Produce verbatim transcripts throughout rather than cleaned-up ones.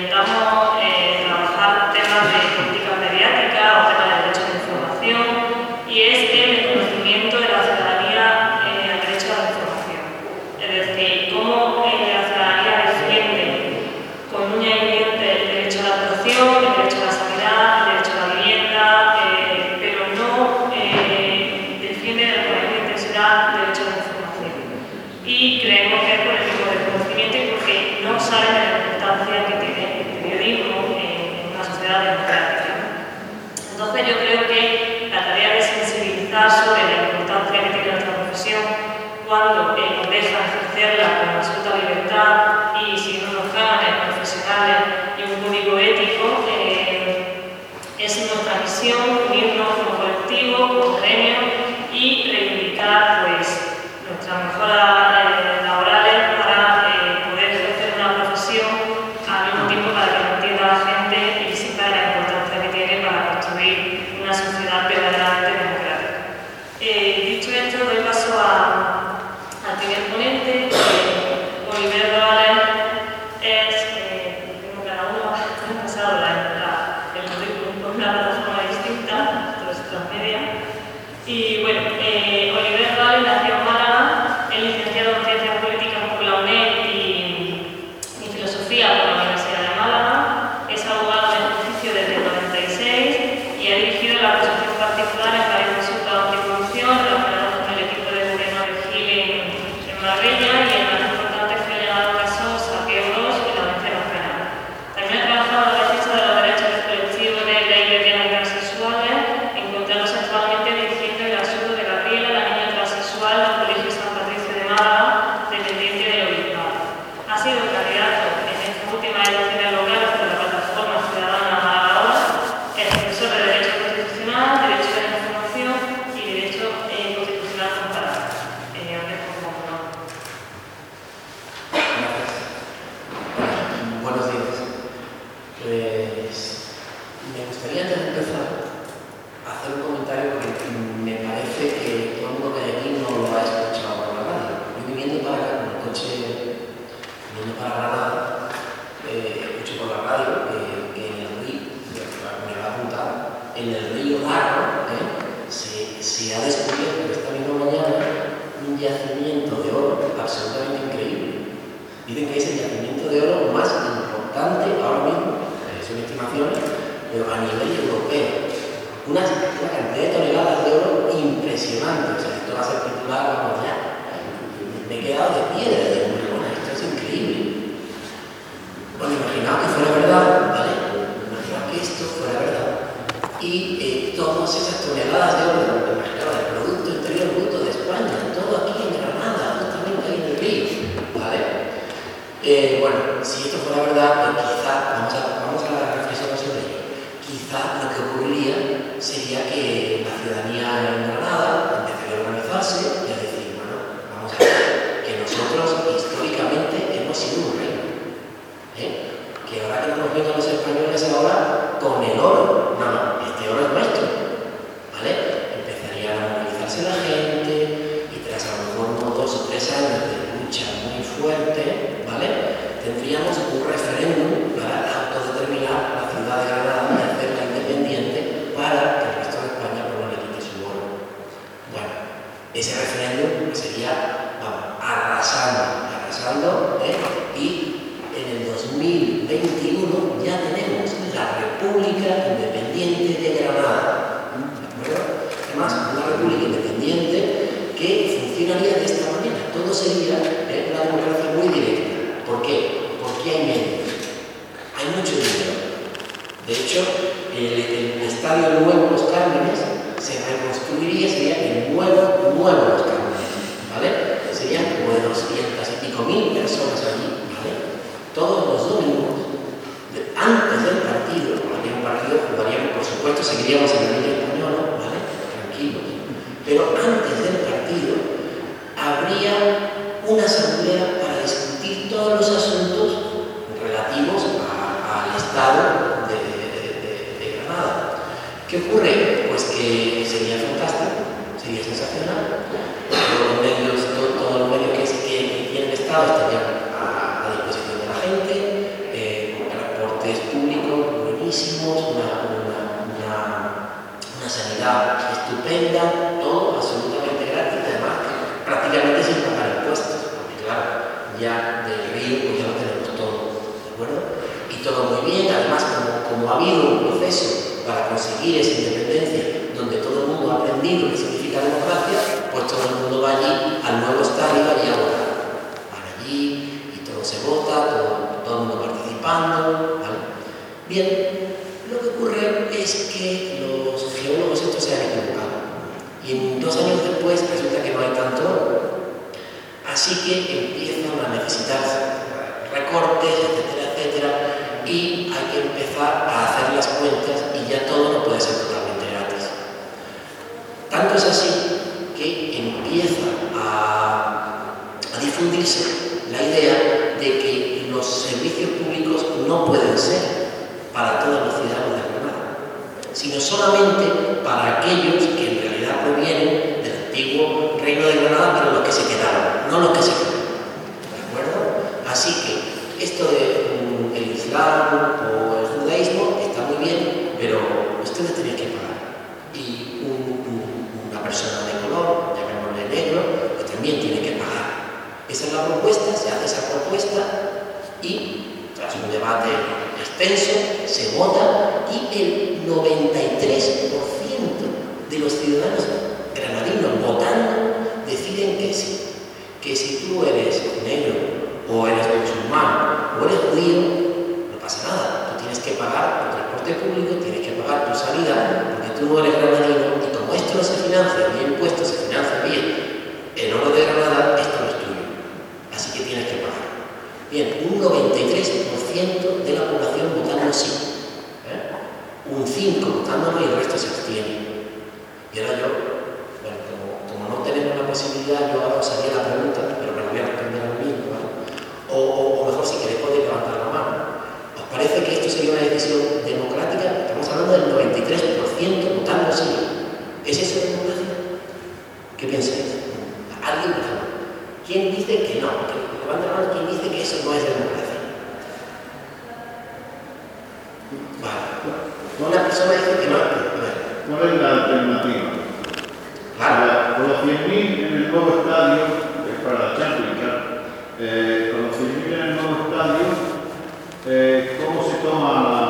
intentamos eh, trabajar temas de política mediática o temas de derecho a la información, y es el conocimiento de la ciudadanía eh, al derecho a la información. Es decir, cómo eh, la ciudadanía defiende con uña y diente el derecho a la educación, el derecho a la sanidad, el derecho a la vivienda, eh, pero no eh, defiende con la misma intensidad el derecho a la información. Y creemos que es por el tipo de conocimiento y porque no saben de la importancia que tiene el periodismo en una sociedad democrática. Entonces yo creo que la tarea de sensibilizar sobre la importancia que tiene nuestra profesión cuando eh, nos deja ejercerla con absoluta libertad y siguiendo unos cánones profesionales y un código ético, eh, es nuestra misión unirnos como colectivo, como gremio y reivindicar pues, nuestras mejoras eh, laborales para eh, poder ejercer una profesión al mismo tiempo para que lo entienda la gente y sepa la importancia que tiene para construir una sociedad verdaderamente democrática. Eh, dicho esto, doy paso a, al primer ponente, eh, Oliver Morales. Es, eh, como cada uno ha pasado la, la, el currículum por una plataforma distinta, esto es transmedia. Y bueno, eh, Oliver Morales nació en Málaga, es licenciado en Ciencias Políticas por la UNED y, y Filosofía por la Universidad de Málaga. Es abogado de ejercicio desde el noventa y seis y ha dirigido la acusación particular en varios resultados de anticorrupción relacionados con el equipo de gobierno de Chile en, en Marbella, y el más importante fue el llamado caso Saqueo dos y la Venezuela Penal. También ha trabajado en la defensa de los derechos del colectivo de gays, lesbianas y transexuales, encontrándose actualmente dirigiendo el asunto de Gabriela, la niña transexual del Colegio San Patricio de Málaga, dependiente del obispado. Ha sido candidato en esta última elección local por la plataforma ciudadana Málaga Ahora, es profesor de Derecho Constitucional, Derecho de la Información y Derecho eh, Constitucional Comparado. Eh, Buenos días. Pues me gustaría antes de empezar hacer un comentario porque me parece que todo el mundo que hay aquí no lo ha escuchado por la radio. Yo viniendo para acá con el coche, viniendo para Granada, eh, escucho por la radio que, que en el río, me lo ha apuntado, en el río Darro eh, se, se ha descubierto esta misma mañana un yacimiento de oro absolutamente increíble. Dicen que es el yacimiento de oro más importante ahora mismo, eh, son estimaciones, pero a nivel europeo. Una, una cantidad de toneladas de oro impresionante. O sea, esto va a ser titular, vamos ya. Me he quedado de piedra de muy buena, esto es increíble. Bueno, imaginaos que fuera verdad, ¿vale? Imaginaos que esto fuera verdad. Y eh, todas esas toneladas de oro, imaginaos, el Producto Interior Bruto de España, todo aquí en Granada, justamente ahí en el río, ¿vale? Eh, bueno, si esto fuera verdad, pues quizá, vamos a, vamos a reflexionar sobre ello. Quizá lo que ocurriría sería que la ciudadanía en Granada empezaría a organizarse y a decir, bueno, vamos a ver, que nosotros históricamente hemos sido un reino, ¿eh? Que ahora que no nos vengan los españoles ahora con el oro, no, no, este oro es nuestro, ¿vale? Empezaría a movilizarse la gente y tras a lo mejor unos dos o tres años de lucha muy fuerte, ¿vale? Tendríamos un referéndum para autodeterminar la ciudad de Granada y hacerla independiente para que el resto de España no le quite su oro. Bueno, ese referéndum sería, vamos, arrasando, arrasando, ¿eh? Y en el dos mil veintiuno ya tenemos la República Independiente de Granada. ¿De acuerdo? Además, una república independiente que funcionaría de esta manera. Todo sería ¿eh? una democracia muy directa. ¿Por qué? Porque hay medios. Hay mucho dinero. De hecho, el, el estadio Nuevo Los Cármenes se reconstruiría, sería el nuevo, nuevo Los Cármenes, ¿vale? Serían como de doscientas y pico mil personas allí, ¿vale? Todos los domingos, de, antes del partido, habría un partido, jugaríamos, por supuesto, seguiríamos en la Liga Española, ¿vale? Tranquilos. Pero antes del partido, habría una asamblea para discutir todos los asuntos relativos a, al estado de, de, de, de Granada. ¿Qué ocurre? Pues que sería fantástico, sería sensacional. Todos los medios, todo, todos los medios que, que tienen estado estarían a, a disposición de la gente, eh, transporte poderes públicos buenísimos, una, una, una, una sanidad estupenda, todo absolutamente gratis, además prácticamente sin pagar impuestos, porque claro, ya del río pues ya lo tenemos todo, ¿de acuerdo? Y todo muy bien, además como, como ha habido un proceso para conseguir esa independencia donde todo el mundo ha aprendido qué significa democracia, pues todo el mundo va allí al nuevo estadio y a votar. Van allí y todo se vota, todo, todo el mundo participando, ¿vale? Bien, lo que ocurre es que los geólogos estos se han equivocado y en dos años después resulta que no hay tanto oro. Así que empiezan a necesitar recortes, etcétera, etcétera, y hay que empezar a hacer las cuentas y ya todo no puede ser totalmente gratis. Tanto es así que empieza a, a difundirse la idea de que los servicios públicos no pueden ser para todos los ciudadanos de Granada, sino solamente para aquellos que en realidad provienen del antiguo Reino de Granada, pero los que se quedaron, no los que se quedaron. ¿De acuerdo? Así que esto de um, el Islam o el judaísmo está muy bien, pero ustedes tienen que pagar. Y un, un, una persona de color, llamémosle negro, pues también tiene que pagar. Esa es la propuesta, se hace esa propuesta y tras un debate extenso se vota y el noventa y tres por ciento de los ciudadanos granadinos votando deciden que sí, que si tú eres negro o eres musulmán o eres judío, no pasa nada, tú tienes que pagar tu transporte público, tienes que pagar tu sanidad, porque tú no eres granadino y como esto no se financia vía impuestos, se financia vía el oro de Granada, esto no es tuyo, así que tienes que pagar. Bien, un noventa y tres por ciento de la población votando sí, ¿eh? Un cinco por ciento votando no y el resto se abstiene. Y ahora yo, bueno, como, como no tenemos la posibilidad, yo ahora os haría la pregunta, pero me la voy a responder a mí mismo, ¿vale? O, o, o mejor, si queréis, podéis levantar la mano. ¿Os parece que esto sería una decisión democrática? Estamos hablando del noventa y tres por ciento votando sí. ¿Es eso democracia? ¿Qué pensáis? ¿Alguien, por favor? ¿Quién dice que no? Levanta la mano, ¿quién dice que eso no es democracia? Vale. Una persona dice que no. ¿Cuál es la alternativa? Claro. Con los cien mil en el nuevo estadio, es para la Champions, claro. Eh, con los cien mil en el nuevo estadio, eh, ¿cómo se toma la,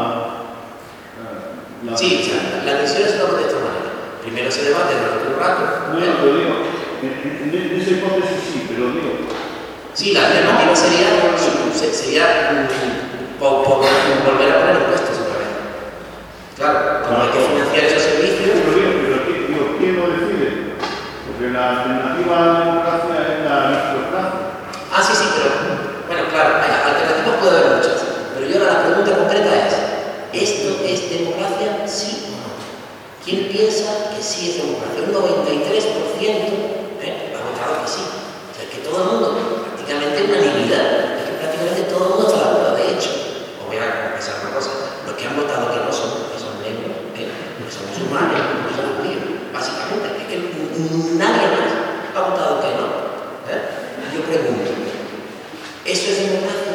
la Sí, o sea, la decisión se toma de esta manera. Primero se debate durante un rato. No, lo digo, en, en, en esa hipótesis sí, pero digo. Sí, la alternativa sería, sería por, por, por volver a poner impuestos otra vez. Claro, como hay que financiar esos servicios. Pero digo, pero digo, ¿quién lo decide? Porque la alternativa a la democracia es la aristocracia. Ah, sí, sí, pero bueno, claro, hay alternativas puede haber muchas. Pero yo ahora la pregunta concreta es, ¿esto es democracia, sí o no? ¿Quién piensa que sí es democracia? Un noventa y tres por ciento ¿eh? ha votado que sí. O sea, que todo el mundo, prácticamente unanimidad, es que prácticamente todo el mundo está de acuerdo. De hecho, os voy a confesar una cosa, los que han votado que no son, que son negros, ¿eh? que son musulmanes, que son judíos, básicamente, es que nadie más ha votado que no. ¿eh? Yo pregunto, ¿eso es democracia?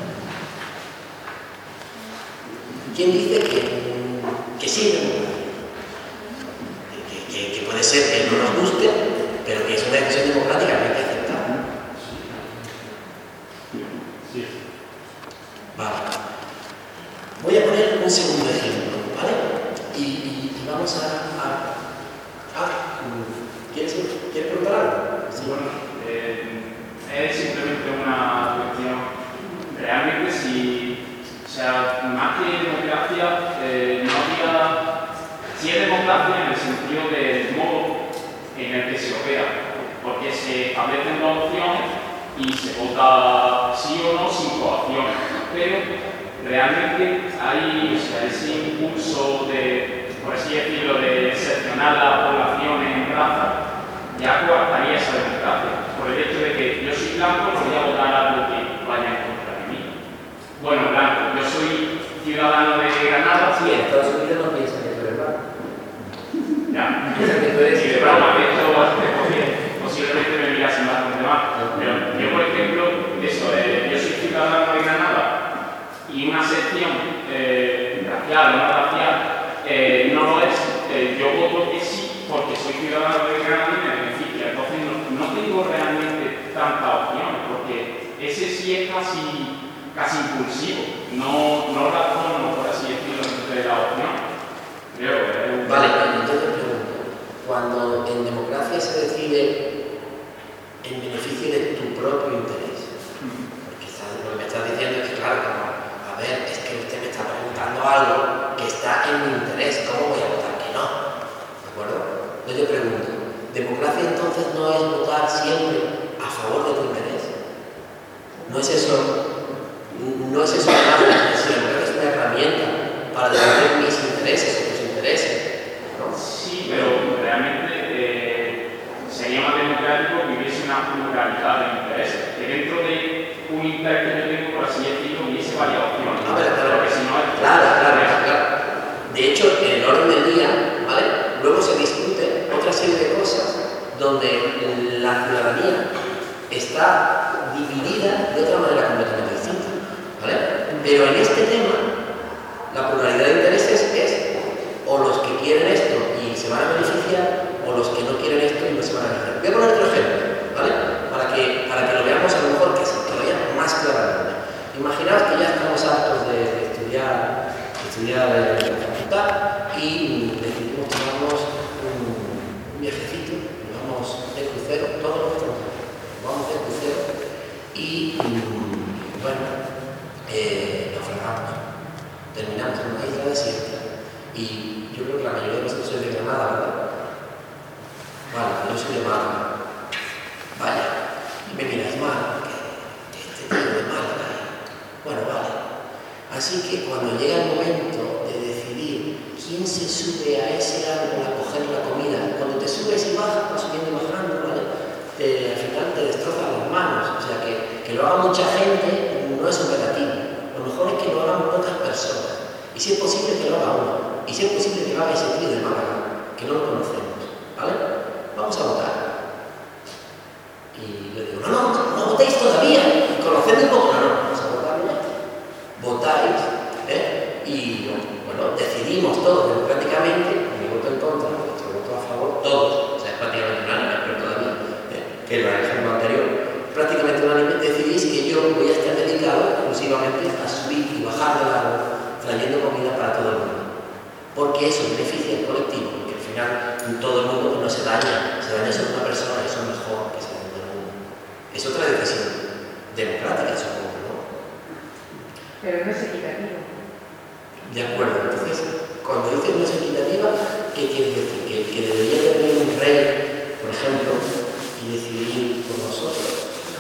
¿Quién dice que, que sí es democracia? Que, que, que puede ser que no nos guste, pero que es una decisión democrática que hay que aceptar. Sí. Vale. Voy a poner un segundo ejemplo, ¿vale? Y, y, y vamos a... a, a ¿quieres, ¿Quieres preguntar algo? Sí. Bueno, eh, es simplemente una cuestión. Realmente, si, o sea, más que democracia, eh, no había. Si es democracia en el sentido del modo en el que se opera, porque se establecen dos opciones y se vota sí o no sin coacciones. Pero realmente hay, o sea, ese impulso de, por así decirlo, de seccionar la población en raza, ya coartaría esa democracia, por el hecho de que yo soy blanco, no voy a votar a algo que vaya en contra de mí. Bueno, blanco, yo soy ciudadano de Granada. Sí, en Estados Unidos no piensan que tú eres blanco. Ya, Piensan que tú eres si de broma que esto posiblemente me mirasen bastante mal. Pero yo, por ejemplo, eso, eh, yo soy ciudadano de Granada y ni una sección eh, racial o no racial eh, no lo es, eh, yo voto que sí porque soy ciudadano de Granada y me beneficia. Entonces no, no tengo realmente tantas opciones porque ese sí es casi, casi impulsivo, no, no razono, por así decirlo, entre las opciones. Creo que Vale, entonces te pregunto, cuando en democracia se decide en beneficio de tu propio interés, porque está, lo que me estás diciendo es que, claro, como, a ver, es que usted me está preguntando algo que está en mi interés, ¿cómo voy a votar que no? ¿De acuerdo? Yo te pregunto, ¿democracia entonces no es votar siempre a favor de tu interés? ¿No es eso, no es eso nada, si la democracia es una herramienta para defender mis intereses o tus intereses? ¿No? Sí, pero realmente eh, sería más democrático que hubiese una pluralidad de intereses, que dentro de un interés que yo tengo, por así decirlo, hubiese varias opciones. A ver, claro, porque si no es claro, claro, claro. De hecho, en el orden del día, ¿vale? Luego se discute otra serie de cosas donde la ciudadanía está dividida de otra manera completamente distinta, ¿vale? Pero en este tema, la pluralidad de intereses es o los que quieren esto y se van a beneficiar, o los que no quieren esto y no se van a beneficiar. Voy a poner otro ejemplo, ¿vale? Para que, para que lo veamos a lo mejor que, que vaya más claramente. Imaginaos que ya estamos hartos de, de estudiar, de estudiar en la facultad y decidimos tomarnos un, un viajecito, y vamos de crucero, todos los que estamos vamos de crucero y, bueno, eh, naufragamos. Terminamos en una isla desierta y yo creo que la mayoría de nosotros sois de Granada, ¿verdad? Vale, yo soy de Málaga. Vaya, y me miráis mal, que este tío de Málaga. Bueno, vale. Así que cuando llega el momento de decidir quién se sube a ese árbol a coger la comida, cuando te subes y bajas, vas subiendo y bajando, ¿vale? Te, al final te destrozan las manos. O sea, que, que lo haga mucha gente no es operativo. Lo mejor es que lo hagan pocas personas. Y si es posible que lo haga uno. Y si es posible que lo haga ese tío de Málaga, que no lo conocemos. ¿Vale? Vamos a votar. Y le digo, no, no, no votéis todavía. Conocedme un poco. No, no, vamos a votar ya. Votáis, ¿eh? Y bueno, decidimos todos democráticamente, mi voto en contra, nuestro voto a favor, todos. O sea, es prácticamente unánime, pero todavía, ¿eh? Que lo ejemplo anterior. Prácticamente unánime decidís que yo voy a estar dedicado exclusivamente a subir y bajar del árbol trayendo comida para todo el mundo. Porque eso beneficia al colectivo, porque al final todo el mundo no se daña, se daña solo una persona y eso es mejor que se dañe todo el mundo. Es otra decisión democrática, supongo, ¿no? Pero no es equitativo. De acuerdo, entonces, cuando dices no es equitativa, ¿qué quieres decir? ¿Que, que debería tener un rey, por ejemplo, y decidir por nosotros?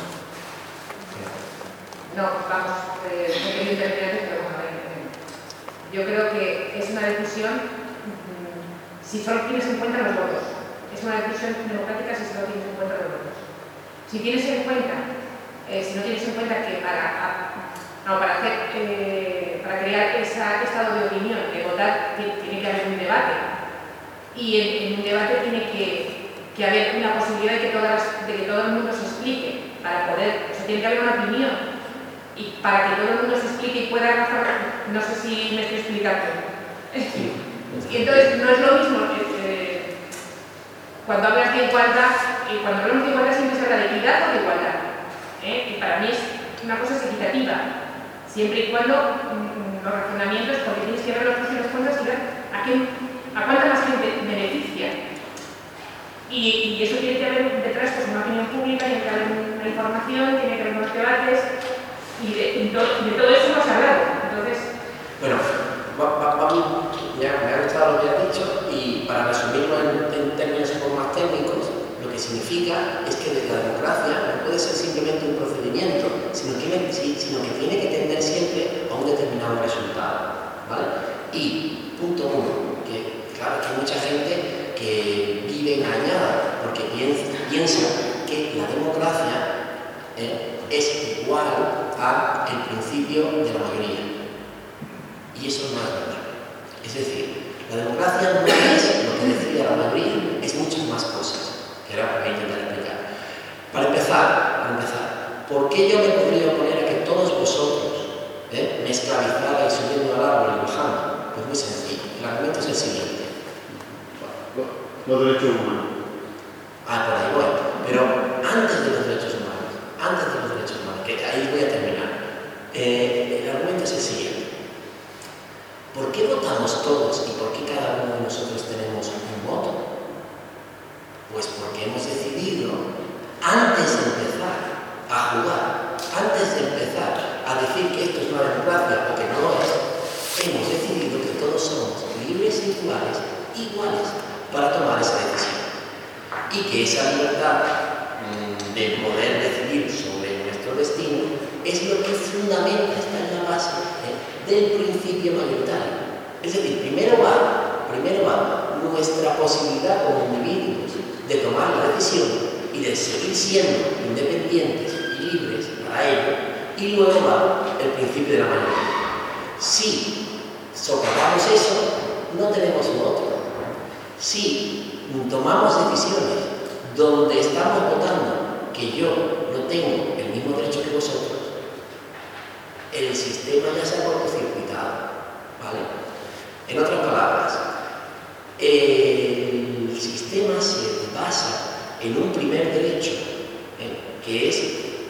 No, vamos, eh, no quiero interpretar, pero bueno, eh, yo creo que es una decisión, mmm, si solo tienes en cuenta los votos. Es una decisión democrática si solo tienes en cuenta los votos. Si tienes en cuenta, eh, si no tienes en cuenta que para, a, no, para, hacer, eh, para crear ese estado de opinión, de votar, tiene que haber un debate. Y en, en un debate tiene que, que haber una posibilidad de que, todas, de que todo el mundo se explique, para poder, o sea, tiene que haber una opinión. Y para que todo el mundo se explique y pueda razonar, no sé si me estoy explicando. Y entonces no es lo mismo que, eh, cuando hablas de igualdad, eh, cuando hablamos de igualdad siempre se habla de equidad o de igualdad. ¿eh? Y para mí es una cosa es equitativa, siempre y cuando mm, los razonamientos, porque tienes que ver los pros y los contras y ver a, quién, a cuánta más gente beneficia. Y, y eso tiene que haber detrás pues, una opinión pública, tiene que haber una información, tiene que haber unos debates. Y de, de, todo, de todo eso hemos hablado. Entonces... Bueno, va, va, va, ya me ha gustado lo que has dicho y para resumirlo en, en términos un poco más técnicos, lo que significa es que la democracia no puede ser simplemente un procedimiento, sino que, sino que tiene que tender siempre a un determinado resultado, ¿vale? Y punto uno, que claro que hay mucha gente que vive engañada porque piensa, piensa que la democracia eh, es igual a el principio de la mayoría. Y eso no es verdad. Es decir, la democracia no es lo que decide la mayoría, es muchas más cosas, que ahora voy a intentar explicar. Para empezar, para empezar, ¿por qué yo me podría oponer a que todos vosotros, ¿eh? me esclavizara y subiendo al árbol y bajando? Pues muy sencillo. El argumento es el siguiente. Los derechos humanos. Ah, por ahí voy. Pero antes de los derechos humanos, antes de los derechos humanos, que ahí voy a terminar, eh, el argumento es el siguiente. ¿Por qué votamos todos y por qué cada uno de nosotros tenemos un voto? Pues porque hemos decidido, antes de empezar a jugar, antes de empezar a decir que esto es una democracia o que no lo es, hemos decidido que todos somos libres e iguales, iguales para tomar esa decisión. Y que esa libertad mmm, de poder decidir sobre nuestro destino es lo que fundamenta, está en la base ¿eh? del principio mayoritario. Es decir, primero va, primero va nuestra posibilidad como individuos de tomar la decisión y de seguir siendo independientes y libres para ello, y luego va el principio de la mayoría. Si socavamos eso, no tenemos un otro. Si tomamos decisiones donde estamos votando que yo no tengo el mismo derecho que vosotros, el sistema ya se ha cortocircuitado, ¿vale? En otras palabras, el sistema se basa en un primer derecho, ¿eh? que es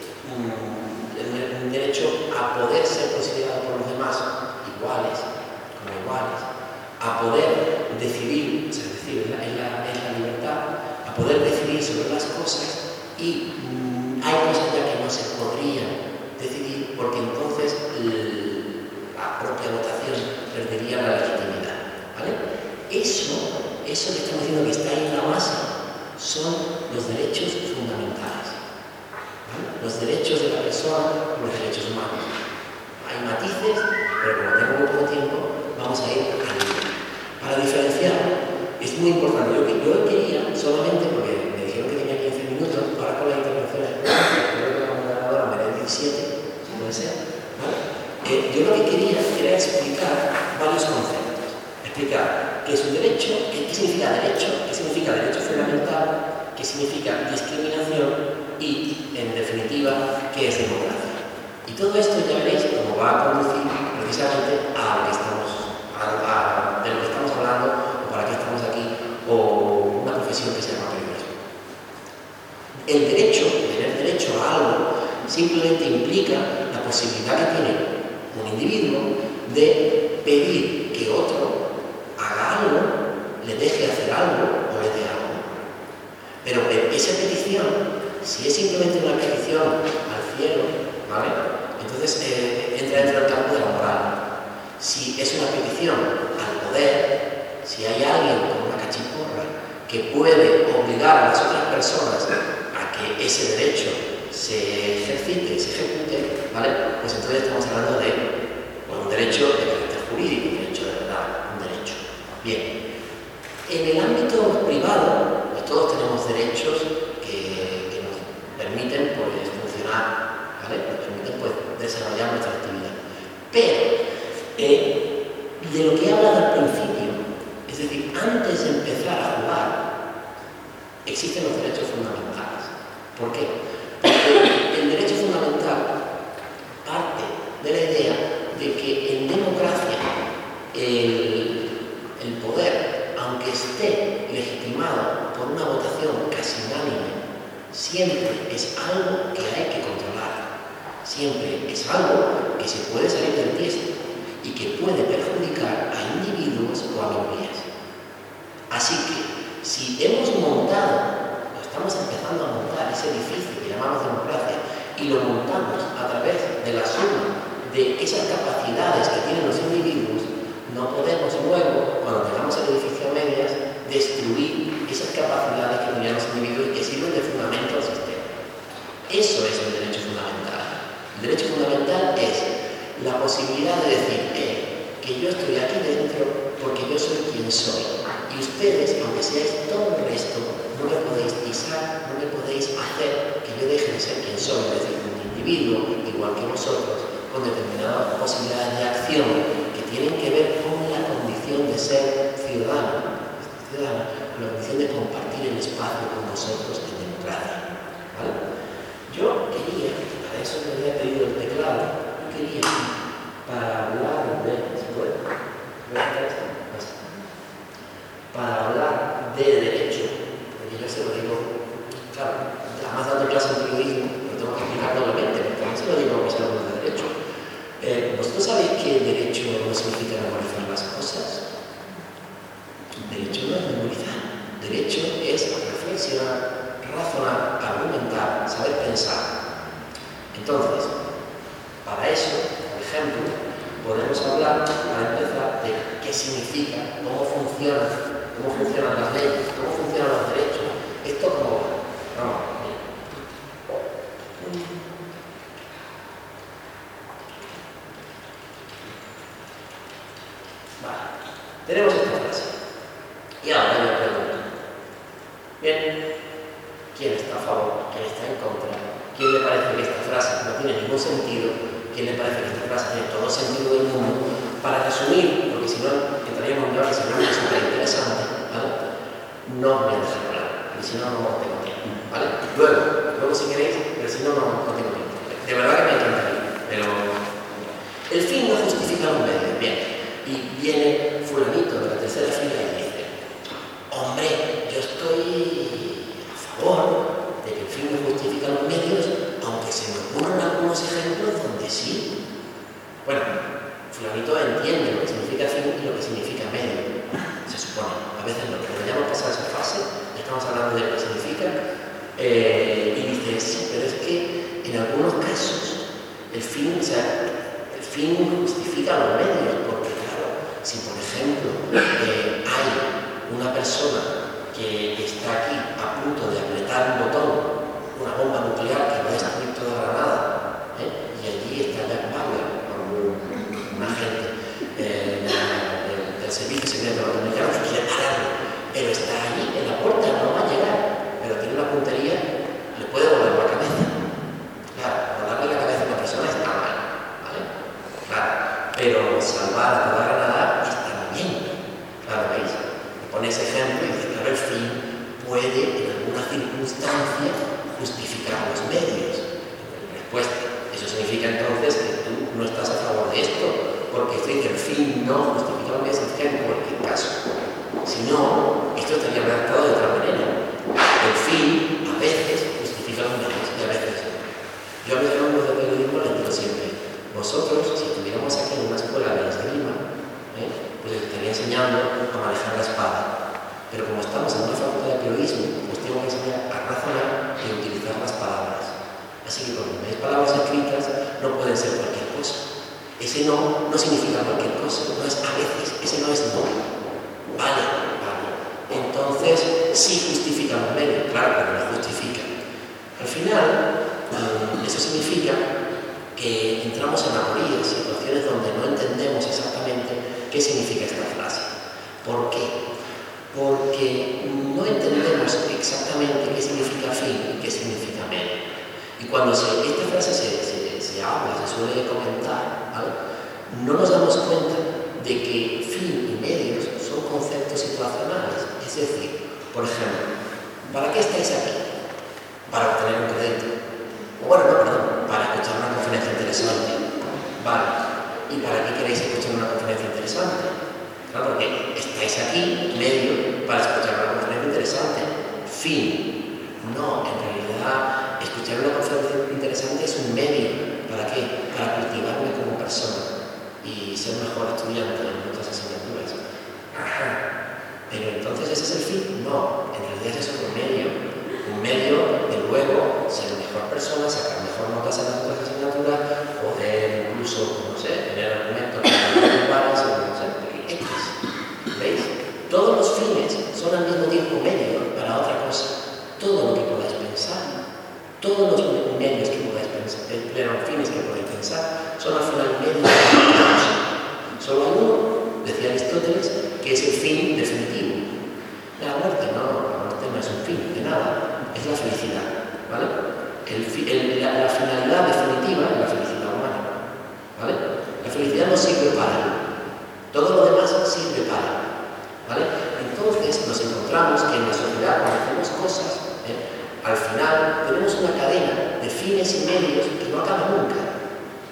un, un derecho a poder ser considerado por los demás iguales, como iguales, a poder decidir, es decir, en la, en la, en la libertad, a poder decidir sobre las cosas, y mmm, hay cosas ya que no se podrían decidir porque entonces el, la propia votación perdería la legitimidad, ¿vale? Eso, eso que estamos diciendo que está ahí en la base son los derechos fundamentales, ¿vale? Los derechos de la persona, los derechos humanos. Hay matices, pero como tengo muy poco tiempo, vamos a ir al lío. Para diferenciar, es muy importante. Yo, yo quería, solamente porque me dijeron que tenía quince minutos, ahora con las intervenciones, creo que la moderadora me da diecisiete, si puede ser, ¿vale? Eh, yo lo que quería era explicar varios conceptos. Explicar qué es un derecho, qué, qué significa derecho, qué significa derecho fundamental, qué significa discriminación y, en definitiva, qué es democracia. Y todo esto ya veréis cómo va a conducir precisamente a lo que estamos, a, a, de lo que estamos hablando, o para qué estamos aquí, o una profesión que se llama periodismo. El derecho, tener derecho a algo, simplemente implica la posibilidad que tiene un individuo de pedir que otro haga algo, le deje hacer algo o le dé algo. Pero esa petición, si es simplemente una petición al cielo, ¿vale? Entonces eh, entra dentro del campo de la moral. Si es una petición al poder, si hay alguien con una cachiporra que puede obligar a las otras personas a que ese derecho se ejercite, se ejecute, ¿vale? Pues entonces estamos hablando de bueno, un derecho de carácter jurídico, un derecho de verdad, un derecho. Bien, en el ámbito privado, pues todos tenemos derechos que, que nos permiten pues, funcionar, ¿vale? Nos permiten pues, desarrollar nuestra actividad. Pero, eh, de lo que he hablado al principio, es decir, antes de empezar a jugar, existen los derechos fundamentales. ¿Por qué? Porque el derecho fundamental parte de la idea de que en democracia el, el poder, aunque esté legitimado por una votación casi unánime, siempre es algo que hay que controlar. Siempre es algo que se puede salir del tiesto y que puede perjudicar a individuos o a minorías. Así que, si hemos montado, o estamos empezando a montar ese edificio que llamamos democracia, y lo montamos a través de la suma de esas capacidades que tienen los individuos, no podemos luego, cuando tengamos el edificio a medias, destruir esas capacidades que tenían los individuos y que sirven de fundamento al sistema. Eso es el derecho fundamental. El derecho fundamental es la posibilidad de decir eh, que yo estoy aquí dentro porque yo soy quien soy. Y ustedes, aunque seáis todo el resto, no me podéis pisar, no me podéis hacer que yo deje de ser quien soy, es decir, un individuo, igual que vosotros, con determinadas posibilidades de acción que tienen que ver con la condición de ser ciudadano, ciudadana, con la condición de compartir el espacio con vosotros en democracia. ¿Vale? Yo quería, para eso me había pedido el teclado, yo quería para hablar de, ¿se puede? Para hablar de derecho, porque yo se lo digo, claro, además dando clase en periodismo, lo tengo que explicar doblemente, porque también se lo digo a mis alumnos de derecho. Eh, ¿Vosotros sabéis que el derecho no significa memorizar las cosas? Derecho no es memorizar, derecho es reflexionar, razonar, argumentar, saber pensar. Entonces, para eso, por ejemplo, podemos hablar, para empezar, de qué significa, cómo funciona, cómo funcionan las leyes, cómo funcionan los derechos. Esto como va. Vamos, mira. Vale, tenemos esta frase. Y ahora yo pregunto. Bien, ¿quién está a favor? ¿Quién está en contra? ¿Quién le parece que esta frase no tiene ningún sentido? ¿Quién le parece que esta frase tiene todo sentido del mundo? Para resumir, porque si no entraríamos en horas y sería súper interesante, ¿vale? No me dejo hablar, porque si no, no tengo tiempo, ¿vale? Luego, luego si queréis, pero si no, no, no tengo tiempo. De verdad que me encantaría, pero el fin no justifica los medios. Bien, y viene fulanito de la tercera fila y dice: hombre, yo estoy a favor de que el fin no justifica los medios, aunque se me ocurran algunos ejemplos donde sí. Bueno, fulanito entiende lo que significa fin y lo que significa medio, se supone. A veces no, pero ya hemos pasado esa fase, ya estamos hablando de lo que significa, eh, y dice: sí, pero es que en algunos casos el fin, o sea, el fin justifica los medios, porque claro, si por ejemplo eh, hay una persona que está aquí a punto de apretar un botón, una bomba nuclear que va a destruir toda Granada, ¿eh? Y allí está Jack Bauer, un agente eh, del, del servicio secreto norteamericano que quiere pararlo, pero está ahí en la puerta, no va a llegar, pero tiene una puntería, le puede volar la cabeza. Claro, volarle la cabeza a una persona está mal, ¿vale? Claro, pero salvar a toda Granada está muy bien. Claro, ¿veis? Le pone ese ejemplo y dice: claro, el fin puede en alguna circunstancia justificar los medios. Respuesta: eso significa entonces que tú no estás a favor de esto, porque esto dice: el fin no justifica los medios, en cualquier caso. Si no, esto estaría redactado de otra manera. El fin a veces justifica los medios y a veces no. Yo a mis alumnos de periodismo les digo siempre: vosotros, si estuviéramos aquí en una escuela de esgrima, ¿eh? pues les estaría enseñando a manejar la espada. Pero como estamos en una facultad de periodismo, pues tengo que enseñar a razonar y a utilizar las palabras. Así que cuando veis palabras escritas, no pueden ser cualquier cosa. Ese no no significa cualquier cosa, no es a veces, ese no es no. Vale, vale. Entonces, sí justifica los medios, claro, pero no justifica. Al final, eso significa que entramos en amorías, situaciones donde no entendemos exactamente qué significa esta frase. ¿Por qué? Porque no entendemos exactamente qué significa fin y qué significa medio. Y cuando se, esta frase se, se, se habla, se suele comentar, ¿vale? No nos damos cuenta de que fin y medios son conceptos situacionales. Es decir, por ejemplo, ¿para qué estáis aquí? Para obtener un crédito. O bueno, no, perdón, para escuchar una conferencia interesante. Vale. ¿Y para qué queréis escuchar una conferencia interesante? Claro, porque estáis aquí, medio, para escuchar una conferencia interesante. Fin. No, en realidad, escuchar una conferencia interesante es un medio. ¿Para qué? Para cultivarme como persona y ser mejor estudiante en otras asignaturas. Ajá. Pero entonces, ¿ese es el fin? No, en realidad es otro medio. Un medio de luego ser mejor persona, sacar mejor notas en las otras asignaturas, poder incluso, no sé, tener argumentos para no sé, X. ¿Veis? Todos los fines son al mismo tiempo medio para otra cosa. Todo lo que podáis pensar, todos los medios que podáis pensar, los fines que podáis pensar, son al final medios de otra cosa. Solo hay uno, decía Aristóteles, que es el fin definitivo. La muerte no, la muerte no es un fin de nada, es la felicidad, ¿vale? El, el, la, la finalidad definitiva es la felicidad humana, ¿vale? La felicidad no sirve para, todo lo demás sirve para, ¿vale? Entonces nos encontramos que en la sociedad, cuando hacemos cosas, ¿eh? al final tenemos una cadena de fines y medios que no acaba nunca.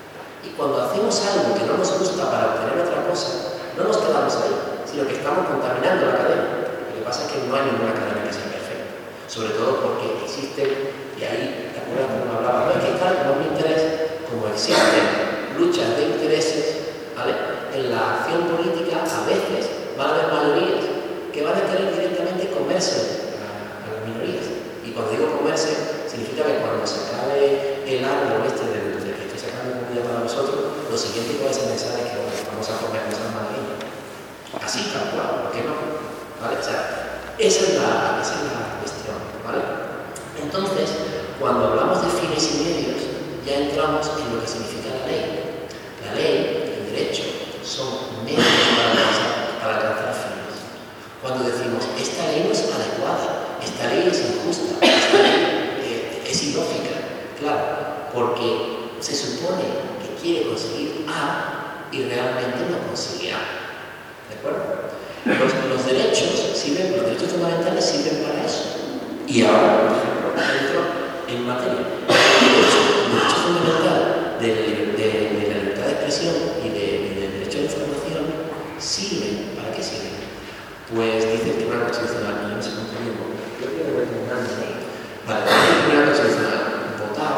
Y cuando hacemos algo que no nos gusta para obtener otra cosa, no nos quedamos ahí, sino que estamos contaminando la cadena. Lo que pasa es que no hay ninguna cadena que sea perfecta, sobre todo porque existen, y ahí, ¿te acuerdas cuando hablaba? No es que tal, no es mi interés, como existen luchas de intereses, ¿vale? En la acción política a veces van a haber mayorías que van a querer directamente comerse a, a las minorías. Y cuando digo comerse, significa que cuando se acabe el árbol este del, del que estoy sacando comida para vosotros, lo siguiente que vais a pensar es que bueno, vamos a comer cosas madrileñas. Así, tal cual, ¿por qué no? ¿Vale? O sea, esa es la, esa es la cuestión, ¿vale? Entonces, cuando hablamos de fines y medios, ya entramos en lo que significa la ley. La ley, el derecho, son medios para alcanzar, para alcanzar fines. Cuando decimos, esta ley no es adecuada, esta ley es injusta, esta ley eh, es ilógica, claro, porque se supone que quiere conseguir A y realmente no consigue A. ¿De acuerdo? Los, los derechos sirven, los derechos fundamentales sirven para eso. Y ahora, por ejemplo, entro en materia. El derecho, el derecho fundamental de, de, de la libertad de expresión y de, de, del derecho a la información sirven. ¿Para qué sirven? Pues dice el Tribunal Constitucional, y yo no sé cuánto tiempo, yo creo que voy terminando. Vale, dice el Tribunal Constitucional, votar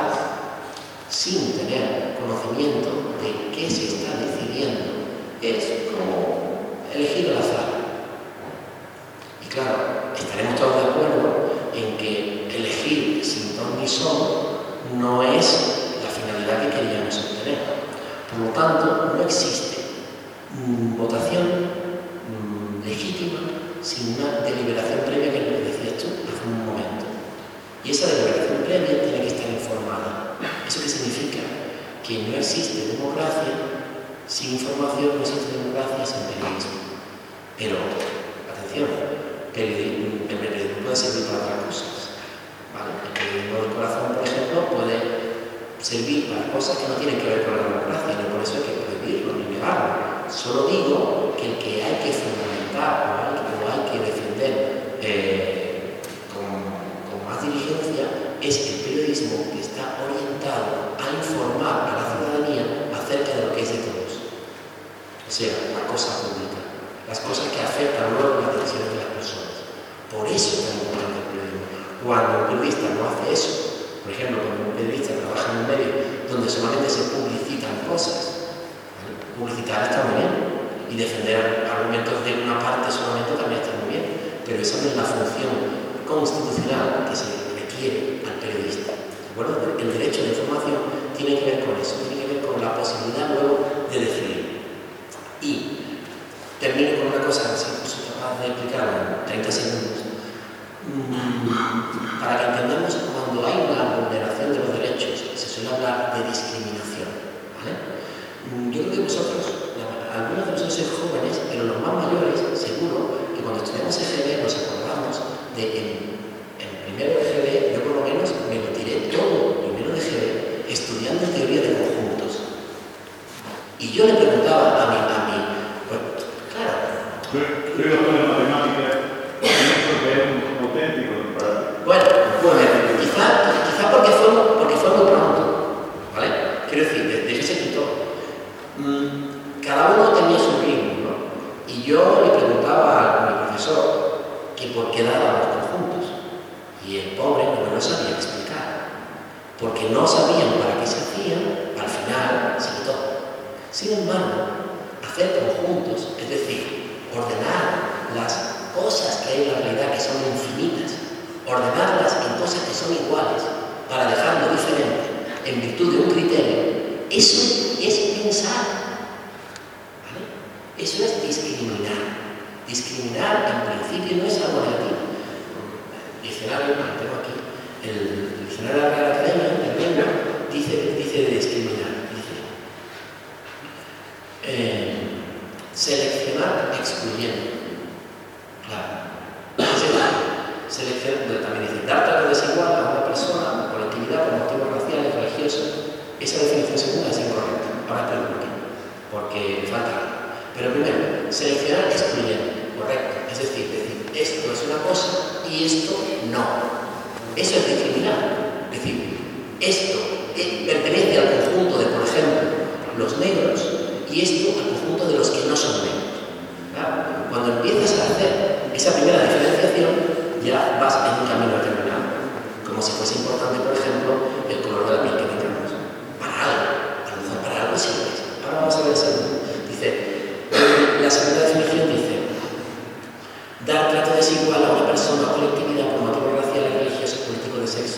sin tener conocimiento de qué se está decidiendo es como elegir al azar. Y claro, estaremos todos de acuerdo en que elegir sin ton ni son no es la finalidad que queríamos obtener. Por lo tanto, no existe mm, votación legítima sin una deliberación previa que nos decías tú hace un momento. Y esa deliberación previa tiene que estar informada. ¿Eso qué significa? Que no existe democracia sin información, no existe democracia sin periodismo. Pero, atención, periodismo, el periodismo puede servir para otras cosas. ¿Vale? El periodismo del corazón, por ejemplo, puede servir para cosas que no tienen que ver con la democracia, y no por eso hay que prohibirlo ni negarlo. Solo digo que el que hay que fundamentar o hay, o hay que defender eh, con, con más diligencia es el periodismo que está orientado a informar a la ciudadanía acerca de lo que es de todos. O sea, la cosa pública, las cosas que afectan luego las decisiones de las personas. Por eso es tan importante el periodismo. Cuando un periodista no hace eso, por ejemplo, cuando un periodista trabaja en un medio donde solamente se publicitan cosas, ¿vale? Publicitar está muy bien, y defender argumentos de una parte solamente también está muy bien, pero esa no es la función constitucional que se requiere al periodista. ¿De acuerdo? El derecho a la información tiene que ver con eso, tiene que ver con la posibilidad luego de decidir. Y termino con una cosa, si soy capaz de explicarlo en treinta segundos. Para que entendamos, cuando hay una vulneración de los derechos, se suele hablar de discriminación. ¿Vale? Yo creo que vosotros, algunos de vosotros sois jóvenes, pero los más mayores, seguro que cuando estudiamos E G B nos acordamos de que en, en primero de G B, yo por lo menos me lo tiré todo primero de G B estudiando teoría de conjuntos. Y yo le preguntaba a mi, a mi pues, claro. Soy doctor de matemáticas, pienso que es un auténtico disparate. Bueno, pues quizá, quizá porque, fue, porque fue muy pronto, ¿vale? Quiero decir, desde ese escritor, mmm, cada uno tenía su ritmo, ¿no? Y yo le preguntaba a mi profesor que por qué daba los conjuntos. Y el pobre no me lo sabía explicar, porque no sabían para qué se hacían, al final se quitó. Sin embargo, hacer conjuntos, es decir, ordenar las cosas que hay en la realidad que son infinitas, ordenarlas en cosas que son iguales para dejarlo diferente en virtud de un criterio, eso es pensar, ¿vale? Eso es discriminar. Discriminar en principio no es algo negativo. El diccionario, que tengo aquí, el diccionario de la Real Academia de Lengua dice, dice de discriminar, dice eh, seleccionar excluyendo. Claro. Selección, también dice, dar trato desigual a una persona, a una colectividad por motivos raciales, religiosos. Esa definición segunda es incorrecta. Ahora explico por qué. Porque falta. Pero primero, seleccionar excluyendo. Correcto. Es decir, decir, esto es una cosa y esto no. Eso es discriminar. Es decir, esto pertenece al conjunto de, por ejemplo, los negros y esto al conjunto de los que no son negros. Claro, cuando empiezas a hacer esa primera diferenciación, ya vas en un camino determinado. Como si fuese importante, por ejemplo, el color de la piel que tengamos. Para algo, a lo mejor para algo sirve. Ahora vamos a ver el segundo. Dice, la segunda definición dice, dar trato desigual a una persona o colectividad por motivos raciales, religiosos, políticos, de sexo.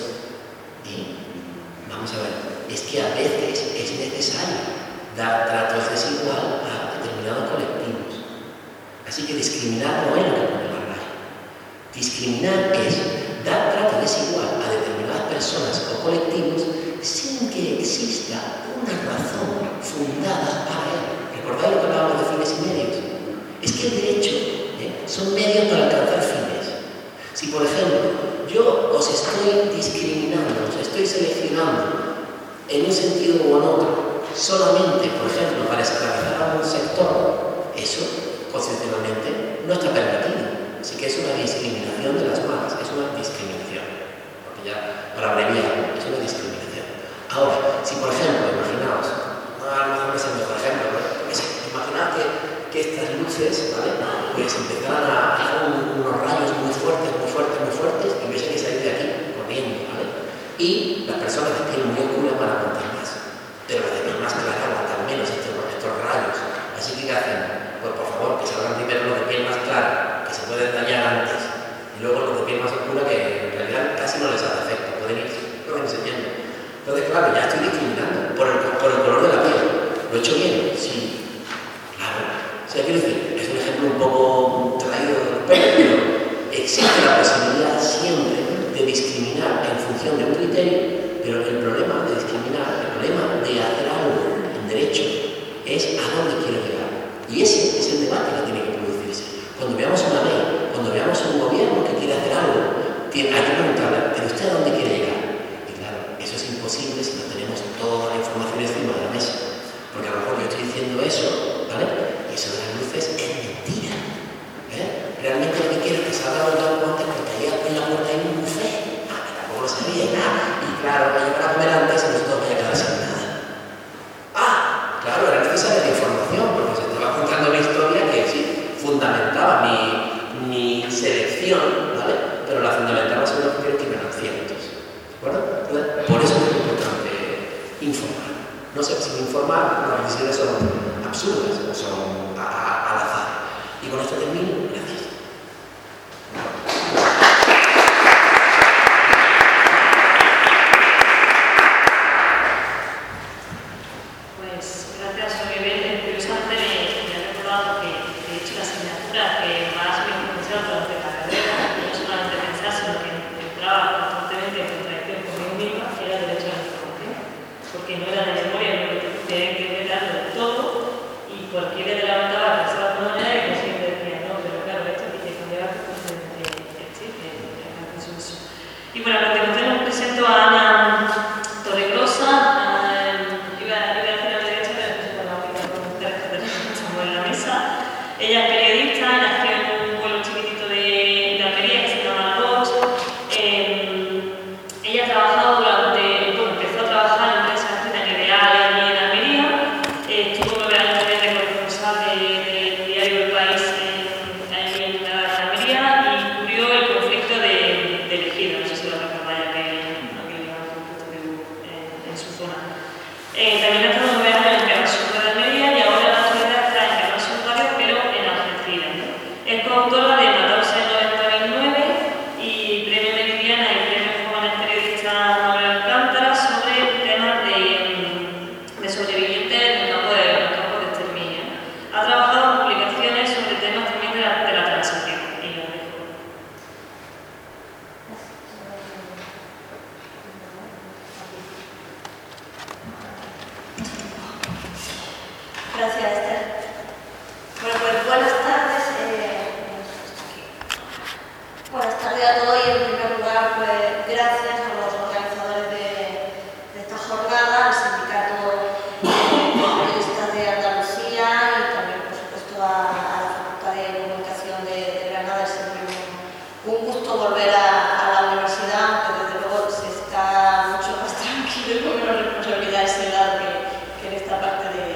Y vamos a ver, es que a veces es necesario dar tratos desigual a determinados colectivos. Así que discriminar no es lo que pone la RAE. Discriminar es dar trato desigual a determinadas personas o colectivos sin que exista una razón fundada para ello. ¿Recordáis lo que hablábamos de fines y medios? Es que el derecho ¿eh? son medios para alcanzar fines. Si, por ejemplo, yo os estoy discriminando, os estoy seleccionando en un sentido u en otro, solamente, por ejemplo, para esclavizar a un sector, eso, constitucionalmente, no está permitido. Así que es una discriminación de las malas, es una discriminación. Porque ya, para abreviar, es una discriminación. Ahora, si por ejemplo, imaginaos, a lo mejor no es el mejor ejemplo, pero imaginad que, que estas luces, ¿vale? Pues empezaran a hacer un, unos rayos muy fuertes, muy fuertes, muy fuertes, y hubiese que salir de aquí corriendo, ¿vale? Y las personas de piel muy oscura van a aguantar más, pero las de piel más clara aguantan menos estos, estos rayos. Así que, ¿qué hacen? Pues por favor, que salgan primero los de piel más clara, que se pueden dañar antes, y luego los de piel más oscura, que en realidad casi no les hace efecto, pueden ir enseñando. Entonces, claro, ya estoy discriminando por el, por el color de la piel. ¿Lo he hecho bien? Sí. Claro. O sea, quiero decir, es un ejemplo un poco traído del pelo, pero existe la posibilidad siempre de discriminar en función de un criterio, pero el problema de discriminar, el problema de hacer algo en derecho, es a dónde quiero llegar. Y ese es el debate que tiene que producirse. Cuando veamos una ley, cuando veamos un gobierno que quiere hacer algo, hay que preguntarle, ¿pero usted a dónde quiere llegar? Y claro, eso es imposible si no tenemos toda la información encima de la mesa. Porque a lo mejor yo estoy diciendo eso, ¿vale? Y eso de las luces es mentira. ¿eh? Realmente lo que quiero es que salga los antes porque ahí en la puerta hay un buffet. Ah, que tampoco lo sabía nada. Y claro, vayan para comer antes y nosotros vaya a quedar sin nada. Ah, claro, era necesaria la información porque se estaba contando una historia que sí, fundamentaba mi, mi selección, ¿vale? Pero la fundamentaba sobre los criterios que eran ciertos. ¿De acuerdo? Por eso es importante informar. No sé, sin informar, las decisiones son absurdas o son a, a, al azar. Y con esto termino. Gracias. Pues gracias, Oliver. Curiosamente me, me ha recordado que he hecho la asignatura que más me ha influenciado durante la carrera, y no solamente pensar, sino que entraba constantemente en contradicción conmigo misma, que era el derecho a la información, porque no era de memoria, no tenía que verlo de todo, y cualquiera de la ventana pensaba de una manera y yo siempre decía, no, pero claro, esto hay que cambiar existe, eso. Y bueno, a continuación os presento a Ana Torregrosa. Iba a decir a la derecha, pero después con la única pregunta que estamos en la mesa. Ella es periodista, nació en un pueblo chiquitito de, de Almería que se llama La Roche. Eh, ella ha trabajado durante, bueno, empezó a trabajar en empresas en Ideal y en Almería. Eh, estuvo nueve años de corresponsal del diario El País en, en, en Almería y cubrió el conflicto de, de Elegida, no sé si lo recordáis, aquel, aquel conflicto que hubo en, en su zona. Eh, también ha estado nueve años en Canal Sur de Almería y ahora en la actualidad está en Canal Sur Radio, pero en Algeciras. Es coautora de Matarse en noventa y nueve y Premio Meridiana y Premio Jóvenes Periodistas Manuel Alcántara sobre temas de, de sobrevivientes en el campo de, en el campo de exterminio. Ha trabajado en publicaciones sobre temas también de la, de la transición. Y lo dejo. Gracias, Esther. Bueno, pues buenas tardes. Eh, buenas tardes a todos y en primer lugar, pues gracias a los organizadores de, de esta jornada, al Sindicato de Periodistas de Andalucía y también, por supuesto, a, a la Facultad de Comunicación de, de Granada. Es siempre un, un gusto volver a, a la universidad, aunque desde luego se está mucho más tranquilo y con menos responsabilidades en edad que, que en esta parte de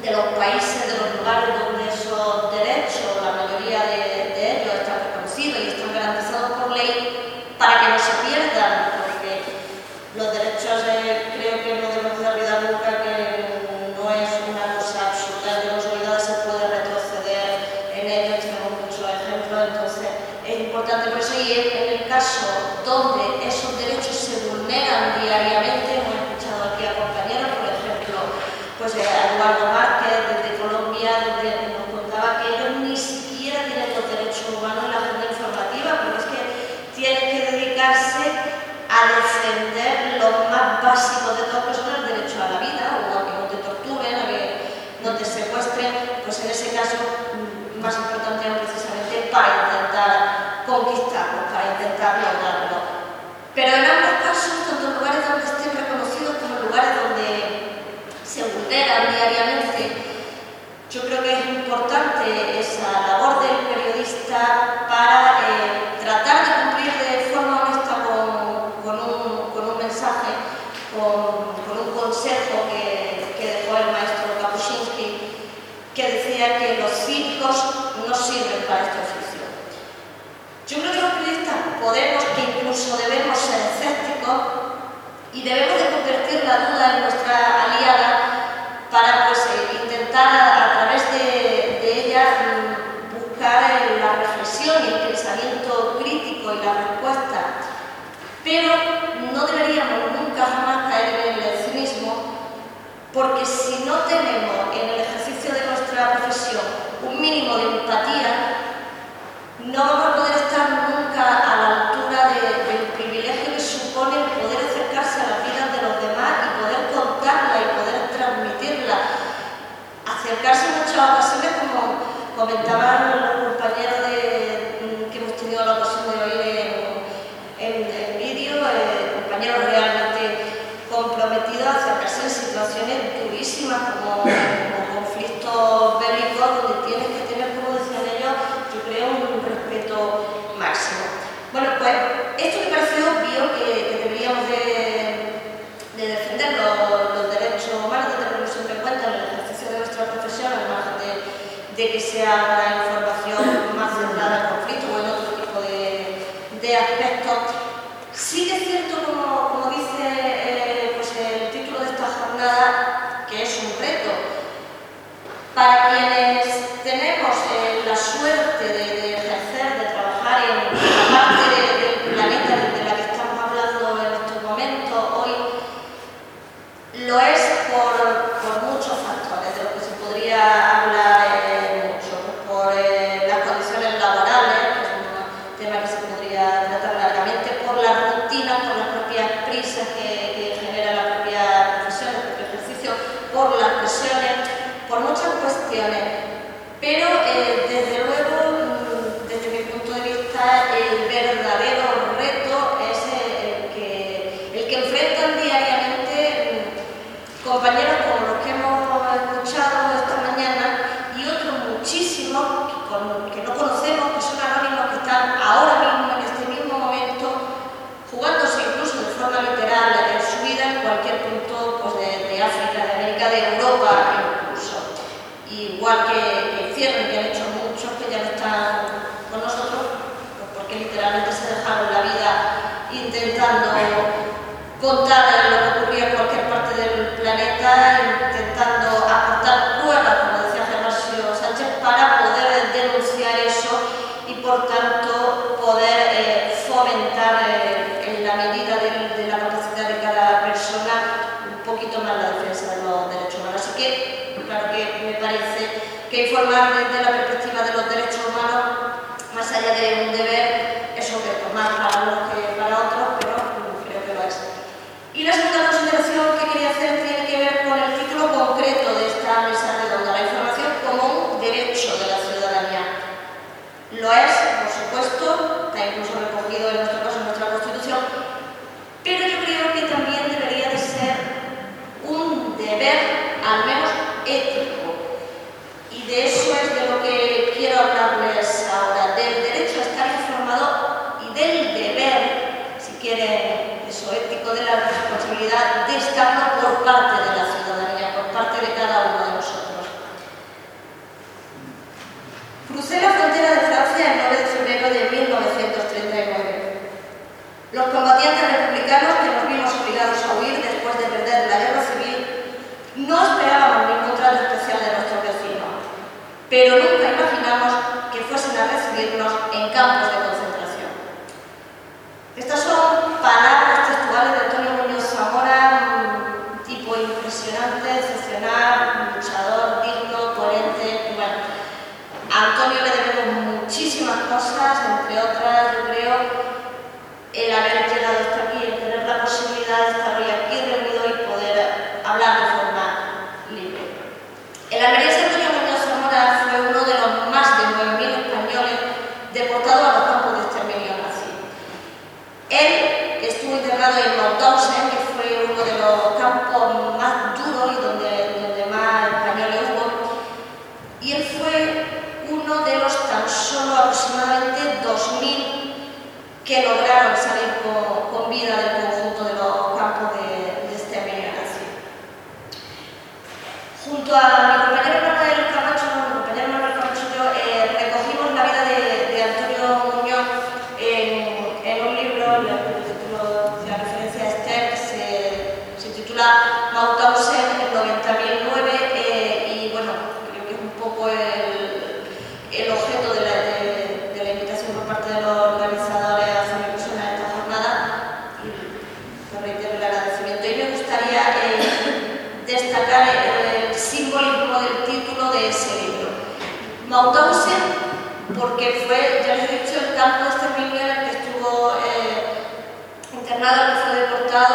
de los países, de los lugares donde esos derechos, la mayoría de, de ellos están reconocidos y están garantizados por ley, para que no se pierdan, porque los derechos eh, creo que no debemos de olvidar nunca que no es una cosa absoluta, de los olvidados se puede retroceder en ellos, tenemos muchos ejemplos, entonces es importante por eso. Y en el caso donde esos derechos se vulneran diariamente, hemos escuchado aquí a compañeros, por ejemplo, pues eh, a Eduardo Márquez desde Colombia, donde nos contaba que ellos ni siquiera tienen los derechos humanos en la agenda informativa, porque es que tienen que dedicarse a defender lo más básico de todas personas, el derecho a la vida, o a que no te torturen, a que no te secuestren, pues en ese caso más importante es precisamente para intentar conquistarlo, para intentar lograrlo. Pero en ambos casos, tanto en lugares donde estén reconocidos como en lugares donde se vulneran diariamente, yo creo que es importante esa labor del periodista para eh, tratar de cumplir de forma honesta con, con, un, con un mensaje, con, con un consejo que, que dejó el maestro Kapuscinski, que decía que los circos no sirven para este oficio. Yo creo que los periodistas podemos, que incluso debemos ser escépticos y debemos de convertir la duda en nuestra aliada para pues, eh, intentar a, a través de, de ella mm, buscar eh, la reflexión y el pensamiento crítico y la respuesta. Pero no deberíamos nunca jamás caer en el cinismo, porque si no tenemos en el ejercicio de nuestra profesión un mínimo de empatía, no vamos a poder estar nunca a la altura de, del privilegio que supone poder acercarse a las vidas de los demás y poder contarla y poder transmitirla. Acercarse en muchas ocasiones, como comentaban los compañeros de, que hemos tenido la ocasión de oír en, en, en vídeo, eh, compañeros realmente comprometidos a acercarse en situaciones durísimas como, como conflictos bélicos, donde tienes que tener, como decían ellos, yo creo, un respeto máximo. Bueno, pues esto me parece obvio que, que deberíamos de, de defender los, los derechos humanos, de tenerlos siempre en cuenta en el ejercicio de nuestra profesión, además de, de que sea una información más centrada en conflicto o en otro tipo de, de aspectos. Sí que es cierto, como, como dice eh, pues el título de esta jornada, que es un reto. Para quienes tenemos eh, la suerte de, de ejercer, de trabajar en la parte de, del planeta de la que estamos hablando en estos momentos, hoy, lo es por, por muchos factores, de los que se podría hablar eh, mucho, por eh, las condiciones laborales, que es un tema que se podría tratar largamente, por la rutina, por las propias prisas que, que genera la propia profesión, el propio ejercicio, por las presiones, por muchas cuestiones, pero eh, desde luego, desde mi punto de vista, el verdadero reto es el que, el que enfrentan diariamente compañeros como los que hemos escuchado esta mañana y otros muchísimos que no conocemos, que son anónimos, que están ahora mismo, en este mismo momento, jugándose incluso de forma literal en su vida en cualquier punto pues, de, de África, de América, de Europa incluso. Igual que, que hicieron, que han hecho muchos que ya no están con nosotros, pues porque literalmente se dejaron la vida intentando contar lo que ocurría en cualquier parte del planeta, intentando aportar pruebas, como decía Gervasio Sánchez, para poder denunciar eso y por tanto poder eh, fomentar eh, en la medida de, de la capacidad de cada persona un poquito más la defensa de los derechos humanos. Así que, claro que me parece que informar desde la perspectiva de los derechos humanos, más allá de un deber, es un reto más para unos que para otros, pero creo que lo es. Y la segunda consideración que quería hacer tiene que ver con el título concreto de esta mesa redonda, la información como un derecho de la ciudadanía. Lo es, por supuesto, está incluso recogido en nuestro caso en nuestra Constitución, pero yo creo que también debería de ser un deber, al menos ético. Y de eso es de lo que quiero hablarles ahora, del derecho a estar informado y del deber, si quieren, eso ético, de la responsabilidad de estarlo por parte de la ciudadanía, por parte de cada uno de nosotros. No esperábamos ningún trato especial de nuestros vecinos, pero nunca imaginamos que fuesen a recibirnos en campos de concentración. Estas son palabras textuales de Antonio Muñoz Zamora, un tipo impresionante, excepcional, luchador, digno, coherente. Bueno, a Antonio le debemos muchísimas cosas, entre otras, yo creo, el haber llegado hasta aquí, el tener la posibilidad de estar hoy aquí reunido y poder hablar de forma libre. El almeriense Antonio Muñoz Zamora fue uno de los más de nueve mil españoles deportados a los campos de exterminio nazi. Él estuvo internado en Mauthausen, que fue uno de los campos más duros y donde, donde más españoles hubo, y él fue uno de los tan solo aproximadamente dos mil que lograron salir con, con vida del conjunto de los campos de, de exterminio nazi. Junto a mi compañero Manuel Camacho, mi compañero Manuel Camacho y yo, eh, recogimos la vida de, de Antonio Muñoz en, en un libro, el título de la referencia a Esther, que se, se titula Mauthausen en noventa mil nueve, eh, y bueno, creo que es un poco el, el objeto de la, de, de la invitación por parte de los organizadores a hacer inclusión a esta jornada, y por reiterar el agradecimiento. Y me gustaría eh, destacar el, el simbolismo del título de ese libro. Mauthausen, porque fue, ya les he dicho, el campo de exterminio en el que estuvo eh, internado, el que fue deportado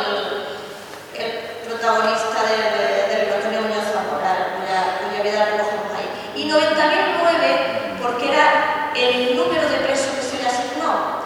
el, el protagonista del Antonio Muñoz Zamora, cuya, cuya vida recogemos ahí. Y noventa mil nueve, porque era el número de presos que se le asignó.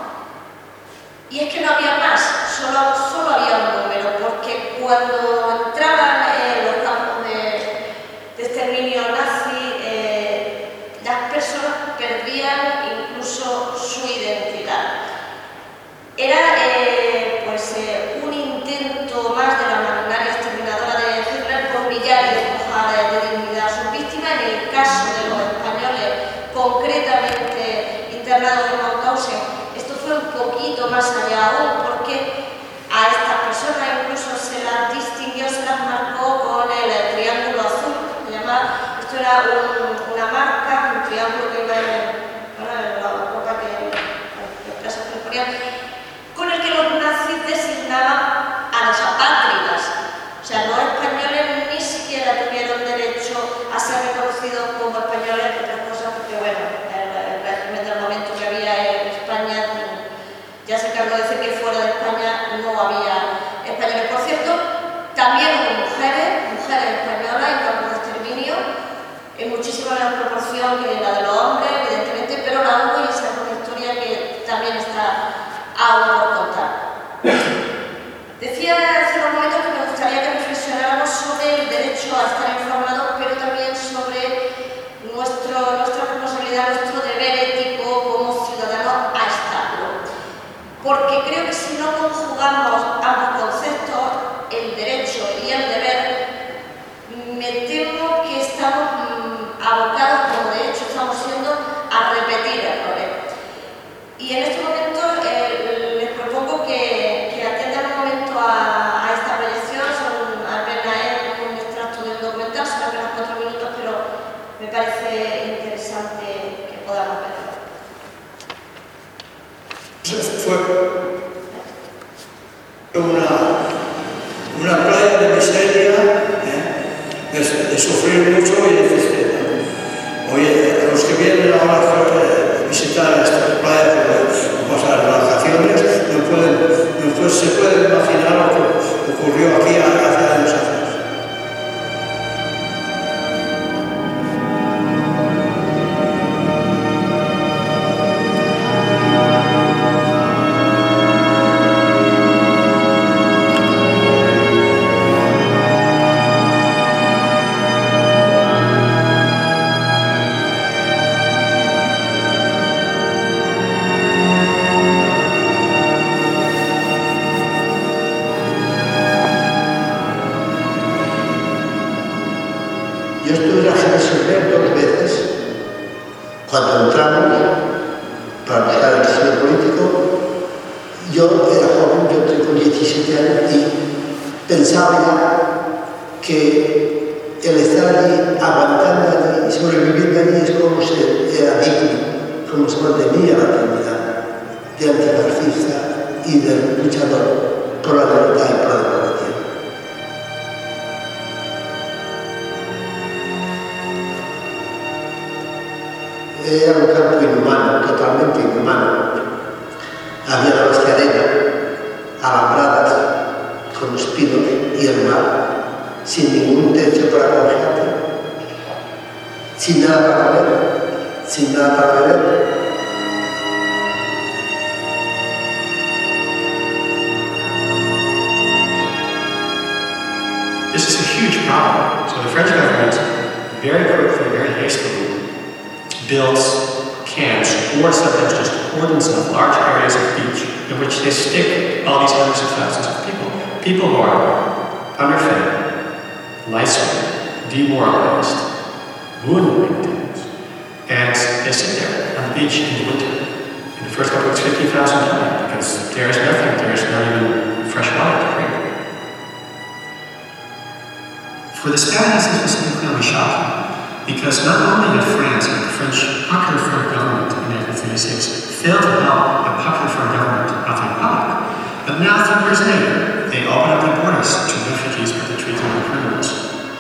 Y es que no había más, solo, solo había un número, porque cuando entraban eh, los campos de, de exterminio nazi, eh, las personas perdían incluso su identidad. Era eh, pues, eh, un intento más de la maquinaria exterminadora de Hitler por humillar y despojar de dignidad a sus víctimas. En el caso de los españoles, concretamente internados en Mauthausen, esto fue un poquito más allá aún, porque a estas personas incluso se las distinguió, se las marcó con el triángulo azul, se llama, esto era un, una marca, un triángulo que iba en, bueno, en la ropa que las presas que ponían, con el que los nazis designaban a los apátridas. O sea, los españoles ni siquiera tuvieron derecho a ser reconocidos como españoles, entre otras cosas, porque bueno, el régimen del momento que había en España ya se encargó de decir que fuera de España no había españoles. Por cierto, también hubo mujeres, mujeres españolas en campos de exterminio, en muchísima menos proporción que la de los hombres, evidentemente, pero la hubo, y esa es una historia que también está aún por contar. Decía hace unos momentos que me gustaría que reflexionáramos sobre el derecho a estar informados, pero también sobre nuestro, nuestra responsabilidad, nuestro deber ético como ciudadanos a estarlo. Porque creo que si no conjugamos ambos conceptos, el derecho y el deber, me temo que estamos mmm, abocados, como de hecho estamos siendo, a repetir errores. Y en este momento eh, les propongo que, que atiendan un momento a, a esta proyección. Son apenas un extracto del documental, son apenas cuatro minutos, pero me parece interesante que podamos verlo. Fue una, una playa de miseria, ¿eh? de, de sufrir mucho y de tristeza. Oye, a los que vienen ahora a visitar esta playa para pasar vacaciones, no pueden, no pueden, se pueden imaginar lo que ocurrió aquí hace años atrás. Yo estuve en la Genesis dos veces, cuando entramos para buscar el sistema político. Yo era joven, yo tengo diecisiete años y pensaba ya que el estar allí, aguantando allí y sobreviviendo allí es como se era digno, como se mantenía la dignidad de antifascista y del luchador por la libertad y por la democracia. Era un campo inhumano, totalmente inhumano. Había la vasca arena, alambradas, con espinos y el mar, sin ningún techo para alojarte, sin nada para comer, sin nada para beber. This is a huge problem. So the French government very quickly, very hastily builds camps or sometimes just cordons of large areas of beach in which they stick all these hundreds of thousands of people. People who are underfed, lice-ridden, demoralized, wound victims, and they sit there on the beach in the winter. In the first couple of weeks, fifty thousand die because there is nothing, there is not even fresh water to drink. For the Spaniards, this was incredibly shocking, because not only had France and the French Popular Front government in nineteen thirty-six failed to help the Popular Front government of the Republic, but now, three years later, they opened up their borders to refugees by the treating them criminals.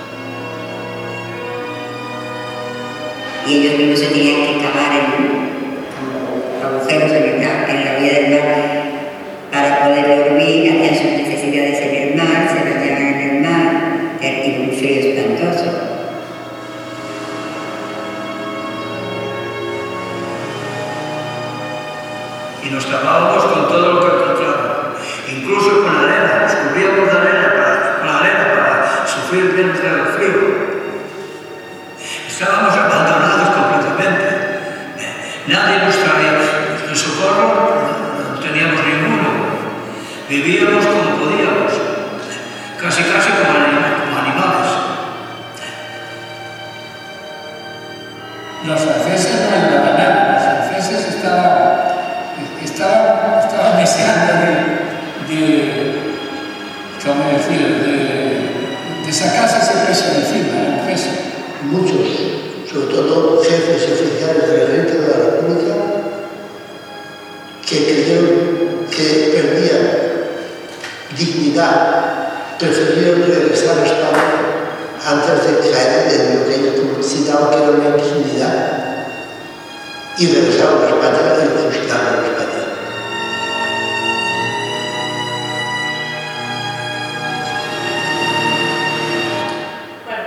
Y ellos mismos se tenían que cavar en agujeros en, el, en la vía del mar para poder dormir, hacían sus necesidades en el mar, se bañaban en el mar, y un frío espantoso. Y nos tapábamos con todo lo que encontrábamos, incluso con arena, nos cubríamos de arena para, con arena para sufrir menos el frío. Estábamos abandonados completamente. Nadie nos traía el socorro, no teníamos ninguno. Vivíamos como podíamos, casi casi como animales. Los franceses no ayudaban nada, los franceses estaban, estaban, estaban deseando de, de, ¿cómo decir?, de, de sacarse ese peso de encima, el peso. Muchos, sobre todo jefes y oficiales del ejército de la República, que creyeron que perdían dignidad, prefirieron regresar a España antes de caer en lo que ellos consideraban que era una impunidad, y regresaron a España y lo fusilaron en España. Bueno,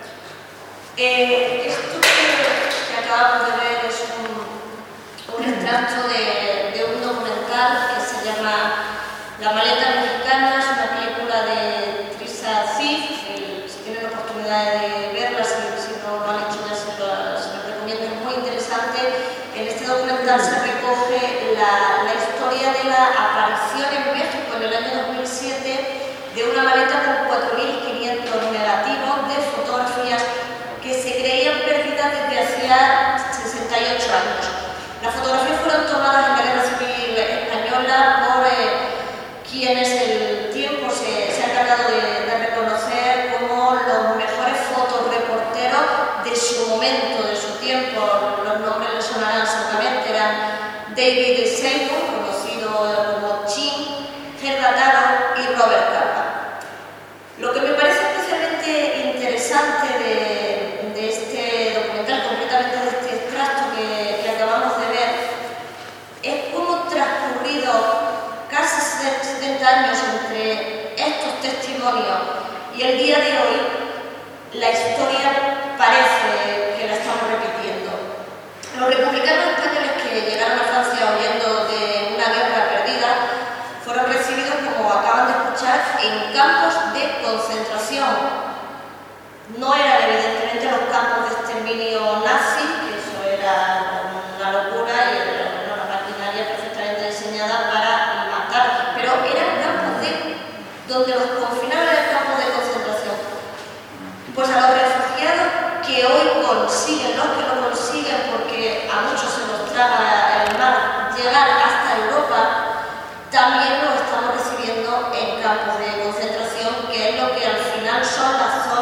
eh, esto que, que acabamos de ver es un, un extracto de, de un documental que se llama La maleta mexicana, es una película de Teresa Cif. Si tienen la oportunidad de verla, si, si no lo han hecho ya se lo, se lo recomiendo, es muy interesante. En este documental se recoge la, la historia de la aparición en México en el año dos mil siete de una maleta con cuatro mil quinientos negativos de fotografías que se creían perdidas desde hacía sesenta y ocho años. Las fotografías fueron tomadas en la Guerra Civil Española por eh, quienes el tiempo se, se ha encargado de, de reconocer como los mejores fotoreporteros de su momento, de su tiempo. Los nombres les sonarán seguramente, eran David Seymour, conocido como Chin, Gerda Taro y Robert Capa. Lo que me parece especialmente interesante de, de este documental, concretamente de este extracto que, que acabamos de ver, es cómo transcurrido casi setenta años entre estos testimonios y el día de hoy, la historia parece que la estamos repitiendo. Los republicanos españoles que llegaron a Francia huyendo de una guerra perdida fueron recibidos, como acaban de escuchar, en campos de concentración. No eran evidentemente los campos de exterminio nazi, que eso era una locura y era una maquinaria perfectamente diseñada para matar, pero eran campos de, donde los confinaban en campos de concentración. Pues a los refugiados que hoy consiguen, los que lo consiguen porque a muchos se nos traga el mar, llegar hasta Europa, también los estamos recibiendo en campos de concentración, que es lo que al final son las zonas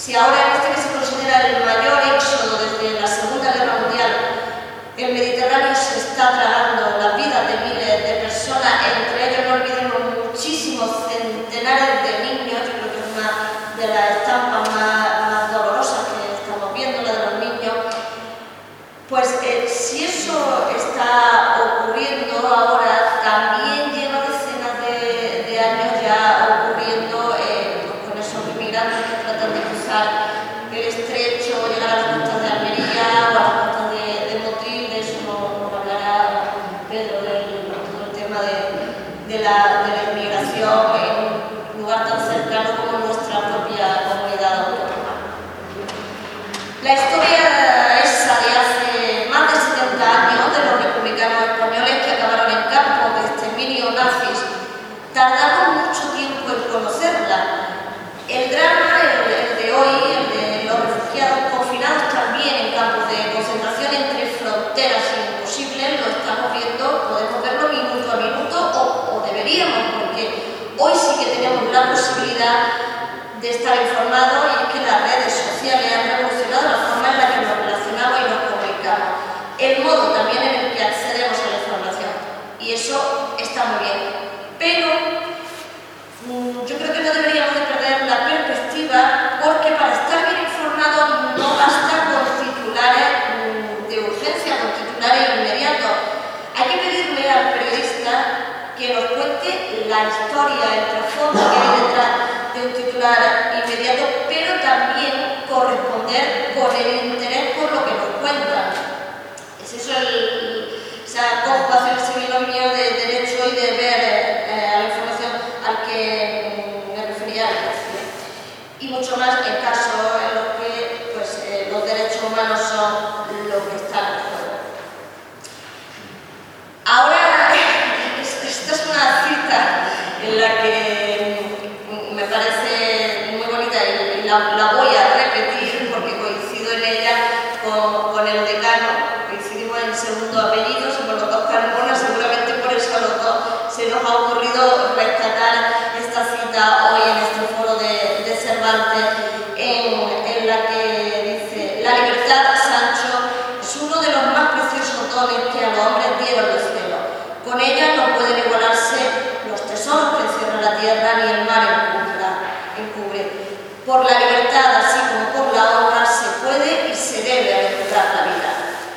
Si ahora en este que se considera el mayor éxodo desde la Segunda Guerra Mundial, el Mediterráneo se está tragando la vida de miles de personas, entre ellos no olvidemos muchísimos centenares de niños, yo creo que es una de las estampas más, más dolorosas que estamos viendo, la de los niños. Pues eh, si eso está ocurriendo ahora, también lleva decenas de, de años ya ocurriendo eh, pues con esos inmigrantes que tratan de cruzar el estrecho, llegar a las costas de Almería o a las costas de, de Motril. De eso nos no hablará Pedro, del todo el tema de, de, la, de la inmigración en un lugar tan cercano como nuestra propia comunidad autónoma. La historia esa de hace más de setenta años de los republicanos españoles que acabaron en campos de exterminio nazis tardaron mucho tiempo en conocerla. El drama, el, el de hoy, el de los refugiados confinados también en campos de concentración entre fronteras imposibles, lo estamos viendo, podemos verlo minuto a minuto o, o deberíamos, porque hoy sí que tenemos la posibilidad de estar informados, y es que las redes sociales han revolucionado la forma en la que nos relacionamos y nos comunicamos, el modo también en el que accedemos a la información, y eso está muy bien, pero mmm, yo creo que no deberíamos de perder la perspectiva, porque para estar bien informados no basta con titulares mmm, de urgencia, con titulares inmediatos. Hay que pedirle al periodista que nos cuente la historia, el trasfondo que hay detrás de un titular inmediato, pero también corresponder con el interés por lo que nos cuentan. Es eso el, esa conjugación, ese binomio de derecho y deber eh, a la información al que mm, me refería antes. Y mucho más en casos en los que pues, eh, los derechos humanos son lo que están en juego. Ahora, esta es una cita en la que me parece muy bonita y la, la voy a repetir porque coincido en ella con, con el decano, coincidimos en el segundo apellido, somos los dos Carmona, seguramente por eso a los dos se nos ha ocurrido rescatar esta cita hoy en este foro de, de Cervantes, en, en la que dice: la libertad, Sancho, es uno de los más preciosos dones que a los hombres dieron los cielos. Con ella no pueden igualarse los tesoros que encierra la tierra ni el mar encubre. Por la libertad, así como por la honra, se puede y se debe aventurar la vida.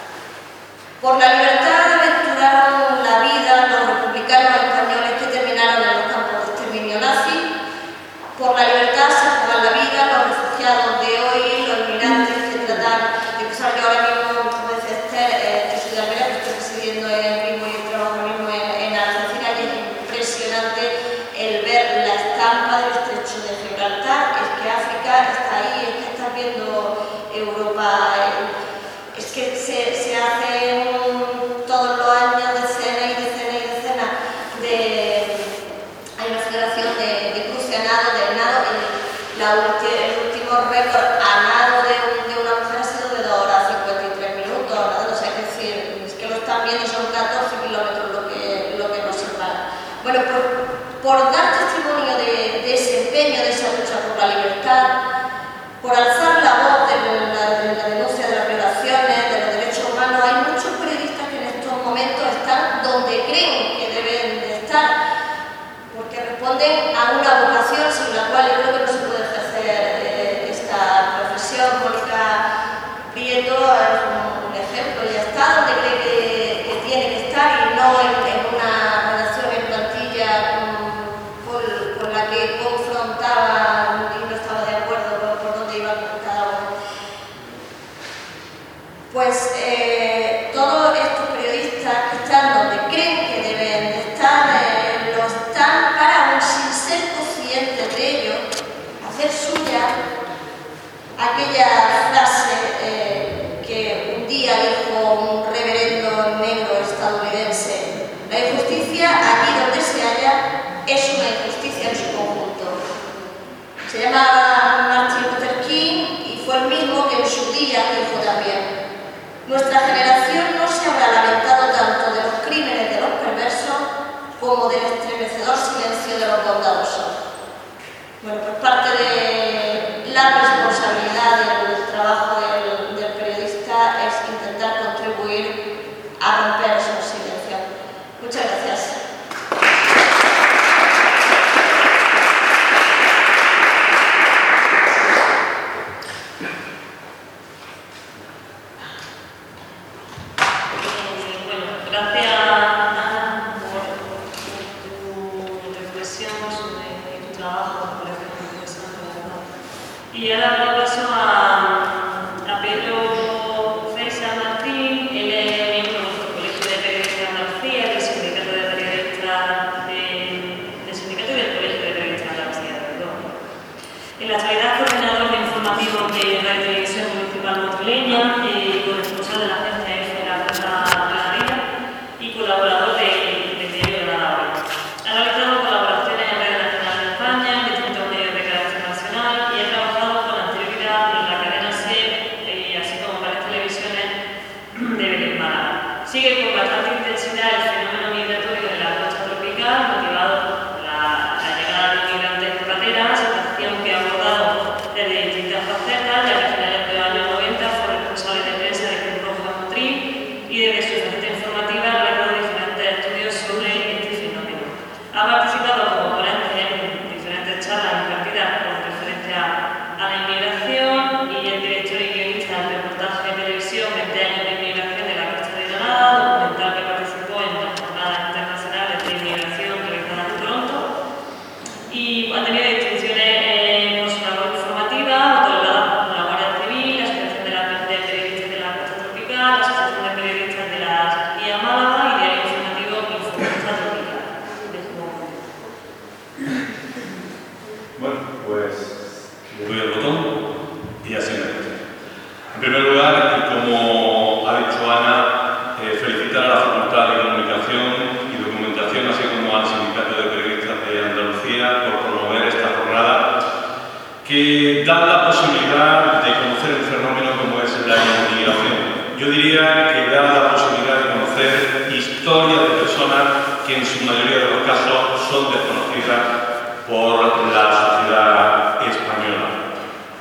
Por la libertad aventuraron la vida los republicanos españoles que terminaron en los campos de exterminio nazi. Por la libertad se juegan la vida los refugiados de hoy, los inmigrantes que tratan de cruzar. Yo ahora mismo, como dice Esther, eh, yo soy de Almería, que estoy residiendo en Vigo y trabajo mismo en, en Algeciras, y es impresionante el ver la estampa del estrecho de Gibraltar. Es que África está ahí, es que estás viendo Europa. Es que se, se hacen todos los años decenas y decenas y decenas de... Hay una federación de, de cruce a nado, de nado, el, la ulti, el último récord a nado de, de una mujer ha sido de dos horas cincuenta y tres minutos, nadando. O sea, es decir, es que lo están viendo, son catorce kilómetros lo que, lo que nos separa. Bueno, por, por dar testimonio de, de ese empeño, de esa lucha por la libertad, por alzar la voz de la, de la denuncia de las violaciones, de los derechos humanos, hay muchos periodistas que en estos momentos están donde creen que deben de estar, porque responden a una vocación sin la cual yo creo que no se puede ejercer eh, esta profesión. Mónica Prieto es un, un ejemplo, ya está donde cree que, que tiene que estar, y no en, en una redacción en plantilla con, con, con la que confrontaba y no estaba de acuerdo por, por dónde iba cada uno. Pues eh, todos estos periodistas que están donde creen que deben de estar, eh, lo están para, aún sin ser conscientes de ello, hacer suya aquella frase eh, que un día dijo un reverendo negro estadounidense: la injusticia aquí donde se halla es una injusticia en su conjunto. Se llama Martin Luther King y fue el mismo que en su día dijo también: nuestra generación no se habrá lamentado tanto de los crímenes de los perversos como del estremecedor silencio de los bondadosos. Bueno, pues parte de la responsabilidad Y ahora doy paso a, a Pedro César Martín. Él es miembro del Colegio de Periodistas de Andalucía, del Sindicato de Periodistas de, del Sindicato y del Colegio de Periodistas de Andalucía, perdón. En la actualidad es coordinador de informativos de Radio Televisión Municipal Madrileña y corresponsal de la agencia F de la Casa Granadina y colaborador de, del diario Granada Hoy. Ha realizado colaboraciones en Radio Nacional de España, en distintos medios de carácter nacional y ha trabajado con anterioridad en la cadena SER y así como varias televisiones de Belén Málaga. Sigue con bastante intensidad el fenómeno migratorio de la costa tropical, motivado por la, la llegada de inmigrantes pateras, situación que ha abordado desde distintas facetas, ya que a finales de los años noventa fue responsable de prensa de Cruz Roja Motril y desde su faceta informativa ha realizado diferentes estudios sobre este fenómeno. Ha participado como ponente en diferentes charlas impartidas con referencia a la inmigración y es director y guionista del reportaje de televisión veinte años de inmigración de la costa de Granada, documental que participó en las jornadas internacionales de inmigración realizadas en Toronto y ha tenido distinciones eh, por su labor informativa, otorgadas por la Guardia Civil, la Asociación de, la, de Periodistas de la Costa Tropical, la Asociación de Periodistas de la Sequía Málaga y Diario Informativo Informista Tropical. Bueno, pues le doy el botón y así me gusta. En primer lugar, y como ha dicho Ana, eh, felicitar a la Facultad de Comunicación y Documentación, así como al Sindicato de Periodistas de Andalucía por promover esta jornada que da la posibilidad de conocer un fenómeno como es la inmigración. Yo diría que da la posibilidad de conocer historias de personas que en su mayoría de los casos son desconocidas por la sociedad española.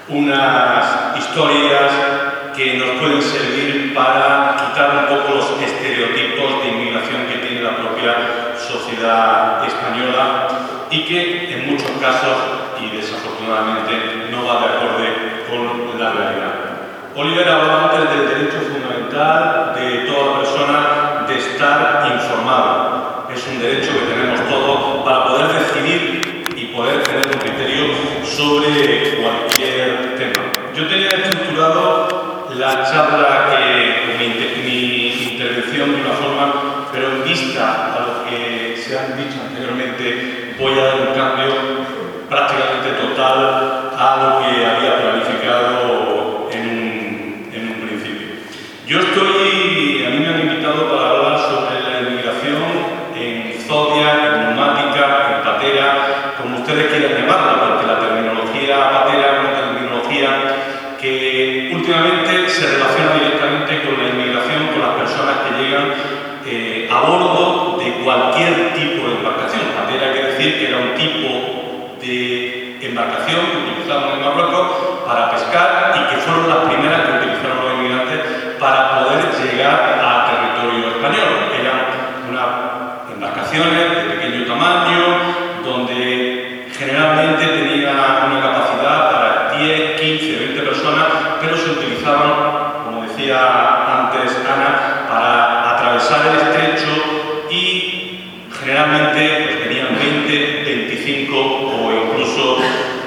Unas historias que nos pueden servir para quitar un poco los estereotipos de inmigración que tiene la propia sociedad española y que en muchos casos, y desafortunadamente, no va de acuerdo con la realidad. Oliver hablaba antes del derecho fundamental de toda persona de estar informado. Es un derecho que tenemos todos para poder decidir y poder tener un criterio sobre cualquier tema. Yo tenía estructurado la charla, que, mi, mi intervención de una forma, pero en vista a lo que se han dicho anteriormente, voy a dar un cambio prácticamente total a lo que había planificado en un, en un principio. Yo estoy, a mí me han invitado para hablar sobre la inmigración en Zodia, en Neumática, en Patera, como ustedes quieran llamarla, porque la terminología patera es una terminología que últimamente se relaciona directamente con la inmigración, con las personas que llegan eh, a bordo de cualquier tipo de embarcación. Patera quiere decir que era un tipo de embarcación que utilizaban en Marruecos para pescar y que fueron las primeras que utilizaron los inmigrantes para poder llegar a territorio español. Eran unas embarcaciones de pequeño tamaño, donde generalmente tenía una capacidad para diez, quince, veinte personas, pero se utilizaban, como decía antes Ana, para atravesar el estrecho y generalmente pues, tenían veinte, veinticinco o incluso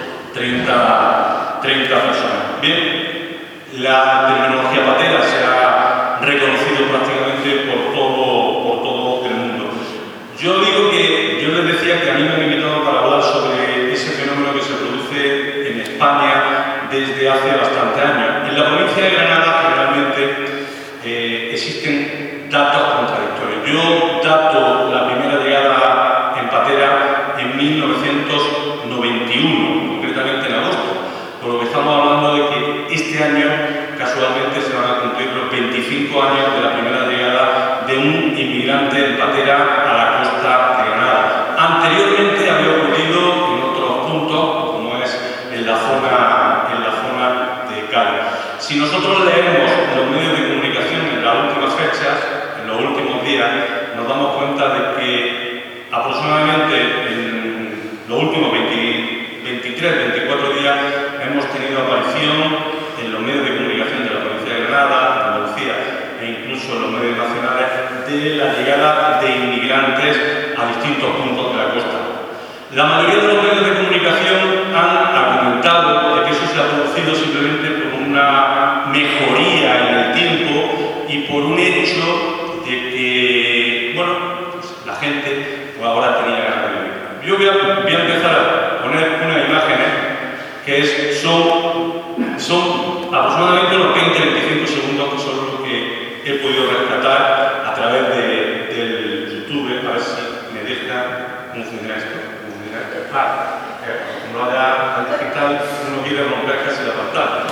treinta, treinta personas. Bien, la terminología patera se ha reconocido prácticamente por todo, por todo el mundo. Yo digo que, yo les decía que a mí me han invitado para hablar sobre ese fenómeno que se produce en España desde hace bastante años. En la provincia de Granada generalmente eh, existen datos contradictorios. Yo dato la primera llegada en patera en mil novecientos noventa y uno, concretamente en agosto, por lo que estamos hablando de que este año casualmente se van a cumplir los veinticinco años de la primera llegada de un inmigrante en patera a la costa de Granada. Anteriormente había ocurrido en otros puntos, como es en la zona, en la zona de Cádiz. Si nosotros leemos los medios de comunicación en las últimas fechas, en los últimos días, nos damos cuenta de que aproximadamente en los últimos veintitrés, veinticuatro días hemos tenido aparición en los medios de comunicación de la provincia de Granada, de Andalucía e incluso en los medios nacionales de la llegada de inmigrantes a distintos puntos de la costa. La mayoría de los medios de comunicación han argumentado de que esos se ha producido simplemente por una mejoría en el tiempo y por un hecho de que, bueno, pues la gente pues ahora tenía ganas de vivir. Yo voy a, voy a empezar a poner una imagen, ¿eh? que es, son, son aproximadamente unos veinte a veinticinco segundos, que son lo que he podido rescatar a través de, del YouTube. A ver si me deja. ¿Cómo funciona esto? ¿Cómo funciona esto? Ah, eh, como lo haga al digital, uno quiere romper casi la pantalla.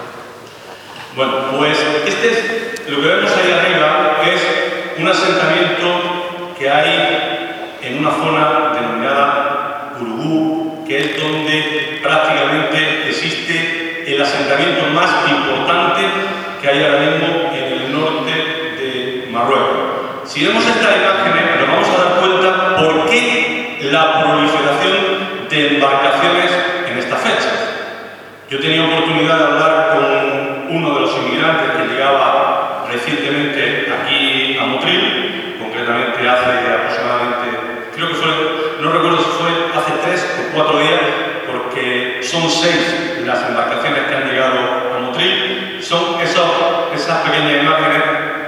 Bueno, pues este es, lo que vemos ahí arriba es un asentamiento que hay en una zona denominada Urugú, que es donde prácticamente existe el asentamiento más importante que hay ahora mismo en el norte de Marruecos. Si vemos estas imágenes, nos vamos a dar cuenta por qué la proliferación de embarcaciones en estas fechas. Yo tenía oportunidad de hablar con uno de los inmigrantes que llegaba recientemente aquí a Motril, concretamente hace aproximadamente, creo que fue, no recuerdo si fue hace tres o cuatro días, porque son seis las embarcaciones que han llegado a Motril, son esos, esas pequeñas imágenes,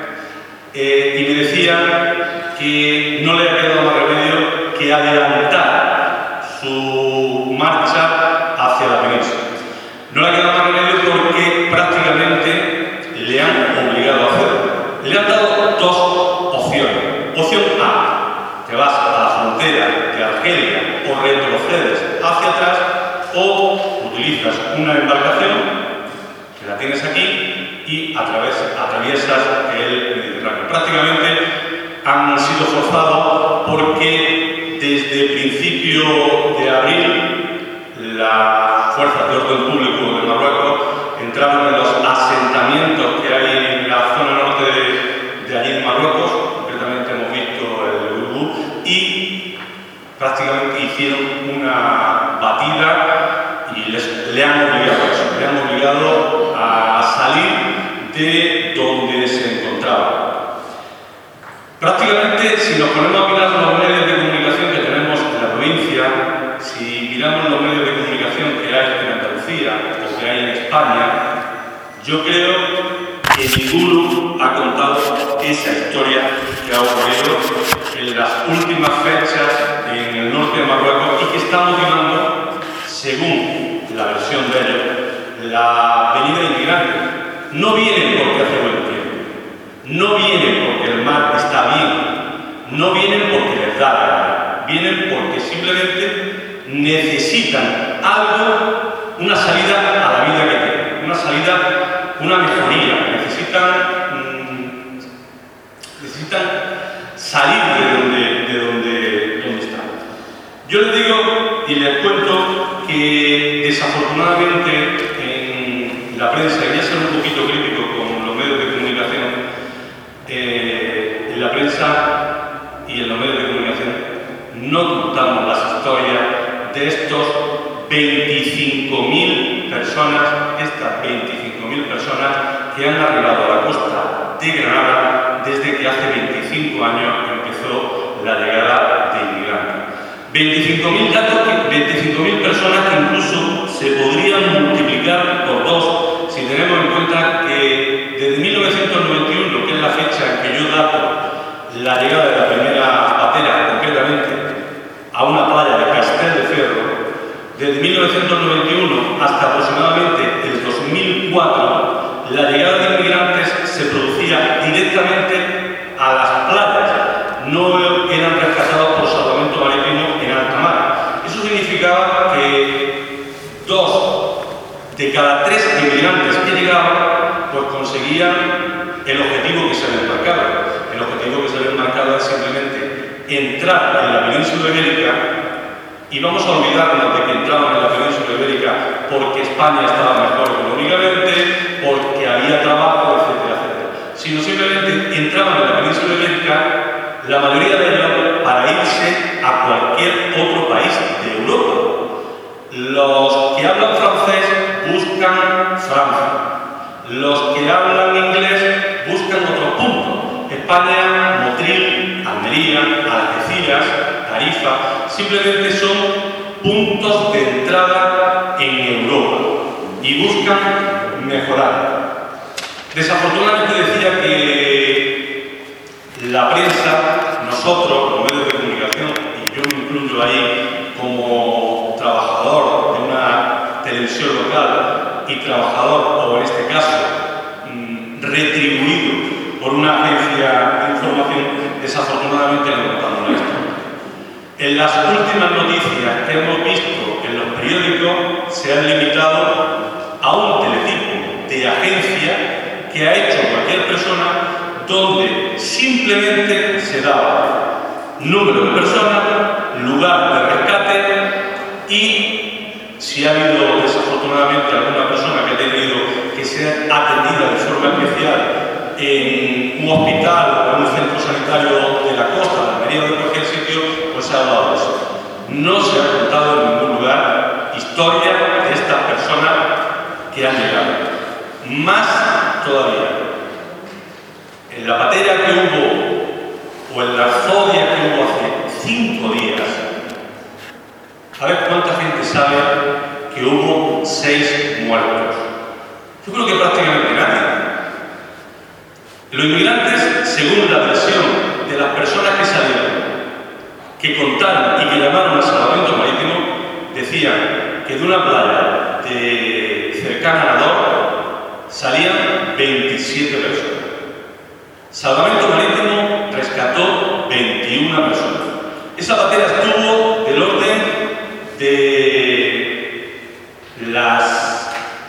eh, y me decía que no le ha quedado más remedio que adelantar su marcha hacia la península. No le ha quedado más remedio porque prácticamente le han obligado a hacerlo. Le han dado dos opciones. Opción A, te vas a la frontera de Argelia o retrocedes hacia atrás, o utilizas una embarcación que la tienes aquí y atraviesas el Mediterráneo. Prácticamente han sido forzados porque desde el principio de abril las fuerzas de orden público de Marruecos entraron en los asentamientos que hay en la zona norte de, de allí en Marruecos, concretamente hemos visto el Urugú, y prácticamente hicieron una batida y les, le han obligado a eso, le han obligado a salir de donde se encontraban. Prácticamente, si nos ponemos a mirar los medios de comunicación que tenemos en la provincia, si miramos los medios de comunicación que hay en Andalucía o que hay en España, yo creo que ninguno ha contado esa historia que ha ocurrido en las últimas fechas en el norte de Marruecos y que está motivando, según la versión de ellos, la venida de inmigrantes. No vienen porque hace buen tiempo, no vienen porque el mar está bien, no vienen porque les da la gana, vienen porque simplemente necesitan algo, una salida a la vida que tienen, una salida, una mejoría, necesitan, mmm, necesitan salir de donde, de donde, donde están. Yo les digo y les cuento que desafortunadamente en la prensa, y voy a ser un poquito crítico con los medios de comunicación, eh, en la prensa y en los medios de comunicación no contamos las historias de estos veinticinco mil personas, estas veinticinco mil personas que han arribado a la costa de Granada desde que hace veinticinco años empezó la llegada de inmigrantes. veinticinco mil personas que incluso se podrían multiplicar por dos si tenemos en cuenta que desde mil novecientos noventa y uno, que es la fecha en que yo dato la llegada de la primera patera, concretamente a una playa de Castelldefierro, desde mil novecientos noventa y uno hasta aproximadamente el dos mil cuatro, la llegada de inmigrantes se producía directamente a las playas, no eran rescatados por salvamento marítimo en alta mar. Eso significaba que dos de cada tres inmigrantes que llegaban pues conseguían el objetivo que se había marcado. El objetivo que se había marcado es simplemente entrar en la península ibérica, y vamos a olvidarnos de que entraban en la península ibérica porque España estaba mejor económicamente, porque había trabajo, etcétera, etcétera, sino simplemente entraban en la península ibérica, la mayoría de ellos para irse a cualquier otro país de Europa. Los que hablan francés buscan Francia, los que hablan inglés buscan otros puntos. España, Motril, Almería, Algeciras, Tarifa, simplemente son puntos de entrada en Europa. y buscan mejorar. Desafortunadamente decía que la prensa, nosotros, los medios de comunicación, y yo me incluyo ahí como trabajador de una televisión local y trabajador, o en este caso, retribuido por una agencia de información, desafortunadamente no contamos la historia. En las últimas noticias que hemos visto en los periódicos se han limitado a un teletipo de agencia que ha hecho cualquier persona, donde simplemente se daba número de personas, lugar de rescate y si ha habido desafortunadamente alguna persona que ha tenido que ser atendida de forma especial en un hospital o en un centro sanitario de la costa, de Almería o de cualquier sitio, pues se ha hablado de eso. No se ha contado en ningún lugar historia de estas personas que han llegado. Más todavía, en la patera que hubo, o en la zodia que hubo hace cinco días, a ver cuánta gente sabe que hubo seis muertos. Yo creo que prácticamente nadie. Los inmigrantes, según la versión de las personas que salieron, que contaron y que llamaron al salvamento marítimo, decían que de una playa de cercana a Nador salían veintisiete personas. Salvamento Marítimo rescató veintiuna personas. Esa patera estuvo del orden de las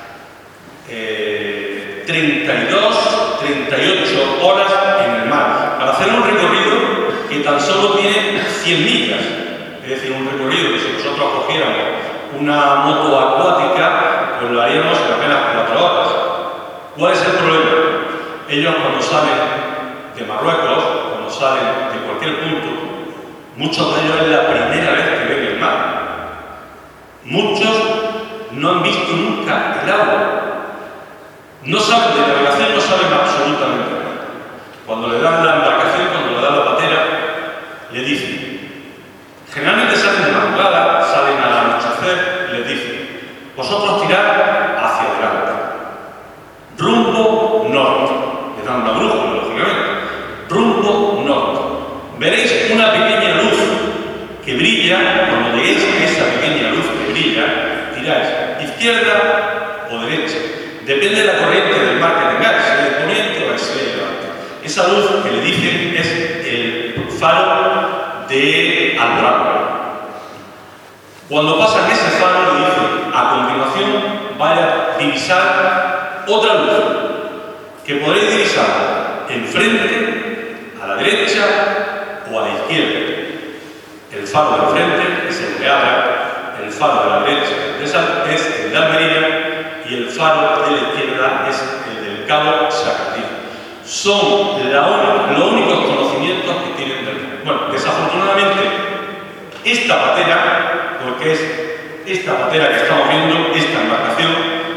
eh, treinta y dos, treinta y ocho horas en el mar, para hacer un recorrido que tan solo tiene cien millas. Es decir, un recorrido que si nosotros cogiéramos una moto acuática, pues lo haríamos en apenas cuatro horas. ¿Cuál es el problema? Ellos cuando salen de Marruecos, cuando salen de cualquier punto, muchos de ellos es la primera vez que ven el mar. Muchos no han visto nunca el agua. No saben de navegación, no saben absolutamente nada. Cuando le dan la embarcación, cuando le dan la patera, le dicen, generalmente salen de madrugada, salen al anochecer, y les dicen, vosotros tirad hacia adelante, rumbo norte. Le dan una brújula, lógicamente, rumbo norte. Veréis una pequeña luz que brilla. Cuando lleguéis a esa pequeña luz que brilla, tiráis izquierda o derecha. Depende de la corriente del mar que tengáis, si es de poniente o si es de levante. Esa luz que le dicen es el faro de Alborán. Cuando pasan ese faro, le dicen, a continuación, vaya a divisar otra luz, que podréis divisar enfrente, a la derecha o a la izquierda. El faro de enfrente es el de Abra, el faro de la derecha es el de Almería y el faro de la izquierda es el del Cabo Sacatí. Son la, los únicos conocimientos que tienen del mar. Bueno, desafortunadamente, esta patera, porque es esta patera que estamos viendo, esta embarcación,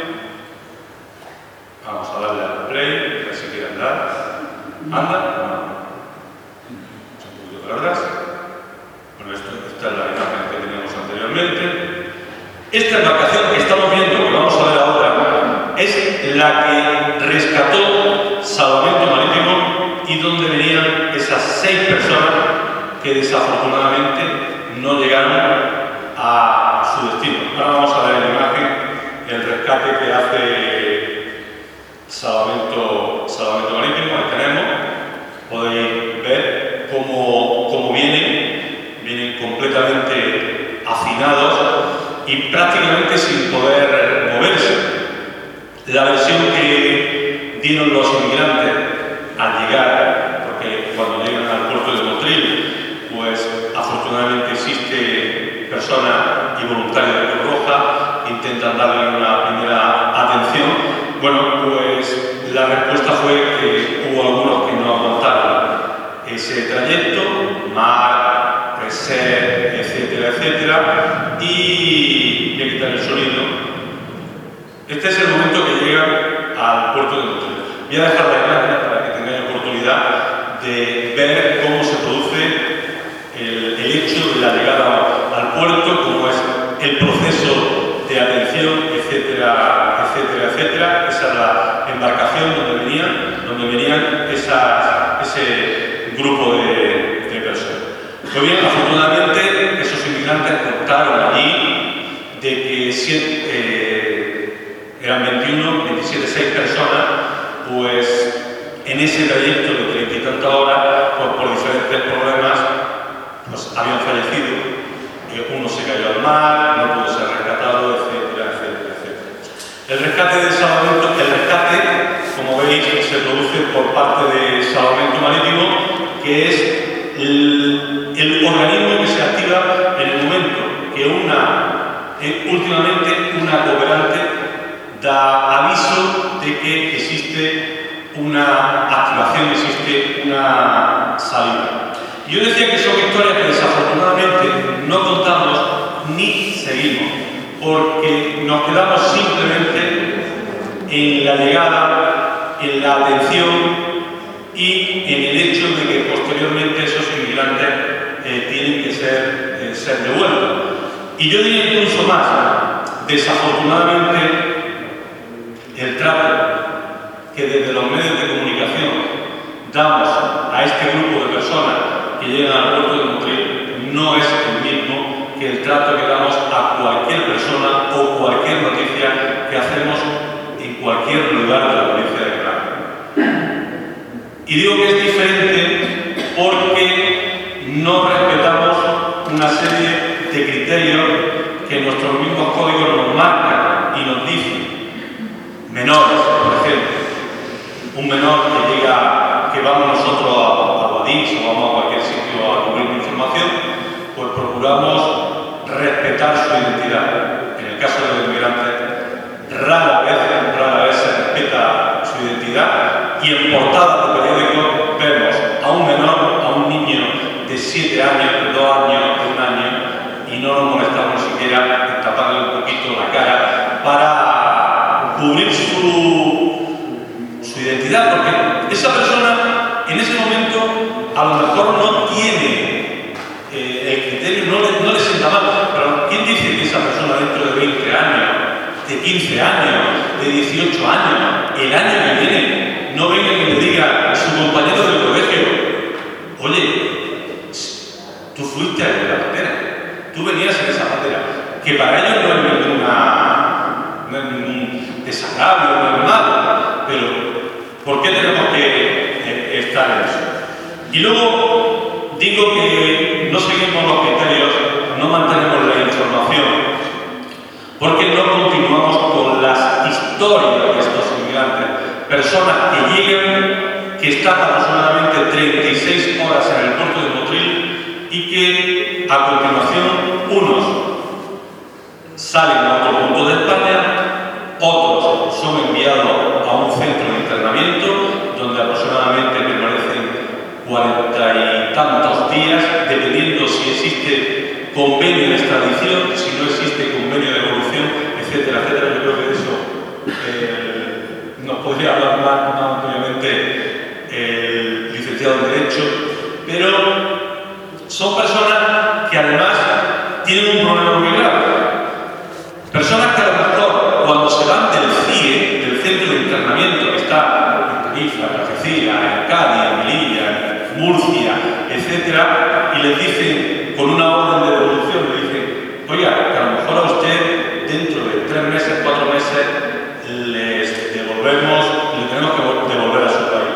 vamos a darle al play, a ver si quiere andar. ¿Anda? Un poquito para atrás. Bueno, esto, esta es la imagen que teníamos anteriormente. Esta embarcación que estamos viendo, que vamos a ver ahora, es la que rescató Salvamento Marítimo y donde venían esas seis personas que desafortunadamente no llegaron a su destino. Ahora vamos a ver en la imagen el rescate que hace Salvamento, Salvamento Marítimo. Ahí tenemos, podéis ver cómo, cómo vienen, vienen completamente hacinados y prácticamente sin poder moverse. La versión que dieron los inmigrantes al llegar, porque cuando llegan al puerto de Motril, pues afortunadamente existe personas y voluntarios de Cruz Roja, intentan darle una primera atención. Bueno, pues la respuesta fue que hubo algunos que no aguantaron ese trayecto, mar, reser, etcétera, etcétera, y voy a quitar el sonido. Este es el momento que llegan al puerto de Motril. Voy a dejar la imagen para que tengáis oportunidad de ver cómo se produce el, el hecho de la llegada al puerto, cómo es el proceso de atención, etcétera, etcétera, etcétera. Esa es la embarcación donde venían, donde venían esas, ese grupo de, de personas. Pues bien, afortunadamente esos inmigrantes contaron allí de que siete, eh, eran veintiuno, veintisiete, seis personas, pues en ese trayecto de treinta y tantas horas, pues por diferentes problemas, pues habían fallecido. Uno se cayó al mar, no pudo ser rescatado, etcétera, etcétera, etcétera. El rescate de salvamento, el rescate, como veis, se produce por parte de Salvamento Marítimo, que es el, el organismo que se activa en el momento que una, eh, últimamente una cooperante da aviso de que existe una activación, existe una salida. Yo decía que son historias que desafortunadamente no contamos ni seguimos, porque nos quedamos simplemente en la llegada, en la atención y en el hecho de que posteriormente esos inmigrantes eh, tienen que ser, eh, ser devueltos. Y yo diría incluso más, desafortunadamente el trato que desde los medios de comunicación damos a este grupo de personas que llegan al puerto de Motril no es el mismo que el trato que damos a cualquier persona o cualquier noticia que hacemos en cualquier lugar de la provincia de Granada. Y digo que es diferente porque no respetamos una serie de criterios que nuestros mismos códigos nos marcan y nos dicen. Menores, por ejemplo. Un menor que llega, que vamos nosotros a, a Guadix o vamos a cualquier sitio a cubrir información, pues procuramos respetar su identidad. En el caso de los inmigrantes, rara vez, rara vez se respeta su identidad y en portadas de periódicos vemos a un menor, a un niño de siete años, de dos años, de un año, y no nos molestamos ni siquiera en taparle un poquito la cara para cubrir su su identidad, porque esa persona en ese momento a lo mejor no tiene eh, el criterio, no le, no le sienta mal, pero ¿quién dice que esa persona dentro de veinte años, de quince años, de dieciocho años, el año que viene, no venga y le diga a su compañero del colegio, oye, tú fuiste a la patera, tú venías en esa patera, que para ellos no es ninguna, no es ningún desagravio, no es malo, pero ¿por qué tenemos que eh, estar en eso? Y luego digo que no seguimos los criterios, no mantenemos la información, porque no continuamos con las historias de estos inmigrantes, personas que llegan, que están aproximadamente treinta y seis horas en el puerto de Motril y que a continuación unos salen a otro punto de España, otros son enviados a un centro de internamiento donde aproximadamente permanecen cuarenta y tantos días, dependiendo si existe convenio de extradición, si no existe convenio de devolución, etcétera, etcétera. Yo creo que de eso eh, nos podría hablar más, más ampliamente el licenciado en Derecho, pero son personas que además tienen un problema muy grave. Personas que a lo mejor cuando se van del C I E, del centro de internamiento que está en Tarifa, en Algeciras, en Cádiz, en Melilla, en Murcia, etcétera, y les dicen, con una orden de devolución, le dicen, oiga, que a lo mejor a usted dentro de tres meses, cuatro meses, les devolvemos, le tenemos que devolver a su país.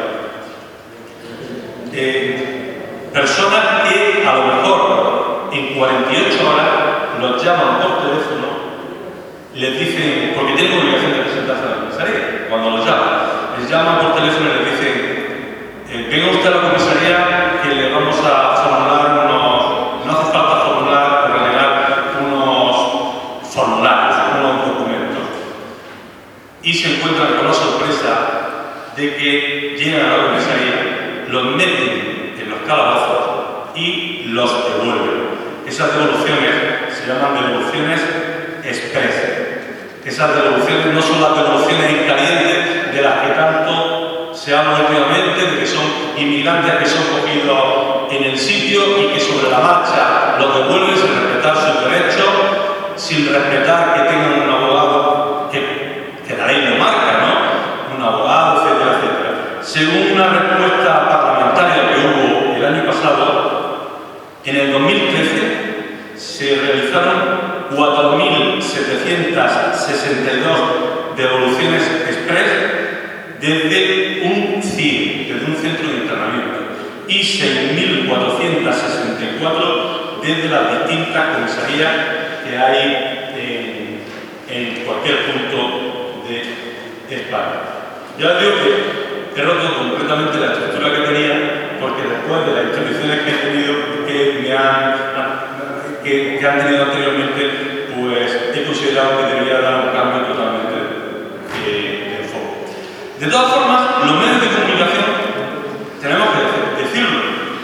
Eh, personas que a lo mejor en cuarenta y ocho horas los llaman por teléfono, les dicen, porque tienen obligación de presentarse a la comisaría, cuando los llaman, les llaman por teléfono y les dicen, eh, venga usted a la comisaría que le vamos a formular unos, no hace falta formular o rellenar unos formularios, unos documentos. Y se encuentran con la sorpresa de que llegan a la comisaría, los meten en los calabozos y los devuelven. Esas devoluciones se llaman devoluciones express. Esas devoluciones no son las devoluciones en caliente de las que tanto se habla últimamente, de que son inmigrantes que son cogidos en el sitio y que sobre la marcha los devuelven sin respetar sus derechos. sin respetar que tengan un abogado, que, que la ley lo marca, ¿no? Un abogado, etcétera, etcétera. Según una respuesta parlamentaria que hubo el año pasado, en el dos mil trece se realizaron cuatro mil setecientas sesenta y dos devoluciones express desde un C I E, desde un centro de internamiento, y seis mil cuatrocientas sesenta y cuatro desde las distintas comisarías que hay en, en cualquier punto de España. Ya les digo que he roto completamente la estructura que tenía, porque después de las intervenciones que he tenido, que me han, que, que han tenido anteriormente, pues he considerado que debería dar un cambio totalmente de, de enfoque. De todas formas, los medios de comunicación tenemos que decirlo.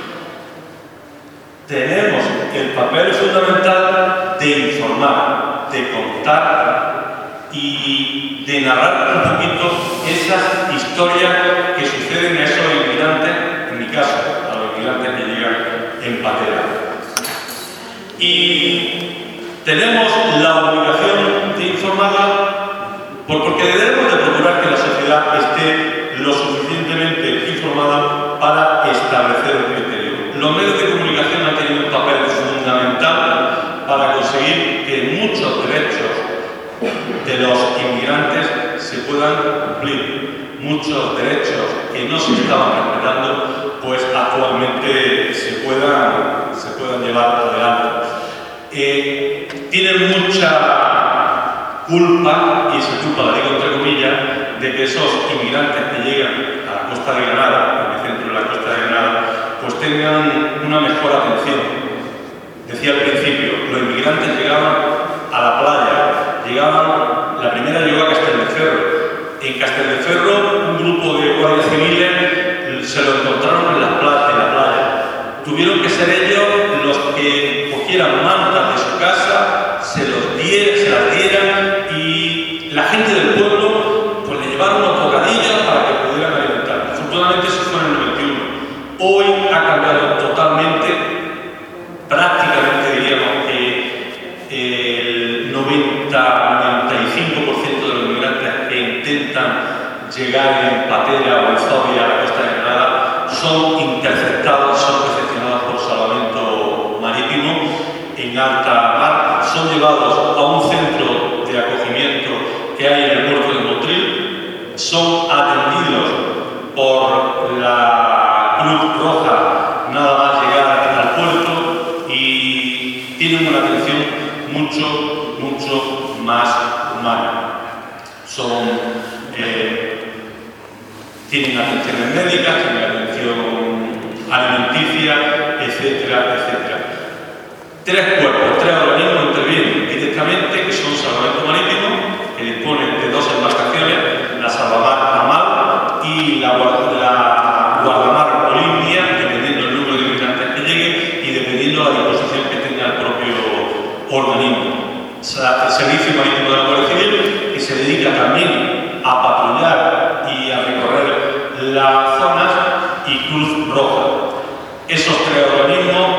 Tenemos el papel fundamental de informar, de contar y de narrar un poquito esas historias que suceden a esos inmigrantes, en mi caso, a los inmigrantes que llegan en patera. Y tenemos la obligación de informarla porque debemos de procurar que la sociedad esté lo suficientemente informada para establecer un criterio. Los medios de comunicación han tenido un papel fundamental para conseguir que muchos derechos de los inmigrantes se puedan cumplir. Muchos derechos que no se estaban respetando, pues actualmente se puedan, se puedan llevar adelante. Eh, tienen mucha culpa, y esa culpa la digo entre comillas, de que esos inmigrantes que llegan a la costa de Granada, en el centro de la costa de Granada, pues tengan una mejor atención. Decía al principio, los inmigrantes llegaban a la playa, llegaban, la primera llegó a Castelldefierro. En Castelldefierro, un grupo de guardias civiles se lo encontraron en la playa. En la playa. Tuvieron que ser ellos los que cogieran mantas de su casa, se, los dieran, se las dieran, y la gente del pueblo pues le llevaron unos bocadillos para que pudieran alimentar. Afortunadamente eso fue en el noventa y uno. Hoy ha cambiado totalmente, prácticamente diríamos que el noventa noventa y cinco por ciento de los inmigrantes que intentan llegar en patera o en zodia a la costa de Granada son interceptados, son recepcionados por salvamento marítimo en alta mar, son llevados a un centro de acogimiento que hay en el puerto de Motril, son atendidos por la Cruz Roja nada más llegar al puerto y tienen una atención mucho, mucho más humana. Son, eh, tienen atenciones médicas, tienen atención alimenticia, etcétera, etcétera. Tres cuerpos, tres organismos intervienen directamente, que son Salvamento Marítimo, que disponen de dos embarcaciones, la Salvamar Amal y la, la Guardamar Olimpia, dependiendo del número de inmigrantes que lleguen y dependiendo de la disposición que tenga el propio organismo. O sea, el Servicio Marítimo de la Guardia Civil, que se dedica también a patrullar y a recorrer las zonas, y Cruz Roja. Esos tres organismos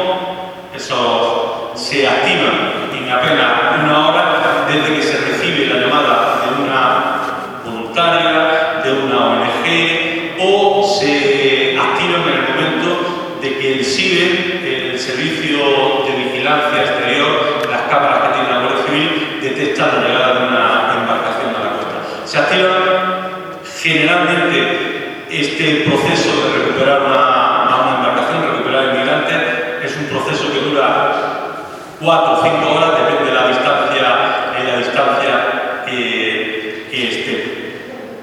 esos, se activan en apenas una hora desde que se recibe la llamada de una voluntaria, de una O N G, o se activan en el momento de que el S I B E, el Servicio de Vigilancia Exterior, las cámaras que tiene la Guardia Civil, detectan la llegada de una embarcación a la costa. Se activan generalmente. Este proceso de recuperar una, a una embarcación, recuperar inmigrantes, es un proceso que dura cuatro o cinco horas, depende de la distancia, de la distancia que, que esté.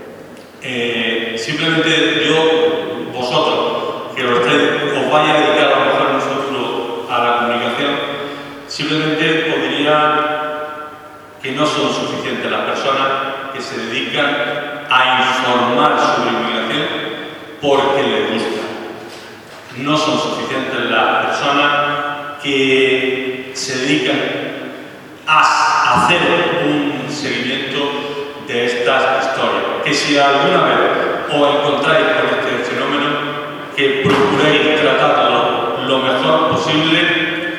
Eh, simplemente yo, vosotros, que os, os vaya a dedicar a lo mejor en un futuro a la comunicación, simplemente os diría que no son suficientes las personas que se dedican a informar sobre inmigración porque les gusta. No son suficientes las personas que se dedican a hacer un seguimiento de estas historias. Que si alguna vez os encontráis con este fenómeno, que procuréis tratarlo lo mejor posible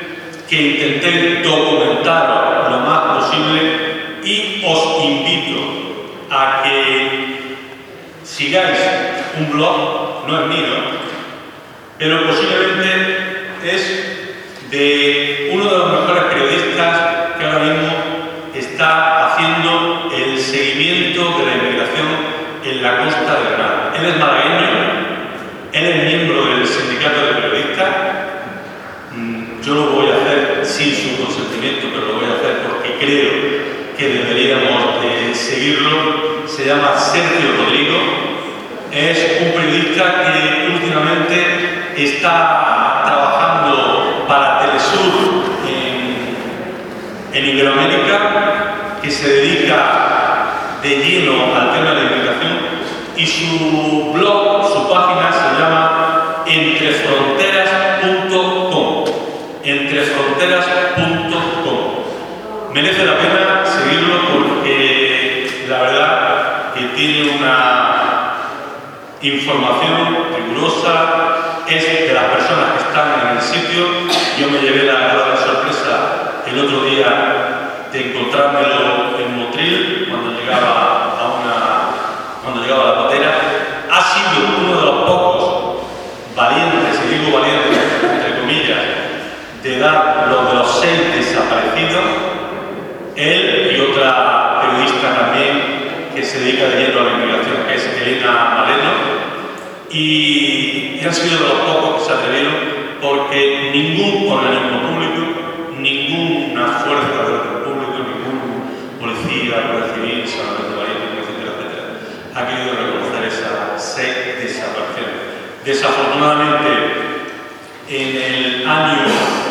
que intenté documentar lo más posible y os invito a que sigáis un blog, no es mío, pero posiblemente es de uno de los mejores periodistas que ahora mismo está haciendo el seguimiento de la inmigración en la costa de Granada. Él es malagueño, él es miembro del sindicato de periodistas. Yo lo voy a hacer sin su consentimiento, pero lo voy a hacer porque creo que deberíamos de seguirlo. Se llama Sergio Rodrigo, es un periodista que últimamente está trabajando para Telesur en, en Iberoamérica, que se dedica de lleno al tema de la inmigración, y su blog, su página se llama entrefronteras punto com. entrefronteras punto com. Merece la pena seguirlo porque la verdad que tiene una información rigurosa, es de las personas que están en el sitio. Yo me llevé la gran sorpresa el otro día de encontrármelo en Motril cuando llegaba a una cuando llegaba a la patera. Ha sido uno de los pocos valientes, y digo valientes entre comillas, de dar lo de los seis desaparecidos, él y otra periodista también que se dedica de lleno a la inmigración, que es Elena Maleno, y, y han sido de los pocos que se atrevieron, porque ningún organismo público, ninguna fuerza del orden público, ningún policía, guardia civil, salvamento marítimo, etcétera, etcétera, ha querido reconocer esas seis desapariciones. Desafortunadamente, en el año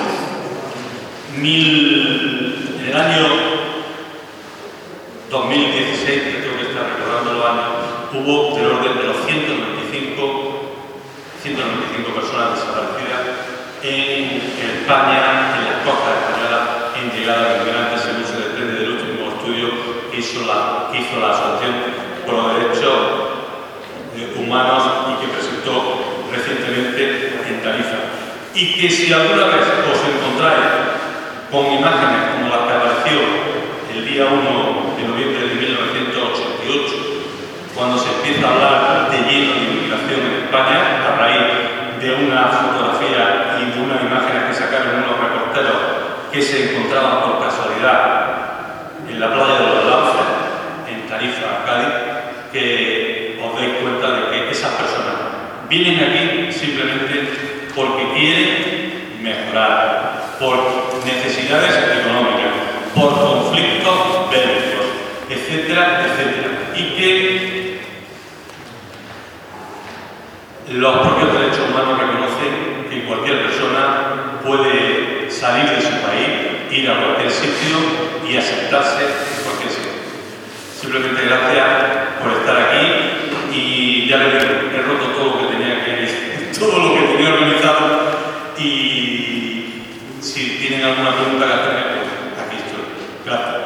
Mil, en el año dos mil dieciséis, que tengo que estar recordando los años, hubo del orden de los ciento noventa y cinco personas desaparecidas en España, en las costas españolas, en llegada de migrantes, según se desprende del último estudio que hizo la, que hizo la Asociación por los Derechos Humanos y que presentó recientemente en Tarifa. Y que si alguna vez os encontráis con imágenes como las que apareció el día uno de noviembre de mil novecientos ochenta y ocho, cuando se empieza a hablar de lleno de inmigración en España, a raíz de una fotografía y de unas imágenes que sacaron unos reporteros que se encontraban por casualidad en la playa de los Lances, en Tarifa, Cádiz, que os deis cuenta de que esas personas vienen aquí simplemente porque quieren mejorar, por necesidades económicas, por conflictos bélicos, etcétera, etcétera. Y que los propios derechos humanos reconocen que cualquier persona puede salir de su país, ir a cualquier sitio y aceptarse en cualquier sitio. Simplemente gracias por estar aquí y ya le he roto todo lo que tenía que todo lo que tenía organizado, y si tienen alguna pregunta que hacerme, pues aquí estoy. Gracias.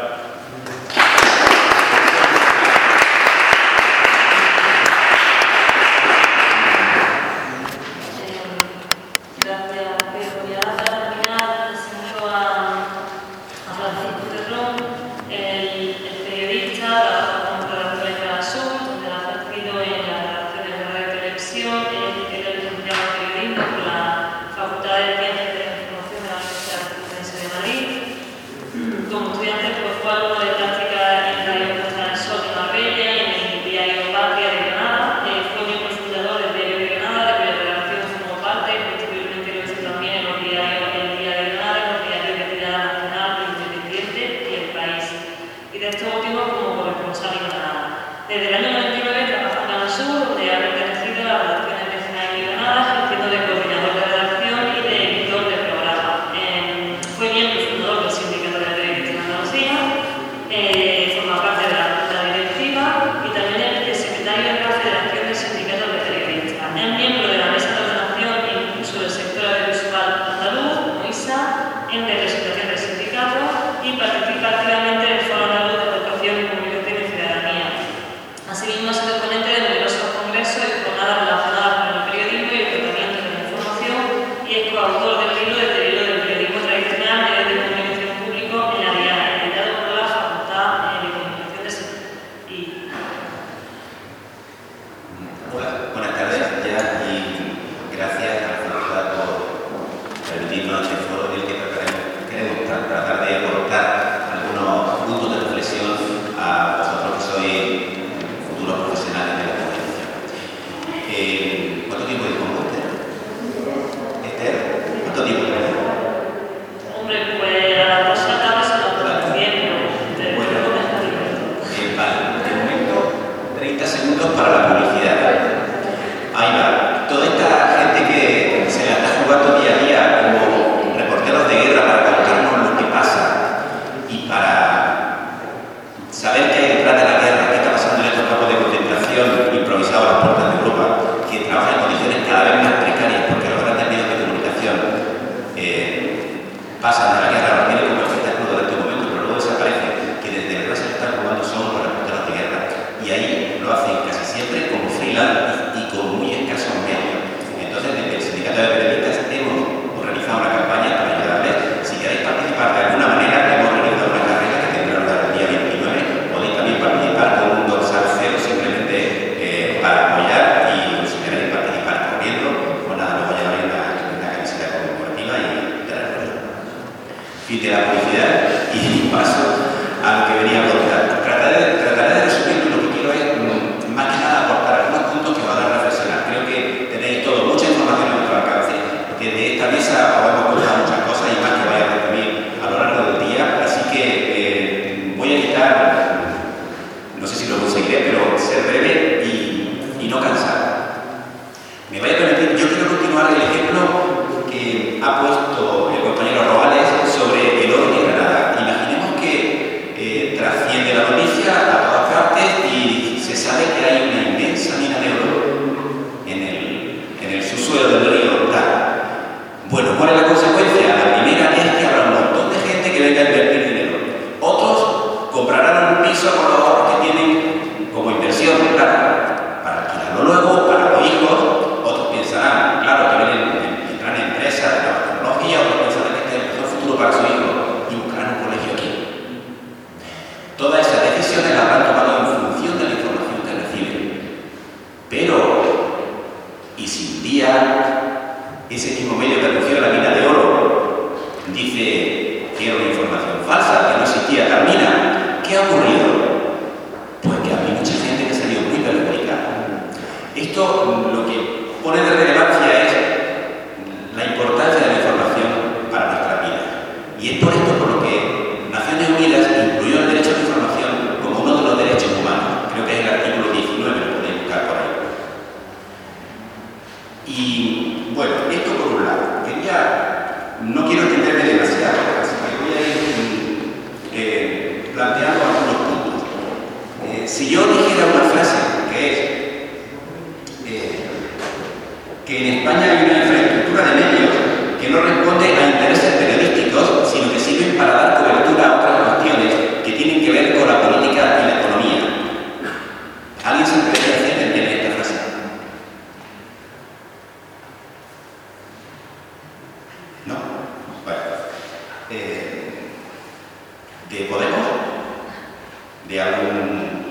Autor del libro de Deterioro del periodismo tradicional segundos para la publicidad. Ahí va. Toda esta gente que se la está jugando día a día como reporteros de guerra para contarnos lo que pasa y para saber qué hay detrás de la guerra, qué está pasando en estos campos de concentración improvisados a las puertas de Europa, que trabajan en condiciones cada vez más precarias porque los grandes medios de comunicación eh, pasan de la guerra, la tienen como espectáculo durante un momento, pero luego desaparecen, que desde verdad se están jugando solo los reporteros de guerra. Y ahí lo hacen casi siempre como freelance y con muy escasos medios. Entonces, desde el Sindicato de Periodistas hemos organizado una campaña para ayudarles. Si queréis participar de alguna manera, hemos organizado una carrera que tendrá lugar el día veintinueve. Podéis también participar con un dorsal cero simplemente eh, para apoyar, y si queréis participar corriendo, pues nada, luego ya veréis la, la camiseta conmemorativa y te la rollo. Fin de la publicidad y paso a lo que venía a contar. Trataré, trataré de resumir lo que quiero es mm, más que nada aportar algunos puntos que van a dar a reflexionar. Creo que tenéis todo, mucha información a vuestro alcance, porque de esta mesa podemos contar muchas cosas y más que vaya a resumir a lo largo del día, así que eh, voy a evitar, no sé si lo conseguiré, pero ser breve y, y no cansar. Me voy a permitir, yo quiero continuar el ejemplo que ha puesto el compañero Robales sobre el oro de Granada. Imaginemos que eh, trasciende la noticia a todas partes y se sabe que hay una inmensa mina de oro en el, en el subsuelo del río Tal. Bueno, ¿cuál es la consecuencia? La primera es que habrá un montón de gente que venga a invertir dinero. Otros comprarán un piso con los ahorros que tienen como inversión, claro, para alquilarlo luego, para los hijos. Otros pensarán, claro, que vienen entrar en empresas de la tecnología, otros pensarán que este es el mejor futuro para su hijo y buscarán un colegio aquí. Todas esas decisiones las habrán tomado en función de la información que reciben. Pero, ¿y si un día ese mismo medio que anunció la mina de oro dice que era una información falsa, que no existía tal mina? ¿Qué ha ocurrido? Pues que había mucha gente que ha salido muy perjudicada. Esto lo que pone de relevancia es la importancia de la información para nuestra vida. Y es por esto por lo que Naciones Unidas incluyó el derecho a la información como uno de los derechos humanos. Creo que es el artículo diecinueve, lo podéis buscar por ahí. Y bueno, esto por un lado. Quería, no quiero extenderme demasiado, así que voy a ir eh, planteando algunos puntos. Eh, si yo dijera una frase que es eh, que en España hay una infraestructura de medios que no responde a intereses periodísticos, sino que sirven para dar cobertura a otras cuestiones que tienen que ver con la política y la economía. ¿Alguien se atrevería a entender esta frase? ¿No? Bueno. Eh, ¿De Podemos? ¿De algún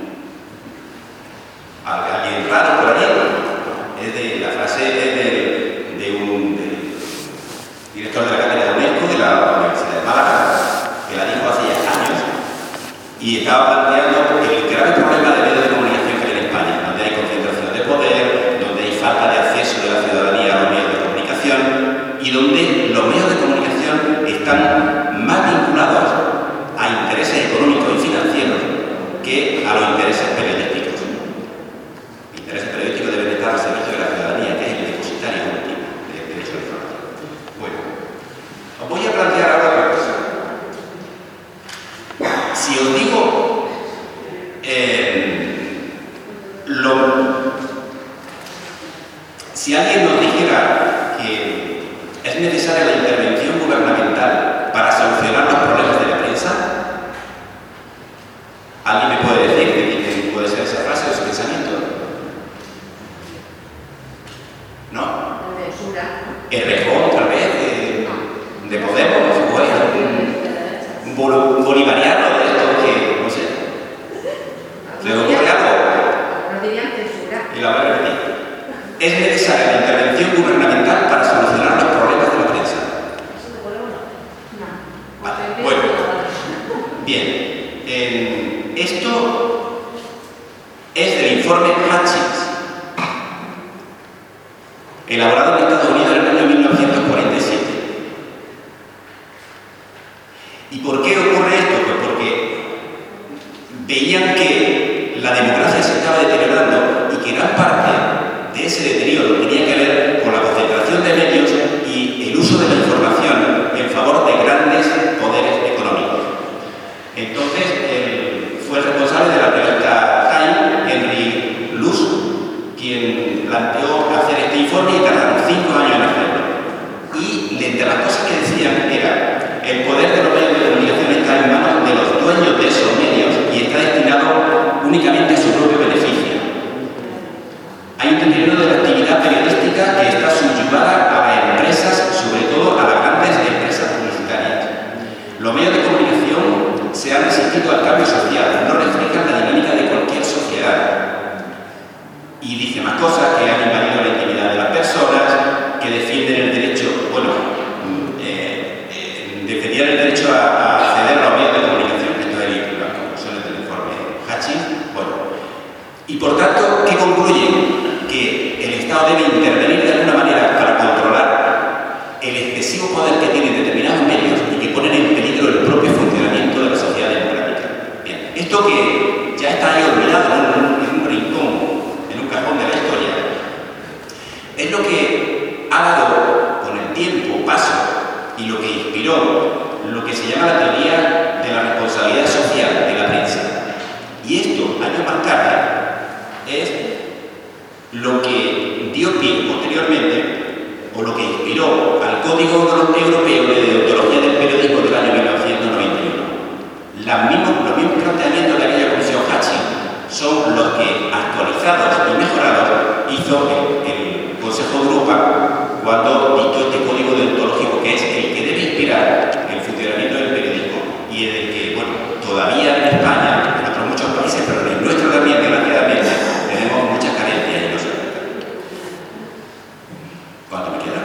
alguien raro por ahí? Es de, la frase es de, de un de, director de la cátedra de UNESCO de la Universidad de Málaga, que la dijo hace ya años, y estaba planteando el grave problema de medios de comunicación que hay en España, donde hay concentración de poder, donde hay falta de acceso de la ciudadanía a los medios de comunicación y donde los medios de comunicación están más vinculados a intereses económicos y financieros que a los intereses periodísticos. Los intereses periodísticos deben estar al servicio de la ciudadanía, que es el depositario último del derecho a la información. Bueno, os voy a plantear ahora otra cosa. Si os digo eh, lo, si alguien nos dijera que es necesaria la intervención gubernamental para solucionar los problemas de la prensa, ¿alguien me puede decir que puede ser esa frase o ese pensamiento? ¿No? Errejón, tal vez, de, de Podemos, o es un bol, bolivariano de esto que, no sé. ¿Se os ocurre algo? Y lo voy a repetir. Es necesaria la intervención gubernamental para solucionar los problemas de la prensa. Vale, bueno. Bien. Eh, esto es del informe Hutchins, elaborado en Estados Unidos en el año mil novecientos cuarenta y siete. ¿Y por qué ocurre esto? Pues porque veían que la democracia se estaba deteriorando planteó hacer este informe y tardaron cinco años en hacerlo. Y entre las cosas que decían era: el poder de los medios de comunicación está en manos de los dueños de esos medios y está destinado únicamente a su propio beneficio. Hay un deterioro de la actividad periodística que está subyugada a las empresas, sobre todo a las grandes empresas publicitarias. Los medios de comunicación se han resistido al cambio social, no reflejan la dinámica de cualquier sociedad. Y dice más cosas: que han invadido la intimidad de las personas, que defienden el derecho, bueno, eh, eh, defendían el derecho a, a acceder a los medios de comunicación. Esto es el conclusiones del informe Hutchins. Bueno, y por tanto, ¿qué concluyen? Que el Estado debe intervenir de alguna manera para controlar el excesivo poder que tienen determinados medios y que ponen en peligro el propio funcionamiento de la sociedad democrática. Bien, esto que ya está ahí olvidado en un, en un rincón, en un cajón de la historia, es lo que ha dado con el tiempo paso y lo que inspiró lo que se llama la teoría de la responsabilidad social de la prensa. Y esto, años más tarde, es lo que dio pie posteriormente, o lo que inspiró al Código Europeo de Deontología del Periodismo del año mil novecientos noventa y uno. Las mismos, los mismos planteamientos de aquella comisión Hutchins son los que, actualizados y mejorados, hizo el, el Consejo de Europa cuando dictó este código deontológico, que es el que debe inspirar el funcionamiento del periodismo y en el que, bueno, todavía en España, en otros muchos países, pero en el nuestro también, desgraciadamente, tenemos muchas carencias y no se trata. ¿Cuánto me queda?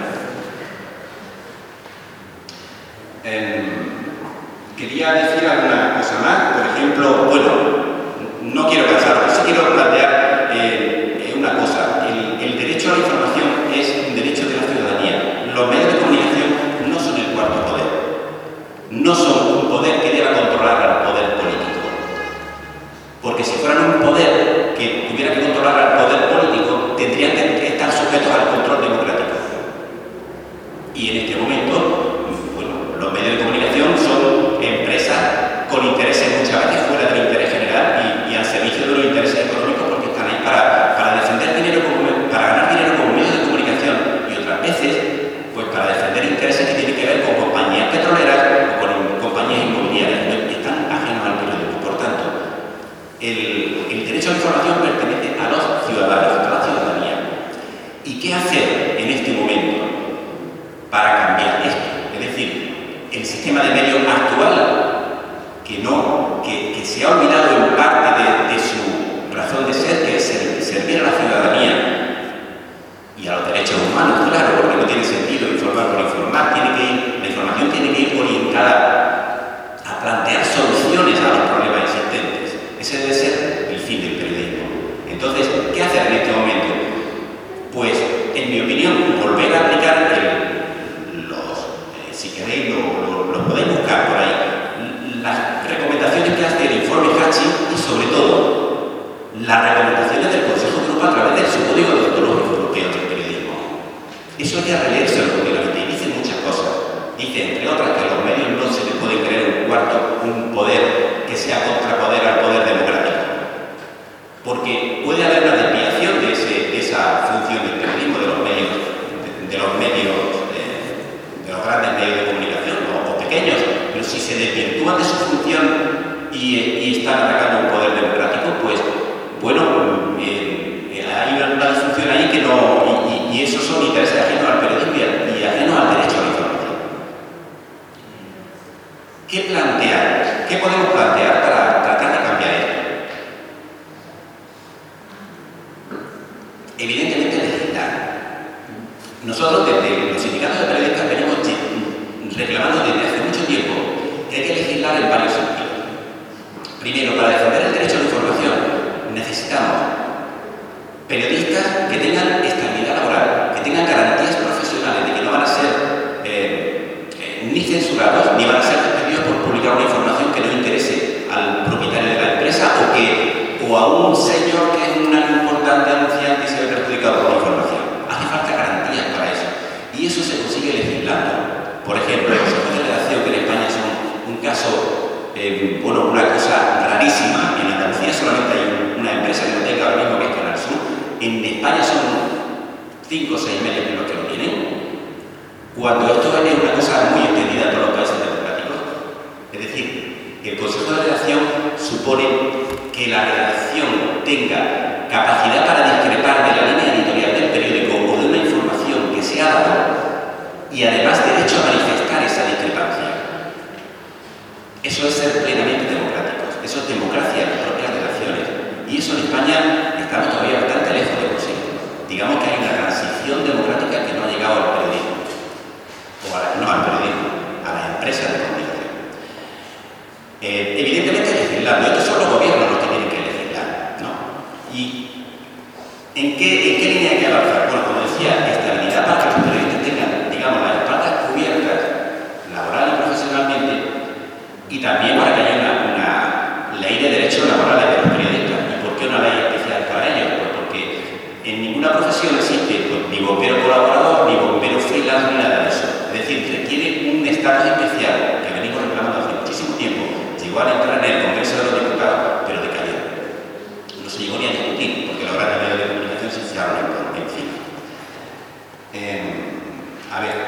Eh, quería decir alguna cosa más. Por ejemplo, bueno, no quiero cansarme, sí quiero plantear eh, una cosa. El, el derecho a la información es un derecho de la ciudadanía. Los medios de comunicación no son el cuarto poder. No son un poder que deba controlar al poder político. Porque si fueran un poder que tuviera que controlar al poder político, tendrían que estar sujetos al control democrático. Y en este momento, bueno, los medios de comunicación son empresas con intereses muchas veces fuera del interés general y, y al servicio de los intereses económicos, porque están ahí para, para defender dinero, como, para ganar dinero como medio de comunicación, y otras veces, pues para defender intereses que tienen que ver con compañías petroleras o con compañías inmobiliarias, que están ajenos al periodismo. Por tanto, el, el derecho a la información pertenece a los ciudadanos, a la ciudadanía. ¿Y qué hacer en este momento para cambiar esto? Es decir, el sistema de medios actual, que no, que, que se ha olvidado en parte de, de su razón de ser, que es servir a la ciudadanía y a los derechos humanos, claro, porque no tiene sentido informar por informar, tiene que ir, la información tiene que ir orientada a plantear soluciones a los problemas existentes. Ese debe ser el fin del periodismo. Entonces, ¿qué hacer en este momento? Pues, en mi opinión, volver a aplicar el, los, eh, si queréis, lo, lo, lo podéis buscar por ahí, las recomendaciones que hace el informe Hutchins y, sobre todo, las recomendaciones del Consejo de Europa a través de su Código Deontológico Europeo del Periodismo. Eso hay que releerse continuamente y dice muchas cosas. Dice, entre otras, que a los medios no se les puede creer un cuarto, un poder que sea contrapoder al poder democrático. Porque puede haber una desviación de, ese, de esa función del periodismo, de los medios, de, de los medios, eh, de los grandes medios de comunicación, o, o pequeños, pero si se desvirtúan de su función y, y están atacando un poder democrático, pues, bueno, eh, eh, hay una, una disfunción ahí que no, y, y, y esos son intereses ajenos al periodismo y, y ajenos al derecho a la información. ¿Qué plantear? ¿Qué podemos plantear para tratar de cambiar esto? Evidentemente legislar. Nosotros desde los sindicatos de periodistas venimos reclamando desde hace mucho tiempo que hay que legislar en varios sentidos. Primero, para defender el derecho a la información necesitamos periodistas que tengan estabilidad laboral, que tengan garantías profesionales de que no van a ser eh, eh, ni censurados ni van a ser despedidos por publicar una información que no interese al propietario de la empresa o que o a un señor que es un importante anunciante y se ve perjudicado por la información. Hace falta garantías para eso. Y eso se consigue legislando. Por ejemplo, los consejos de redacción, que en España son un caso, eh, bueno, una cosa rarísima. En Andalucía solamente hay una empresa que lo tenga ahora mismo, que es Canal Sur. En España son cinco o seis medios en los que lo tienen, cuando esto es una cosa muy extendida en todos los países democráticos. Es decir, el Consejo de Redacción supone que la redacción tenga capacidad para discrepar de la línea editorial del periódico o de una información que se ha dado y además derecho a manifestar esa discrepancia. Eso es ser plenamente democráticos, eso es democracia en las propias redacciones. Y eso en España estamos todavía bastante lejos de conseguirlo. Digamos que hay una transición democrática que no ha llegado al periodismo, o a la, no al periodismo, a las empresas de comunicación. Eh, evidentemente legislando, estos son los gobiernos los que tienen que legislar, ¿no? ¿Y en qué, en qué línea hay que avanzar? Bueno, como decía, estabilidad para que los periodistas tengan, digamos, las espaldas cubiertas laboral y profesionalmente, y también para que haya una, una ley de derechos laborales de los periodistas. ¿Y por qué una ley especial para ellos? Pues porque en ninguna profesión existe pues, ni bombero colaborador, ni bombero freelance, ni nada de eso. Es decir, requiere un estatus especial que venimos reclamando hace muchísimo tiempo. Llegó a entrar en el Congreso de los Diputados, pero decayó. No se llegó ni a discutir, porque los grandes medios de comunicación se echaron encima. Eh, a ver,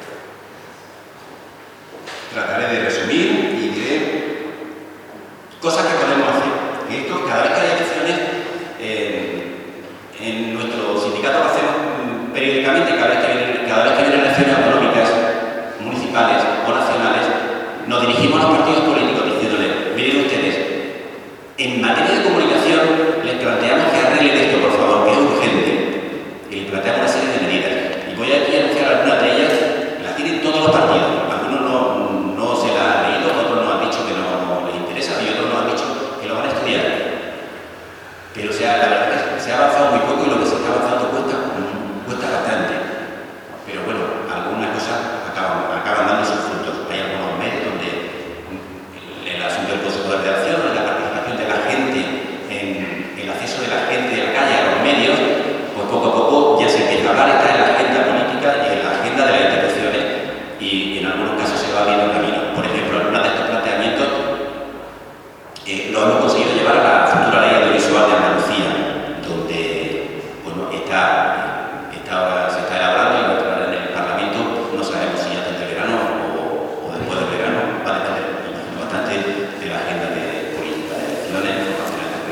trataré de resumir y diré cosas que podemos hacer. Esto, cada vez que hay elecciones, eh, en nuestro sindicato lo hacemos periódicamente, cada vez que vienen, cada vez que vienen elecciones autonómicas, municipales o nacionales, nos dirigimos a los partidos políticos diciéndoles, miren ustedes, en materia de comunicación les planteamos que arreglen esto, por favor, que es urgente, y les planteamos una serie de medidas. Y voy aquí a anunciar algunas de ellas, las tienen todos los partidos, algunos no, no se las han leído, otros nos han dicho que no les interesa y otros nos han dicho que lo van a estudiar. Pero o sea, la verdad es que se ha avanzado muy poco y lo que se está avanzando cuesta, cuesta bastante. Pero bueno, algunas cosas acaban, acaban dando sus frutos. Hay algunos medios donde el asunto del Consejo de Redacción, la participación de la gente, en el acceso de la gente de la calle a los medios, pues poco a poco ya se empieza a hablar, está en la agenda política y en la agenda de las instituciones y en algunos casos se va abriendo camino. Por ejemplo, algunos de estos planteamientos eh, lo hemos conseguido llevar a la futura ley audiovisual de Andalucía, donde bueno, está, está, se está elaborando y va a entrar en el Parlamento, no sabemos si antes del verano o, o después del verano, va a depender bastante de la agenda de política de elecciones nacionales.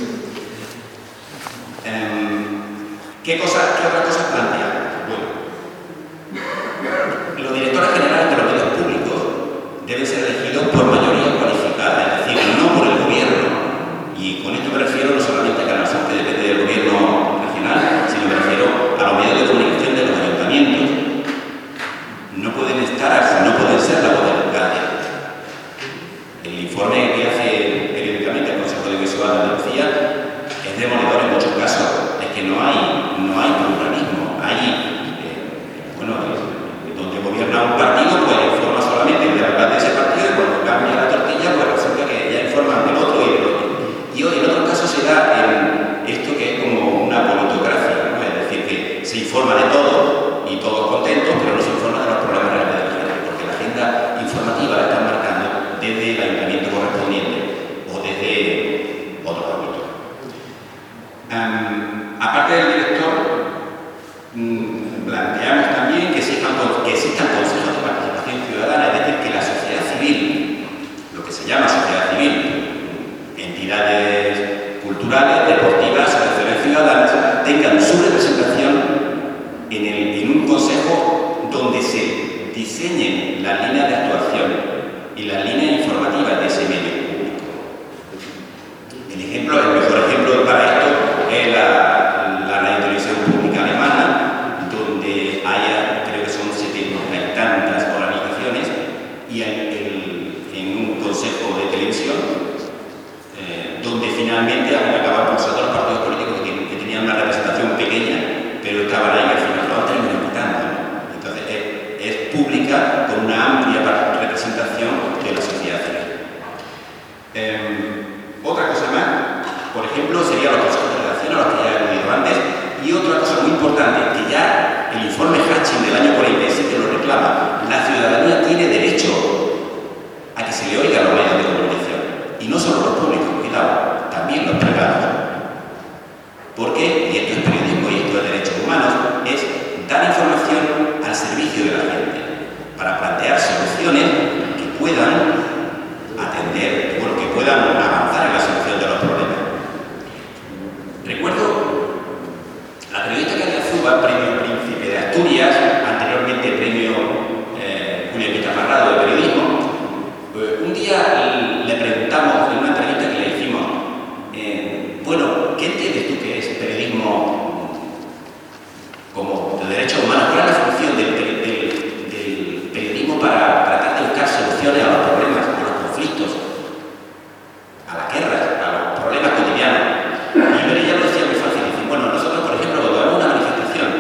Um, ¿Qué, cosa, ¿Qué otras cosas plantean? Bueno, los directores generales de los medios públicos deben ser elegidos por mayoría cualificada, es decir, no por el gobierno. Y con esto me refiero no solamente a Canal Sur, que depende del gobierno regional, sino me refiero a los medios de comunicación de los ayuntamientos. No pueden estar, no pueden ser la voz del alcalde. El informe que hace periódicamente el Consejo Audiovisual de Andalucía es demoledor en muchos casos. Es que no hay, no hay pluralismo. Hay, eh, bueno, donde gobierna un partido, pues informa solamente del alcalde de ese partido y cuando cambia la tortilla, pues resulta que ya informan del otro y del otro. Y en otros casos se da en esto que es como una politocracia, ¿no? Es decir, que se informa de todo y todos contentos, pero no se informa de los problemas reales de la gente, porque la agenda informativa la están marcando desde el ayuntamiento correspondiente o desde otros ámbitos. Um, aparte del director, um, planteamos también que existan, que existan consejos de participación ciudadana, es decir, que la sociedad civil, lo que se llama sociedad civil, entidades culturales, deportivas, asociaciones ciudadanas, tengan su representación en, el, en un consejo donde se diseñen las líneas de actuación y las líneas informativas de ese medio público. El ejemplo, el mejor ejemplo para esto es la, la radio televisión pública alemana, donde hay, creo que son setenta y tantas organizaciones, y en, en, en un consejo de televisión donde finalmente acaba por fue premio Príncipe de Asturias, anteriormente premio eh, Julio Pita Parrado de periodismo. Eh, un día le preguntamos en una entrevista que le hicimos, eh, bueno, ¿qué entiendes tú que es periodismo como de derechos humanos? ¿Cuál es la función del, del, del periodismo para tratar de buscar soluciones a los problemas, a los conflictos, a las guerras, a los problemas cotidianos? Y ella lo decía muy fácil, dice, bueno, nosotros, por ejemplo, cuando vemos una manifestación,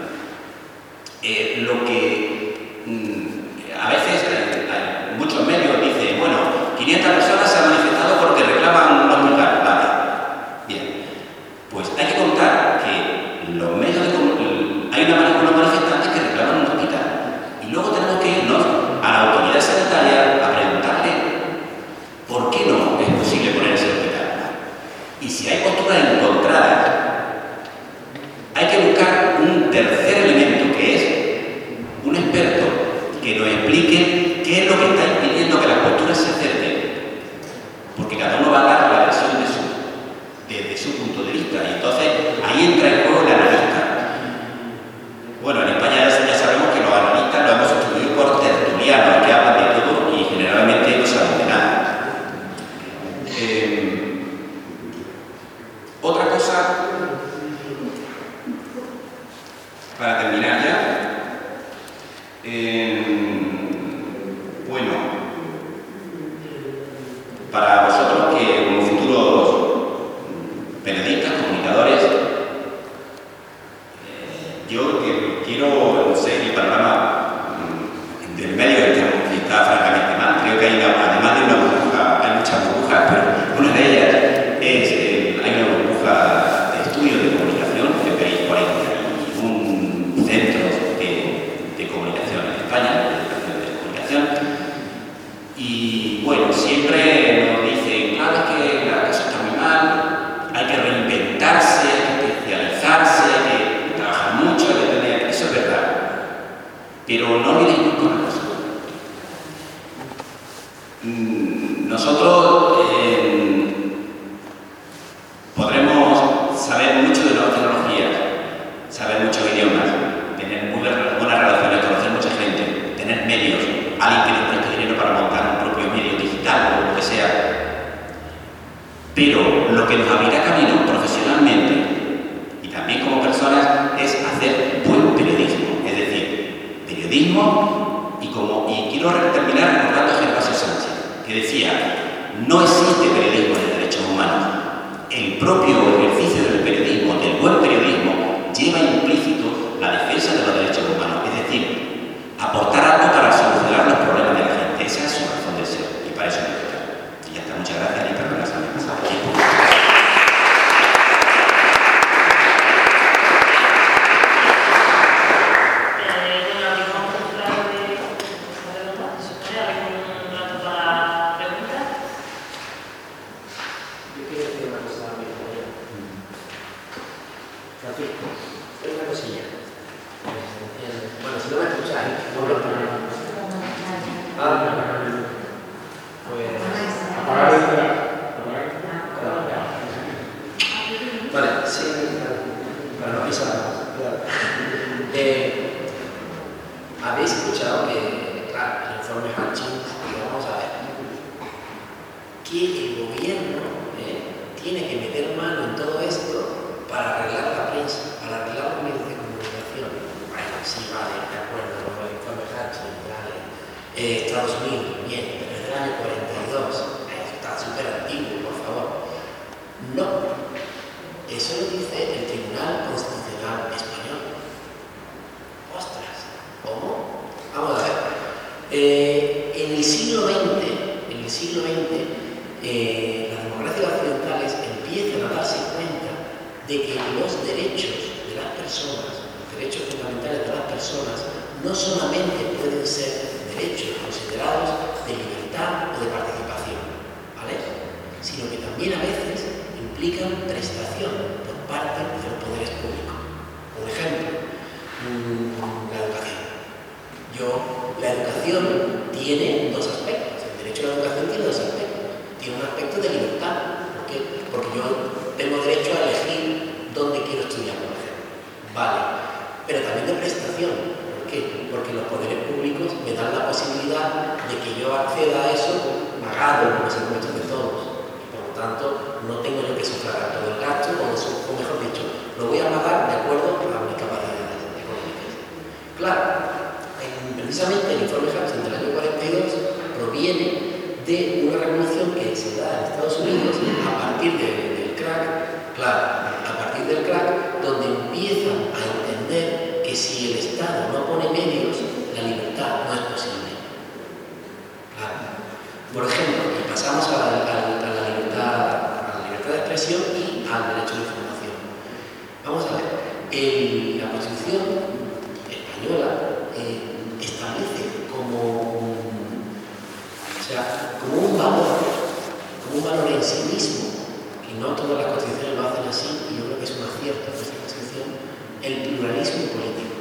eh, lo que mm, a veces eh, muchos medios dicen, bueno, quinientas personas se han manifestado porque reclaman un hospital, vale, bien, pues hay que contar que los medios de comunicación, hay una, unos manifestantes que reclaman un hospital, y luego tenemos que irnos a la autoridad sanitaria a preguntarle por qué no es posible poner ese hospital. Y si hay posturas encontradas, hay que buscar un tercer elemento, que es un experto que nos explique qué es lo que está impidiendo que las posturas se acerquen. Porque cada uno va a dar la versión de su, desde su punto de vista. Y entonces ahí entra en juego el analista. Bueno, en España ya sabemos que los analistas los hemos sustituido por tertulianos, que hablan de todo y generalmente no saben de nada. Eh, otra cosa, para terminar ya, eh, bueno, para vosotros que como futuros periodistas, comunicadores, eh, yo que quiero, no sé, el panorama mm, del medio está, está francamente mal. Creo que hay, una, además de una burbuja, hay muchas burbujas, pero una de ellas es, eh, hay una burbuja de estudio de comunicación, que hay cuarenta y un centros de, de comunicación en España, de educación de comunicación, y bueno, siempre nos dicen, claro, es que la cosa está muy mal, hay que reinventarse, hay que especializarse, hay que trabajar mucho, hay que tener, eso es verdad, pero no olvidéis nunca una cosa. Nosotros eh, podremos saber mucho de nuevas tecnologías, saber muchos idiomas, tener muy buenas relaciones, conocer mucha gente, tener medios, alguien que nos preste dinero para montar un propio medio digital o lo que sea. Pero lo que nos abrirá camino profesionalmente y también como personas es hacer buen periodismo, es decir, periodismo y como y quiero terminar recordando a Gervasio Sánchez, que decía, no existe periodismo de derechos humanos. El propio ejercicio del periodismo, del buen periodismo, lleva implícito la defensa de los derechos humanos, es decir, aportar algo para solucionar los problemas de la gente. Esa es su razón de ser, y para eso me gusta. Y ya está, muchas gracias y perdón la semana pasada. Una cosilla. Bueno, si no me escucháis, no lo Ah, pues. Apagar el Vale, sí, para no pisar nada. Eh, Habéis escuchado que, claro, el informe Hutchins, vamos a ver, que el gobierno eh, tiene que meter mano en todo esto para arreglar la prensa, para arreglar los medios de comunicación. Bueno, sí, vale, de acuerdo, el informe Hutchins, vale. Eh, Estados Unidos, bien, pero es del año cuarenta y dos, eh, está súper antiguo, por favor. No, eso lo dice el Tribunal Constitucional Español. Ostras, ¿cómo? Vamos a ver. Eh, en el siglo veinte, en el siglo veinte, eh, las democracias occidentales empiezan a darse cuenta de que los derechos de las personas, los derechos fundamentales de las personas, no solamente pueden ser derechos considerados de libertad o de participación, ¿vale? Sino que también a veces implican prestación por parte de los poderes públicos. Por ejemplo, la educación. Yo, la educación tiene dos aspectos. El derecho a la educación tiene dos aspectos. Tiene un aspecto de libertad. ¿Por qué? Porque yo tengo derecho a elegir dónde quiero estudiar, por ejemplo. Vale. concentración. ¿Por qué? Porque los poderes públicos me dan la posibilidad de que yo acceda a eso pagado con los impuestos de todos. Por lo tanto, no tengo yo que sufragar todo el gasto, o, eso, o mejor dicho, lo voy a pagar de acuerdo a mis capacidades económicas. Claro, en, precisamente el informe Hansen del año cuarenta y dos proviene de una revolución que se da en Estados Unidos a partir de, del crack, claro, a partir del crack, donde empiezan a entender que si el Estado no pone medios, la libertad no es posible. Claro. Por ejemplo, pasamos a la, a, a la libertad, a la libertad de expresión y al derecho de información. Vamos a ver, el, la Constitución española eh, establece como O sea, como un valor, como un valor en sí mismo, que no todas las constituciones lo hacen así, y yo creo que es un acierto de esta constitución, el pluralismo político.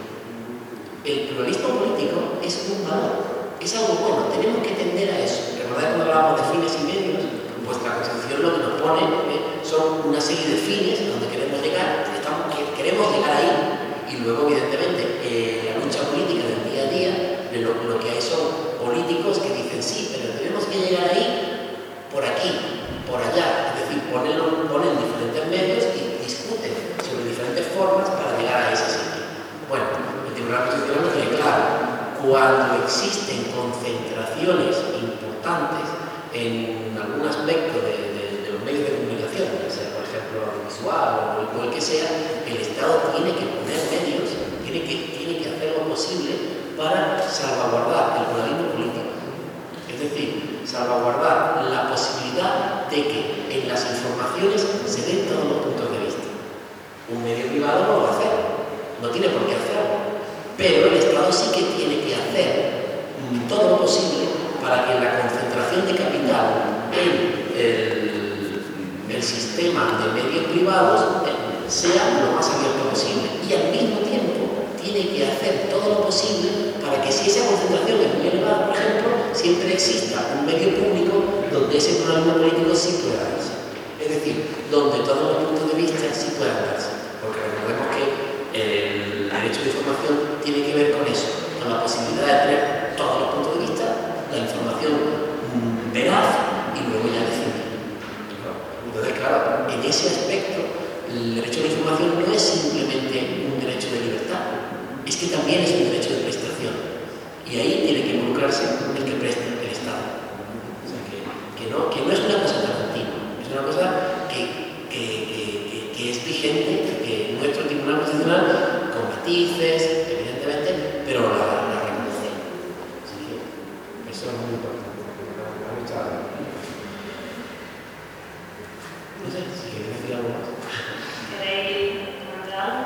El pluralismo político es un valor, es algo bueno, tenemos que tender a eso. Recordad cuando hablamos de fines y medios, pues la constitución lo que nos pone eh, son una serie de fines a donde queremos llegar, estamos, queremos llegar ahí, y luego evidentemente eh, la lucha política del día a día, de lo, lo que hay son políticos que dicen sí, pero tenemos que llegar ahí por aquí, por allá, es decir, ponen, ponen diferentes medios y discuten sobre diferentes formas para llegar a ese sitio. Bueno, el Tribunal Constitucional lo tiene claro. Cuando existen concentraciones importantes en algún aspecto de, de, de los medios de comunicación, sea por ejemplo audiovisual o el que sea, el Estado tiene que poner medios, tiene que, tiene que hacer lo posible para salvaguardar el pluralismo político. Es decir, salvaguardar la posibilidad de que en las informaciones se den todos los puntos de vista. Un medio privado no lo va a hacer, no tiene por qué hacerlo, pero el Estado sí que tiene que hacer todo lo posible para que la concentración de capital en el, el sistema de medios privados sea lo más abierto posible y al mismo tiempo tiene que hacer todo lo posible para que si esa concentración es muy elevada, por ejemplo, siempre exista un medio público donde ese pluralismo político sí pueda darse. Es decir, donde todos los puntos de vista sí puedan darse. Porque recordemos que el derecho de información tiene que ver con eso, con la posibilidad de tener todos los puntos de vista, la información mmm, veraz y luego ya decidir. Entonces, claro, en ese aspecto, el derecho de información no es simplemente un derecho de libertad, es que también es un derecho de prestación. Y ahí tiene que involucrarse el que presta, el Estado. O sea, que, que, no, que no es una cosa tan antigua, es una cosa que, que, que, que es vigente, que nuestro Tribunal Constitucional, con matices, evidentemente, pero la, la reconoce. Así que eso es muy importante. No sé, si queréis decir algo más. ¿Queréis comentar algo?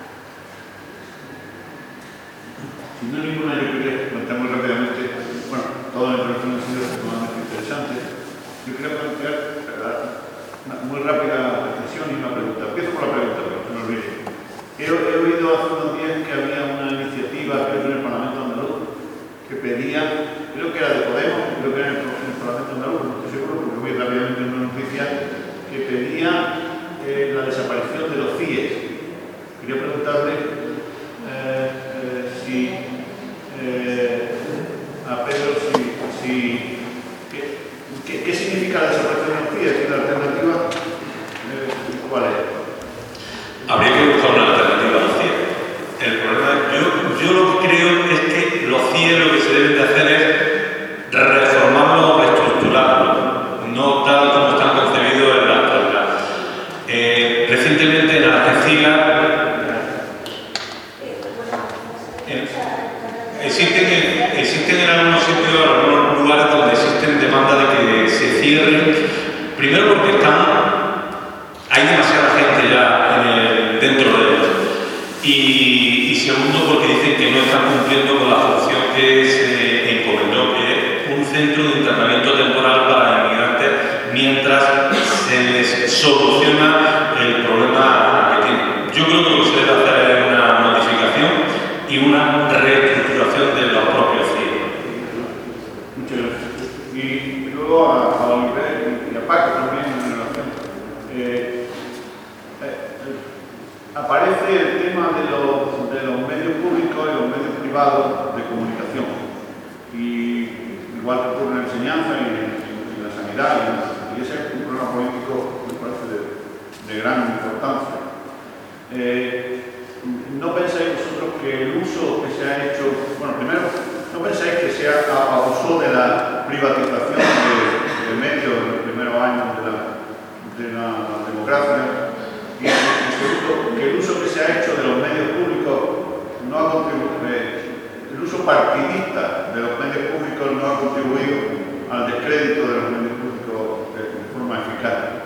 Si no hay ninguna, yo quería plantear muy rápidamente, bueno, toda la intervención ha sido extremadamente interesante. Yo quería plantear una muy rápida reflexión y una pregunta. Empiezo por la pregunta, pero que no olvide. He, he oído hace unos días que había una iniciativa, creo que en el Parlamento andaluz, que pedía, creo que era de Podemos, creo que era en el, en el Parlamento andaluz, no estoy seguro, porque voy rápidamente en una noticia, que pedía eh, la desaparición de los C I E S. Quería preguntarle eh, eh, si eh, a Pedro si, si ¿qué, qué, qué significa la desaparición de los C I E S y la alternativa eh, cuál es. Habría que buscar una alternativa a los C I E S. El problema, yo, yo lo que creo es que los C I E S lo que se deben de hacer es reformarlo o reestructurarlo, no tal como están concebidos en la actualidad. Eh, recientemente en Algeciras eh, existen, existen en algunos sitios, en algunos lugares donde existen demandas de que se cierren, primero porque están, hay demasiada gente ya en el, dentro de ellos, y, y segundo porque dicen que no están cumpliendo con la función que se encomendó, que es un centro de internamiento temporal para inmigrantes mientras se les soluciona el problema que tienen. Yo creo que lo que se debe hacer es una modificación y una reestructuración de los propios C I E S. Muchas gracias. Y luego a, a Oliver y a Paco también en relación. Eh, eh, aparece aparece el tema de los, de los medios públicos y los medios privados de comunicación. Y igual que ocurre en la enseñanza y en, en la sanidad, y, y ese es un problema político, me parece, de, de gran importancia. Eh, ¿No pensáis vosotros que el uso que se ha hecho, bueno, primero, no pensáis que se ha abusado de la privatización de, de medios en los primeros años de la, de la democracia? Y en segundo, que el uso que se ha hecho de los medios públicos no ha contribuido, el uso partidista de los medios públicos no ha contribuido al descrédito de los medios públicos de, de forma eficaz.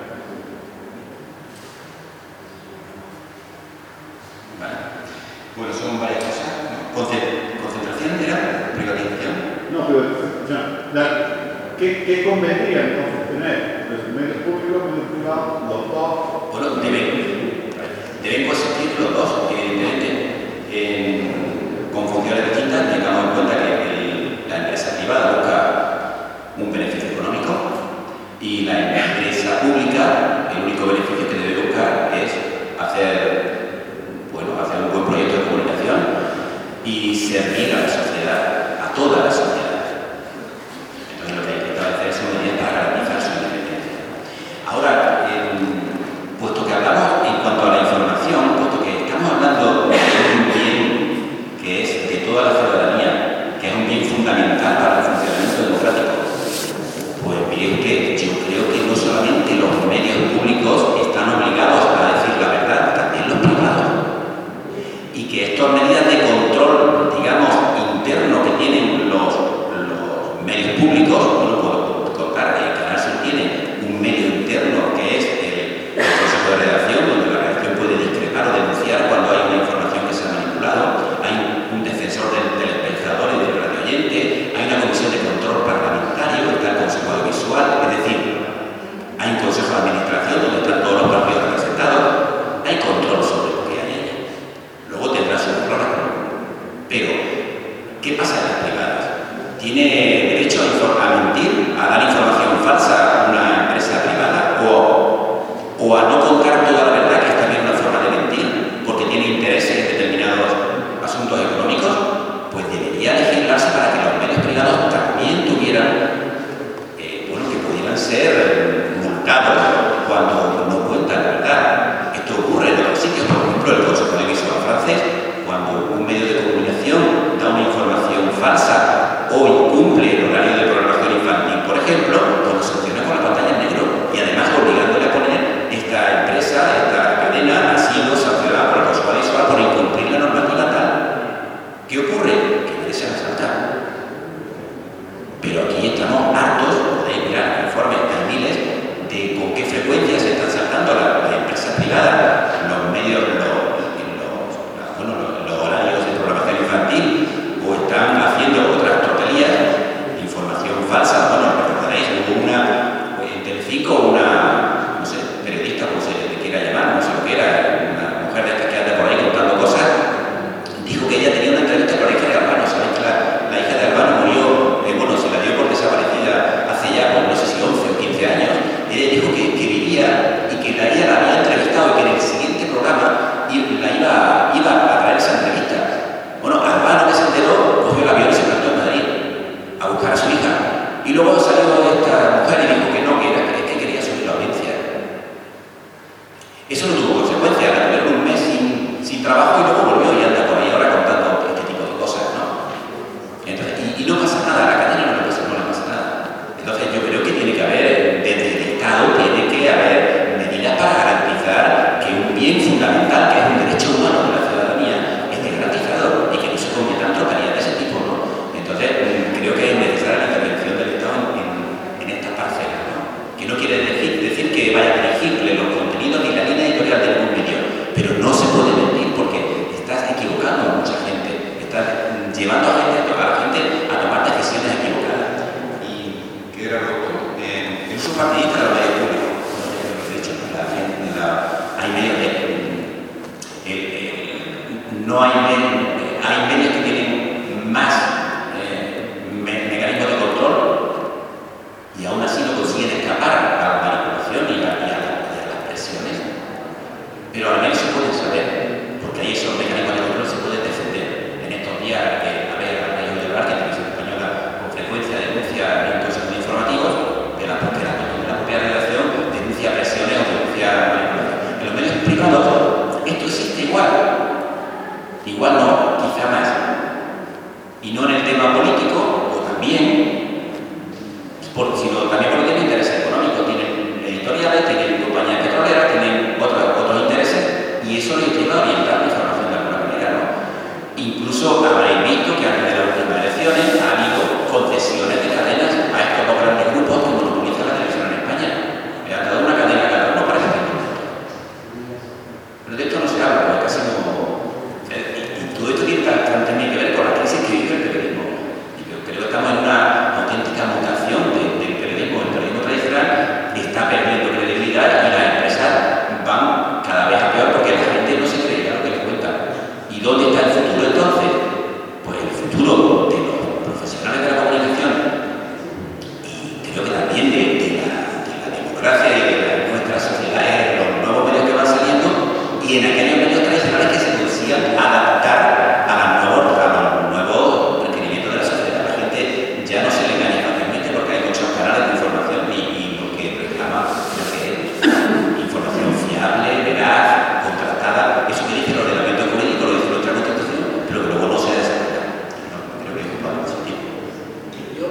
Vale. Bueno, son varias cosas. ¿Concentración era privatización? No, pero ya, la, ¿qué, ¿qué convendría entonces tener? Los medios públicos, medios privados, los dos. Bueno, deben, deben coexistir los dos, evidentemente, en, con funciones distintas. Tengamos en cuenta que el, la empresa privada busca un beneficio económico y la empresa pública, el único beneficio que debe buscar es hacer, bueno, hacer un buen proyecto de comunicación y servir a la sociedad, a toda la sociedad. Entonces, lo que hay que establecer son medidas para garantizar su independencia. Ahora, eh, puesto que hablamos en cuanto a la información, puesto que estamos hablando de un bien que es de toda la ciudadanía, que es un bien fundamental para el funcionamiento democrático, pues bien que yo creo que no solamente los medios públicos están obligados a decir la verdad, también los privados. Y que estas medidas de control, digamos, interno que tienen los, los medios públicos, bueno, puedo contar que el Canal Sur tiene un medio interno que es el, el Consejo de Redacción, donde la redacción puede discrepar o denunciar cuando hay una información que se ha manipulado, hay un defensor del, del espectador y del radioyente, hay una comisión de control parlamentario, está el Consejo Audiovisual, es decir, hay un Consejo de Administración donde están todos los partidos representados, hay control sobre lo que hay ahí. Luego tendrá sus errores. Pero, ¿qué pasa en las privadas? ¿Tiene derecho a, a mentir, a dar información falsa a una empresa privada o, o a no contar toda la verdad, que es también una forma de mentir, porque tiene intereses en determinados asuntos económicos? Pues debería legislarse para que los medios privados también tuvieran, eh, bueno, que pudieran ser multados cuando no cuentan la verdad. Esto ocurre en otros sitios, por ejemplo, el Consejo Audiovisual francés, cuando un medio de comunicación da una información falsa o incumple el horario de programación infantil, por ejemplo, pues lo sanciona con la pantalla en negro y además obligándole a poner esta empresa, esta cadena, ha sido sancionada por el Consejo Audiovisual por incumplir la normativa tal. ¿Qué ocurre? Que nadie se la salta. Pero aquí estamos hartos, podéis mirar informes, hay miles, de con qué frecuencia se están saltando las, las empresas privadas, los medios, los, los, bueno, los, los horarios de programación infantil, o están haciendo otras tropelías, información falsa. Bueno, recordaréis, hubo una, en Telecinco, una, no sé, periodista, como se le quiera llamar, no sé lo que era, una mujer de estas que anda por ahí contando cosas, dijo que ella tenía una entrevista con la hija de Albano. Sabéis que la, la hija de Albano murió, eh, bueno, se la dio por desaparecida hace ya, pues, no sé si once o quince años. Ella dijo que, que vivía y que la, ella la había entrevistado y que en el siguiente programa la iba, iba a traer esa entrevista. Bueno, Albano, que se enteró, cogió el avión y se plantó en Madrid a buscar a su hija. Y luego salió esta mujer y dijo que no, que, era, que, que quería subir la audiencia. Eso no tuvo consecuencia, la tuvieron un mes sin, sin trabajo y luego volvió y anda por ahí ahora contando este tipo de cosas, ¿no? Entonces, y, y no pasa nada, a la cadena no le pasa, no le pasa nada. Entonces yo creo que tiene que haber, desde el Estado, tiene que haber medidas para garantizar que un bien fundamental, que es un derecho humano de la ciudadanía, esté garantizado y que no se cometan tropelías de ese tipo, ¿no? Entonces creo que es necesaria la intervención del Estado en, en, en estas parcelas, ¿no? Que no quiere decir, decir que vaya a dirigirle los contenidos ni la línea editorial de ningún medio, pero no se puede mentir porque estás equivocando a mucha gente, estás llevando a, gente, a la gente a tomar decisiones equivocadas. Y que era roto en el uso partidista de los medios públicos. De hecho, la, la, hay medios de, eh, eh, no hay medios, hay medios que tienen más eh, me, mecanismos de control y aún así no consiguen escapar a la manipulación y a, y a, y a las presiones. Pero al menos se pueden saber, Igual no, quizá más. Y no en el tema político, o también, por, sino también porque tienen intereses económicos, tienen editoriales, tienen compañías petroleras, tienen otros, otros intereses, y eso les lleva a orientar la información de alguna manera, ¿no? Incluso habréis visto que antes de las últimas elecciones ha habido concesiones de cadenas a estos dos grandes grupos que monopolizan la televisión en España. Le han dado una cadena a cada uno para ese tiempo. Pero de esto no se habla, porque casi no. Y todo esto tiene también que ver con la crisis que vive el periodismo. Y yo creo que estamos en una auténtica mutación de, del periodismo. El periodismo tradicional está perdiendo credibilidad y las empresas van cada vez a peor porque la gente no se cree lo que les cuentan. ¿Y dónde está el futuro entonces? Pues el futuro de los profesionales de la comunicación y creo que también de, de, la, de la democracia y de la, nuestras sociedades, los nuevos medios que van saliendo y en aquellos medios tradicionales que se consigan adaptar a, la nuevo, a los nuevos requerimientos de la sociedad. La gente ya no se le engaña fácilmente porque hay muchos canales de información y, y lo que reclama lo que es información fiable, veraz, contrastada. Eso que dice el ordenamiento jurídico lo dice nuestra Constitución, pero que luego no se desarrolla. No, creo que es un poco positivo. Yo,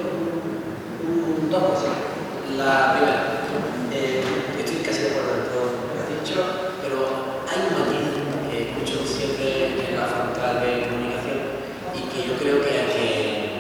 un, dos cosas. La primera, eh, estoy casi de acuerdo en todo lo que has dicho, pero hay un matiz que escucho siempre en la facultad de comunicación y que yo creo que hay que,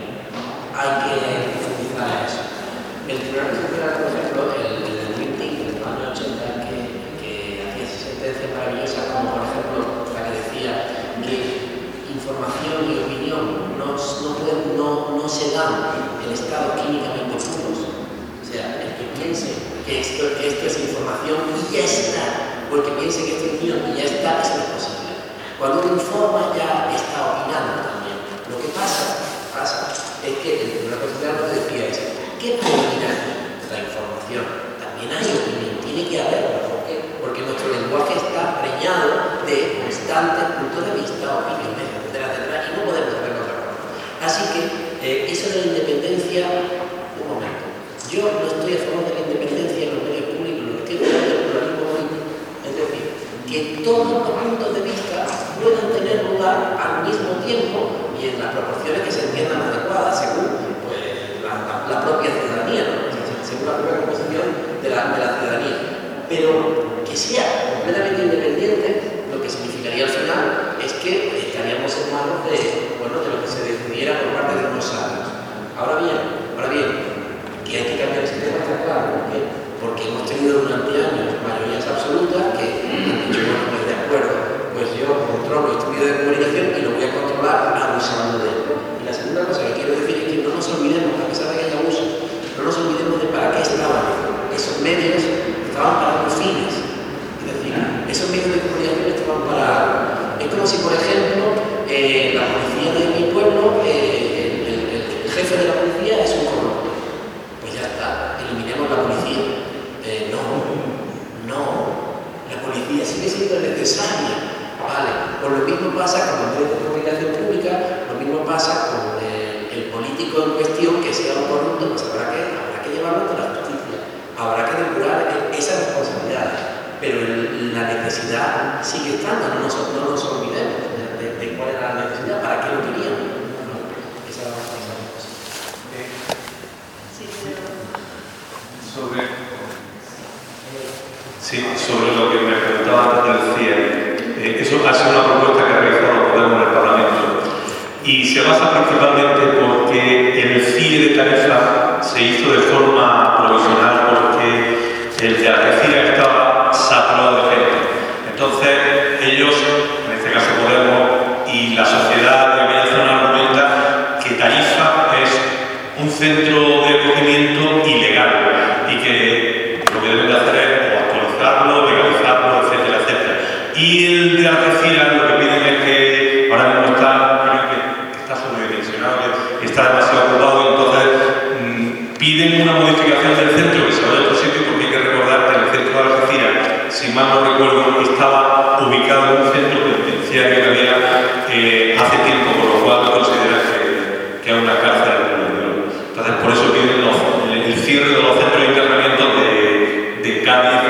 hay que profundizar en eso. El Tribunal Constitucional, por ejemplo, el, el del Meeting en los años ochenta, que, que hacía sentencias maravillosas, como por ejemplo la que decía que información y opinión no, no, pueden, no, no se dan en estados químicamente puros. O sea, el que piense que esto, que esto es información y ya está, o el que piense que esto es opinión y ya está, es una posible. Cuando uno informa ya está opinando también. Lo que pasa, pasa es que el Tribunal Constitucional lo que decía es ¿qué predomina la información? También hay opinión, tiene que haberla. ¿Por qué? Porque nuestro lenguaje está preñado de constantes puntos de vista, opiniones, etcétera, etcétera, y no podemos hacerlo otra cosa. Así que eh, eso de la independencia, un momento. Yo no estoy a favor de la independencia en los medios públicos, lo que estoy a favor del pluralismo político. Es decir, que todos los puntos de vista puedan tener lugar al mismo tiempo y en las proporciones que se entiendan adecuadas según pues, la, la, la propia ciudadanía, ¿no? Según la propia composición de la, de la ciudadanía. Pero que sea completamente independiente, lo que significaría al final es que estaríamos en manos de, bueno, de lo que se decidiera por parte de unos sabios. Ahora bien, ahora bien, que hay que cambiar el sistema, está claro. ¿Por qué? Porque hemos tenido durante años mayorías absolutas que han dicho, bueno, pues de acuerdo, pues yo controlo este medio de comunicación y lo voy a controlar abusando de él. Y la segunda cosa que quiero decir es que no nos olvidemos, a pesar de que haya abuso, no nos olvidemos de para qué estaban esos medios, estaban para unos fines. Es decir, esos medios de comunicación estaban para algo. Es como si, por ejemplo, eh, la policía de mi pueblo, eh, el, el, el jefe de la policía es un corrupto. Pues ya está, eliminemos la policía. Eh, no, no, la policía sigue siendo necesaria. Vale, pues lo mismo pasa con los medios de comunicación pública, lo mismo pasa con el, el político en cuestión que sea un corrupto, pues habrá que, habrá que llevarlo ante la justicia, habrá que depurar esa responsabilidad, pero el, la necesidad sigue estando, no nos, no nos olvidemos de, de, de cuál era la necesidad, para qué lo queríamos. No, esa es la cosa. Sí, pero... Sobre, sí, sobre lo que me preguntaba antes del C I E. Eh, eso ha sido una propuesta que ha realizado Podemos en el Parlamento y se basa principalmente porque el C I E de Tarifa se hizo de forma provisional porque el de Algeciras estaba saturado de gente. Entonces ellos, en este caso Podemos y la sociedad de aquella zona, argumenta que Tarifa es un centro de acogimiento ilegal y que lo que deben de hacer es actualizarlo, legalizarlo, etcétera, etcétera. Y el de Algeciras lo que piden es que ahora mismo está, creo que está sobredimensionado, que está demasiado ocupado y entonces mmm, piden una modificación del centro que se vaya a otro sitio porque hay que recordar que el centro de Algeciras, si mal no recuerdo, estaba ubicado en un centro penitenciario que había eh, hace tiempo, por lo cual consideran que, que es una cárcel. Entonces por eso piden los, el cierre de los centros de internamiento de, de Cádiz